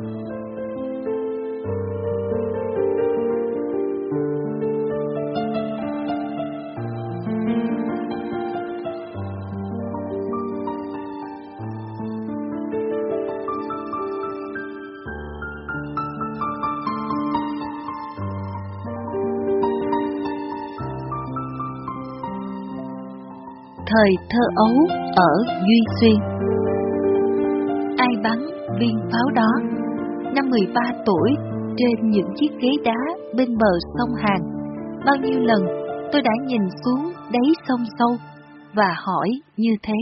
Thời thơ ấu ở Duy Xuyên. Ai bắn viên pháo đó? Năm 13 tuổi, trên những chiếc ghế đá bên bờ sông Hàn, bao nhiêu lần tôi đã nhìn xuống đáy sông sâu và hỏi như thế.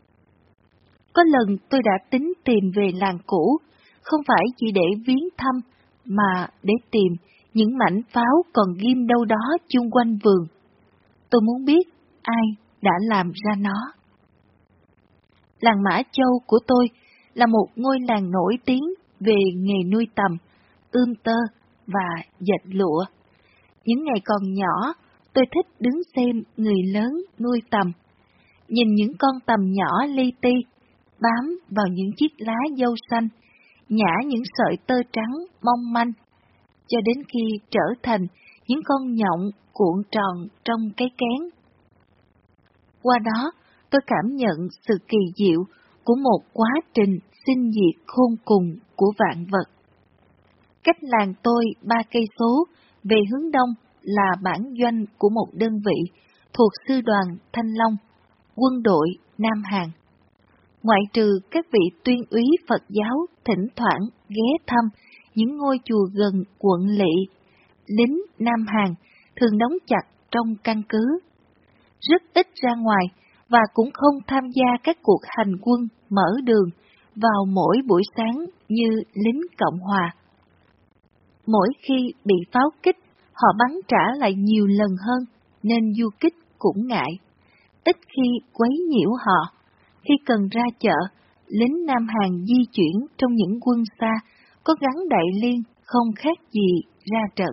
Có lần tôi đã tính tìm về làng cũ, không phải chỉ để viếng thăm, mà để tìm những mảnh pháo còn ghim đâu đó chung quanh vườn. Tôi muốn biết ai đã làm ra nó. Làng Mã Châu của tôi là một ngôi làng nổi tiếng về nghề nuôi tầm, ươm tơ và dệt lụa. Những ngày còn nhỏ, tôi thích đứng xem người lớn nuôi tầm, nhìn những con tầm nhỏ li ti, bám vào những chiếc lá dâu xanh, nhả những sợi tơ trắng mong manh, cho đến khi trở thành những con nhộng cuộn tròn trong cái kén. Qua đó, tôi cảm nhận sự kỳ diệu của một quá trình sinh diệt khôn cùng của vạn vật. Cách làng tôi 3 cây số về hướng đông là bản doanh của một đơn vị thuộc sư đoàn Thanh Long, quân đội Nam Hàn. Ngoại trừ các vị tuyên úy Phật giáo thỉnh thoảng ghé thăm những ngôi chùa gần quận Lỵ, lính Nam Hàn thường đóng chặt trong căn cứ. Rất ít ra ngoài và cũng không tham gia các cuộc hành quân mở đường vào mỗi buổi sáng như lính Cộng Hòa. Mỗi khi bị pháo kích, họ bắn trả lại nhiều lần hơn, nên du kích cũng ngại. Ít khi quấy nhiễu họ. Khi cần ra chợ, lính Nam Hàn di chuyển trong những quân xa, có gắn đại liên không khác gì ra trận.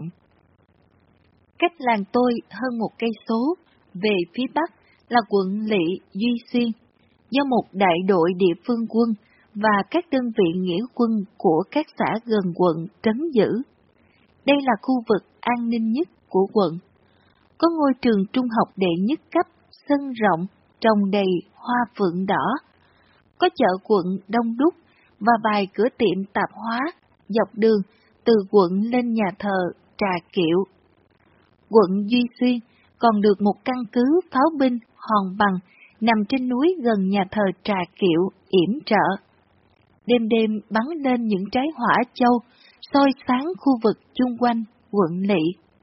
Cách làng tôi hơn 1 cây số, về phía bắc là quận Lỵ Duy Xuyên, do một đại đội địa phương quân và các đơn vị nghĩa quân của các xã gần quận trấn giữ. Đây là khu vực an ninh nhất của quận. Có ngôi trường trung học đệ nhất cấp, sân rộng, trồng đầy hoa phượng đỏ. Có chợ quận đông đúc và vài cửa tiệm tạp hóa dọc đường từ quận lên nhà thờ Trà Kiệu. Quận Duy Xuyên còn được một căn cứ pháo binh Hòn Bằng nằm trên núi gần nhà thờ Trà Kiệu yểm trợ. Đêm đêm bắn lên những trái hỏa châu, soi sáng khu vực chung quanh quận Lỵ.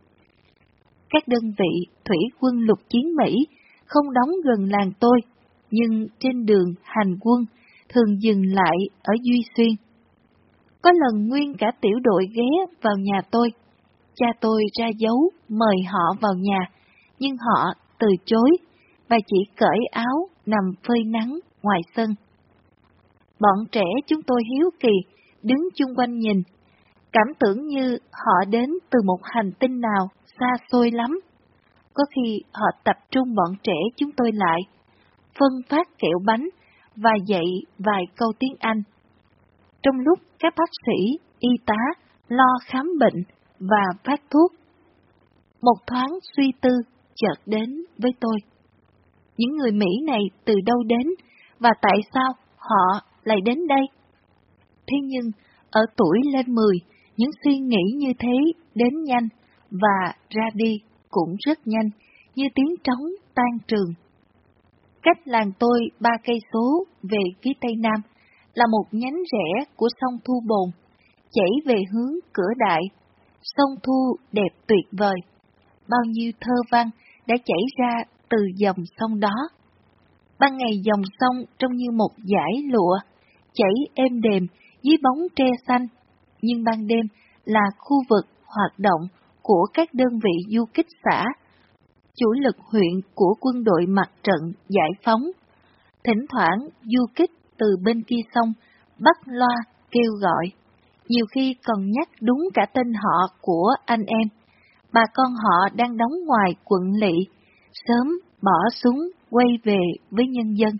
Các đơn vị thủy quân lục chiến Mỹ không đóng gần làng tôi, nhưng trên đường hành quân thường dừng lại ở Duy Xuyên. Có lần nguyên cả tiểu đội ghé vào nhà tôi. Cha tôi ra dấu mời họ vào nhà, nhưng họ từ chối và chỉ cởi áo nằm phơi nắng ngoài sân. Bọn trẻ chúng tôi hiếu kỳ, đứng chung quanh nhìn. cảm tưởng như họ đến từ một hành tinh nào xa xôi lắm. Có khi họ tập trung bọn trẻ chúng tôi lại, phân phát kẹo bánh và dạy vài câu tiếng Anh. Trong lúc các bác sĩ, y tá lo khám bệnh và phát thuốc, một thoáng suy tư chợt đến với tôi. Những người Mỹ này từ đâu đến và tại sao họ lại đến đây? Thế nhưng, ở tuổi lên 10, những suy nghĩ như thế đến nhanh và ra đi cũng rất nhanh, như tiếng trống tan trường. Cách làng tôi 3 cây số về phía tây nam là một nhánh rẽ của sông Thu Bồn, chảy về hướng Cửa Đại. Sông Thu đẹp tuyệt vời, bao nhiêu thơ văn đã chảy ra từ dòng sông đó. Ban ngày dòng sông trông như một dải lụa, chảy êm đềm dưới bóng tre xanh, nhưng ban đêm là khu vực hoạt động của các đơn vị du kích xã, chủ lực huyện của quân đội mặt trận giải phóng. Thỉnh thoảng du kích từ bên kia sông bắt loa kêu gọi, nhiều khi còn nhắc đúng cả tên họ của anh em. Bà con họ đang đóng ngoài quận lỵ, sớm bỏ súng quay về với nhân dân.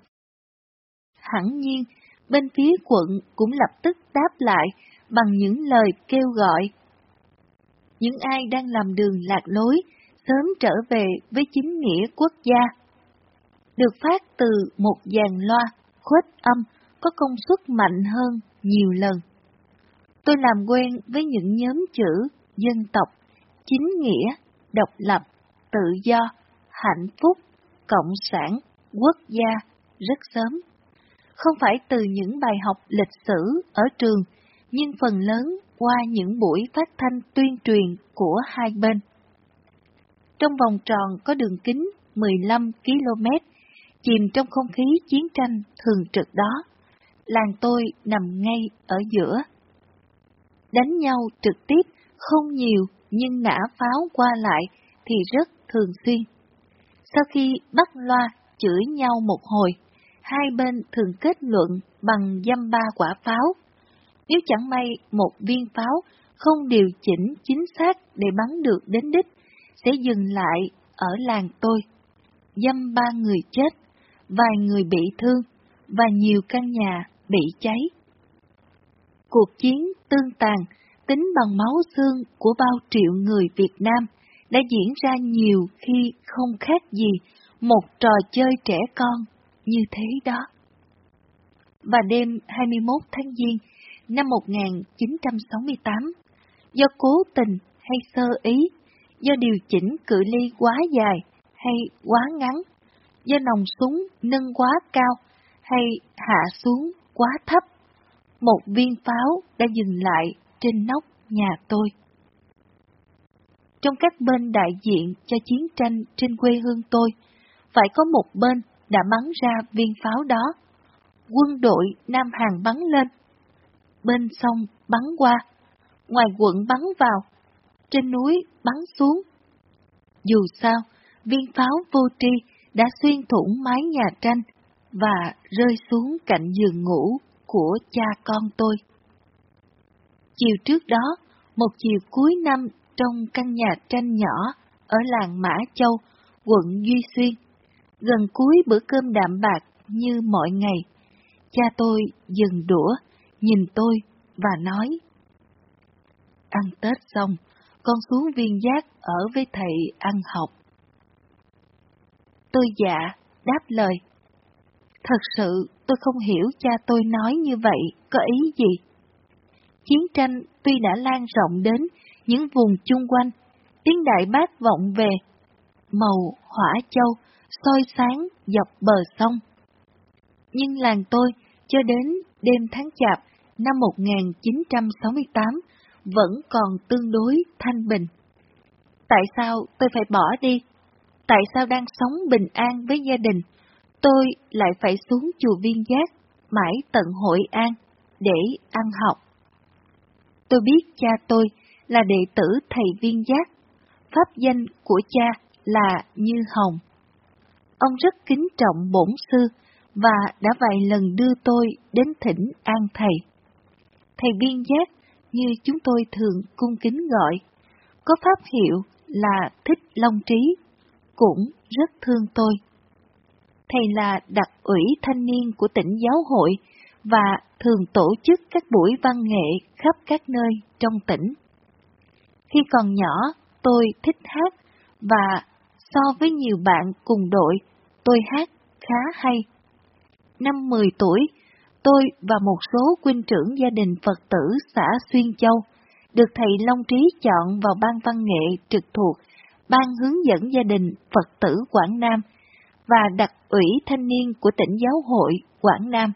Hẳn nhiên, bên phía quận cũng lập tức đáp lại bằng những lời kêu gọi. Những ai đang làm đường lạc lối, sớm trở về với chính nghĩa quốc gia. Được phát từ một dàn loa, khuếch âm, có công suất mạnh hơn nhiều lần. Tôi làm quen với những nhóm chữ dân tộc, chính nghĩa, độc lập, tự do, hạnh phúc, cộng sản, quốc gia rất sớm. Không phải từ những bài học lịch sử ở trường, nhưng phần lớn qua những buổi phát thanh tuyên truyền của hai bên. Trong vòng tròn có đường kính 15 km, chìm trong không khí chiến tranh thường trực đó, làng tôi nằm ngay ở giữa. Đánh nhau trực tiếp không nhiều, nhưng nã pháo qua lại thì rất thường xuyên. Sau khi bắt loa chửi nhau một hồi, hai bên thường kết luận bằng dăm ba quả pháo. Nếu chẳng may một viên pháo không điều chỉnh chính xác để bắn được đến đích, sẽ dừng lại ở làng tôi. Dăm ba người chết, vài người bị thương và nhiều căn nhà bị cháy. Cuộc chiến tương tàn, tính bằng máu xương của bao triệu người Việt Nam đã diễn ra nhiều khi không khác gì một trò chơi trẻ con như thế đó. Và đêm 21 tháng Giêng năm 1968, do cố tình hay sơ ý, do điều chỉnh cự ly quá dài hay quá ngắn, do nòng súng nâng quá cao hay hạ xuống quá thấp, một viên pháo đã dừng lại trên nóc nhà tôi. Trong các bên đại diện cho chiến tranh trên quê hương tôi, phải có một bên đã bắn ra viên pháo đó. Quân đội Nam Hàn bắn lên, bên sông bắn qua, ngoài quận bắn vào, trên núi bắn xuống. Dù sao, viên pháo vô tri đã xuyên thủng mái nhà tranh và rơi xuống cạnh giường ngủ của cha con tôi. Chiều trước đó, một chiều cuối năm trong căn nhà tranh nhỏ ở làng Mã Châu, quận Duy Xuyên, gần cuối bữa cơm đạm bạc như mọi ngày, cha tôi dừng đũa, nhìn tôi và nói: "Ăn Tết xong, con xuống Viên Giác ở với thầy ăn học." Tôi dạ, đáp lời. Thật sự tôi không hiểu cha tôi nói như vậy có ý gì. Chiến tranh tuy đã lan rộng đến những vùng chung quanh, tiếng đại bác vọng về, màu hỏa châu soi sáng dọc bờ sông. Nhưng làng tôi cho đến đêm tháng Chạp năm 1968 vẫn còn tương đối thanh bình. Tại sao tôi phải bỏ đi? Tại sao đang sống bình an với gia đình, tôi lại phải xuống chùa Viên Giác mãi tận Hội An để ăn học? Tôi biết cha tôi là đệ tử thầy Viên Giác, pháp danh của cha là Như Hồng. Ông rất kính trọng bổn sư và đã vài lần đưa tôi đến thỉnh an thầy. Thầy Viên Giác như chúng tôi thường cung kính gọi, có pháp hiệu là Thích Long Trí, cũng rất thương tôi. Thầy là đặc ủy thanh niên của tỉnh giáo hội và thường tổ chức các buổi văn nghệ khắp các nơi trong tỉnh. Khi còn nhỏ, tôi thích hát và so với nhiều bạn cùng đội, tôi hát khá hay. Năm 10 tuổi, tôi và một số huynh trưởng gia đình Phật tử xã Xuyên Châu được thầy Long Trí chọn vào ban văn nghệ trực thuộc Ban hướng dẫn gia đình Phật tử Quảng Nam và đặc ủy thanh niên của tỉnh giáo hội Quảng Nam.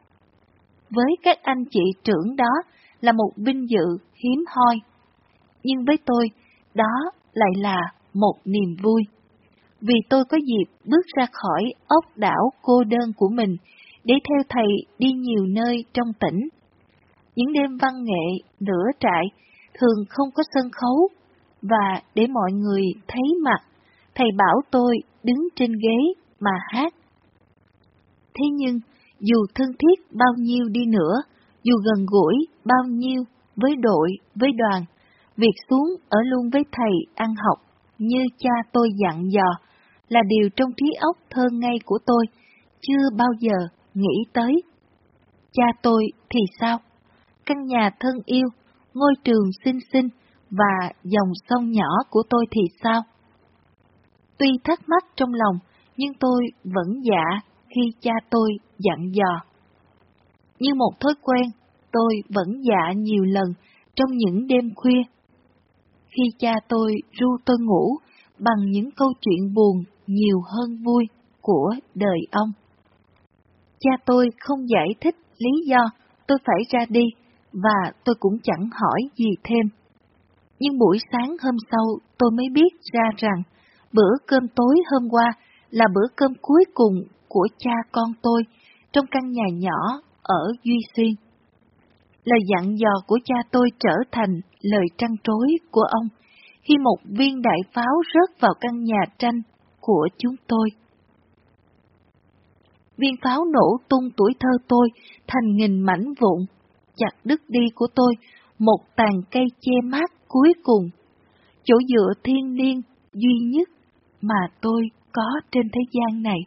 Với các anh chị trưởng đó là một vinh dự hiếm hoi, nhưng với tôi, đó lại là một niềm vui. Vì tôi có dịp bước ra khỏi ốc đảo cô đơn của mình để theo thầy đi nhiều nơi trong tỉnh. Những đêm văn nghệ nửa trại thường không có sân khấu, và để mọi người thấy mặt, thầy bảo tôi đứng trên ghế mà hát. Thế nhưng, dù thân thiết bao nhiêu đi nữa, dù gần gũi bao nhiêu với đội, với đoàn, việc xuống ở luôn với thầy ăn học như cha tôi dặn dò là điều trong trí óc thơ ngây của tôi chưa bao giờ nghĩ tới. Cha tôi thì sao? Căn nhà thân yêu, ngôi trường xinh xinh và dòng sông nhỏ của tôi thì sao? Tuy thắc mắc trong lòng, nhưng tôi vẫn dạ khi cha tôi dặn dò. Như một thói quen, tôi vẫn dạ nhiều lần trong những đêm khuya. Khi cha tôi ru tôi ngủ bằng những câu chuyện buồn nhiều hơn vui của đời ông. Cha tôi không giải thích lý do tôi phải ra đi, và tôi cũng chẳng hỏi gì thêm. Nhưng buổi sáng hôm sau tôi mới biết ra rằng bữa cơm tối hôm qua là bữa cơm cuối cùng của cha con tôi trong căn nhà nhỏ ở Duy Xuyên. Lời dặn dò của cha tôi trở thành lời trăn trối của ông khi một viên đại pháo rớt vào căn nhà tranh của chúng tôi. Viên pháo nổ tung tuổi thơ tôi thành nghìn mảnh vụn, chặt đứt đi của tôi một tàn cây che mát cuối cùng, chỗ dựa thiêng liêng duy nhất mà tôi có trên thế gian này.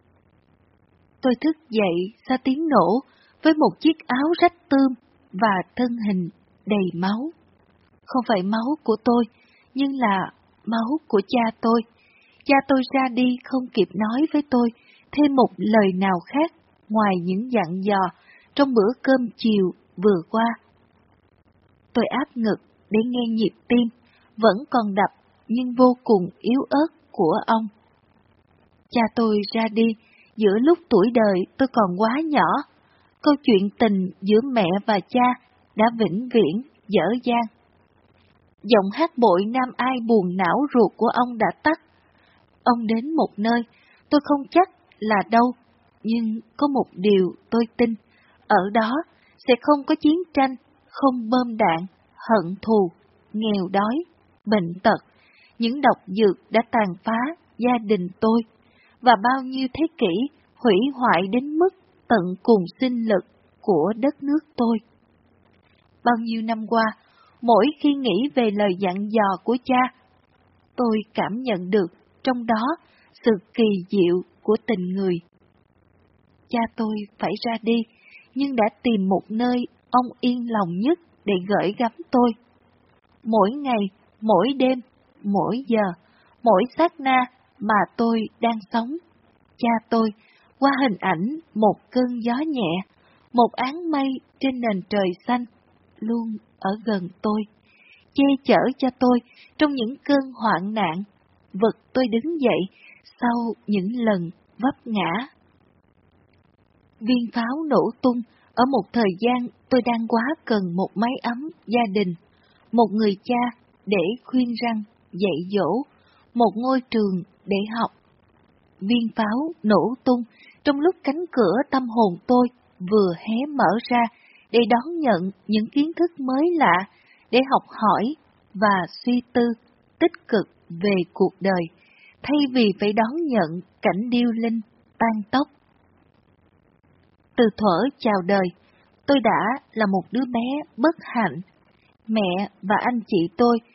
Tôi thức dậy sau tiếng nổ với một chiếc áo rách tươm và thân hình đầy máu. Không phải máu của tôi, nhưng là máu của cha tôi. Cha tôi ra đi không kịp nói với tôi thêm một lời nào khác ngoài những dặn dò trong bữa cơm chiều vừa qua. Tôi áp ngực để nghe nhịp tim, vẫn còn đập nhưng vô cùng yếu ớt của ông. Cha tôi ra đi giữa lúc tuổi đời tôi còn quá nhỏ. Câu chuyện tình giữa mẹ và cha đã vĩnh viễn dở dang. Giọng hát bội nam ai buồn não ruột của ông đã tắt. Ông đến một nơi, tôi không chắc là đâu, nhưng có một điều tôi tin, ở đó sẽ không có chiến tranh, không bom đạn, hận thù, nghèo đói, bệnh tật, những độc dược đã tàn phá gia đình tôi, và bao nhiêu thế kỷ hủy hoại đến mức tận cùng sinh lực của đất nước tôi. Bao nhiêu năm qua, mỗi khi nghĩ về lời dặn dò của cha, tôi cảm nhận được trong đó sự kỳ diệu của tình người. Cha tôi phải ra đi, nhưng đã tìm một nơi ông yên lòng nhất để gửi gắm tôi. Mỗi ngày, mỗi đêm, mỗi giờ, mỗi sát na mà tôi đang sống, cha tôi, qua hình ảnh một cơn gió nhẹ, một áng mây trên nền trời xanh, luôn ở gần tôi, che chở cho tôi trong những cơn hoạn nạn, vực tôi đứng dậy sau những lần vấp ngã. Viên pháo nổ tung ở một thời gian tôi đang quá cần một mái ấm gia đình, một người cha để khuyên răn, dạy dỗ, một ngôi trường để học. Viên pháo nổ tung trong lúc cánh cửa tâm hồn tôi vừa hé mở ra để đón nhận những kiến thức mới lạ, để học hỏi và suy tư tích cực về cuộc đời, thay vì phải đón nhận cảnh điêu linh, tan tóc. Từ thuở chào đời, tôi đã là một đứa bé bất hạnh, mẹ và anh chị tôi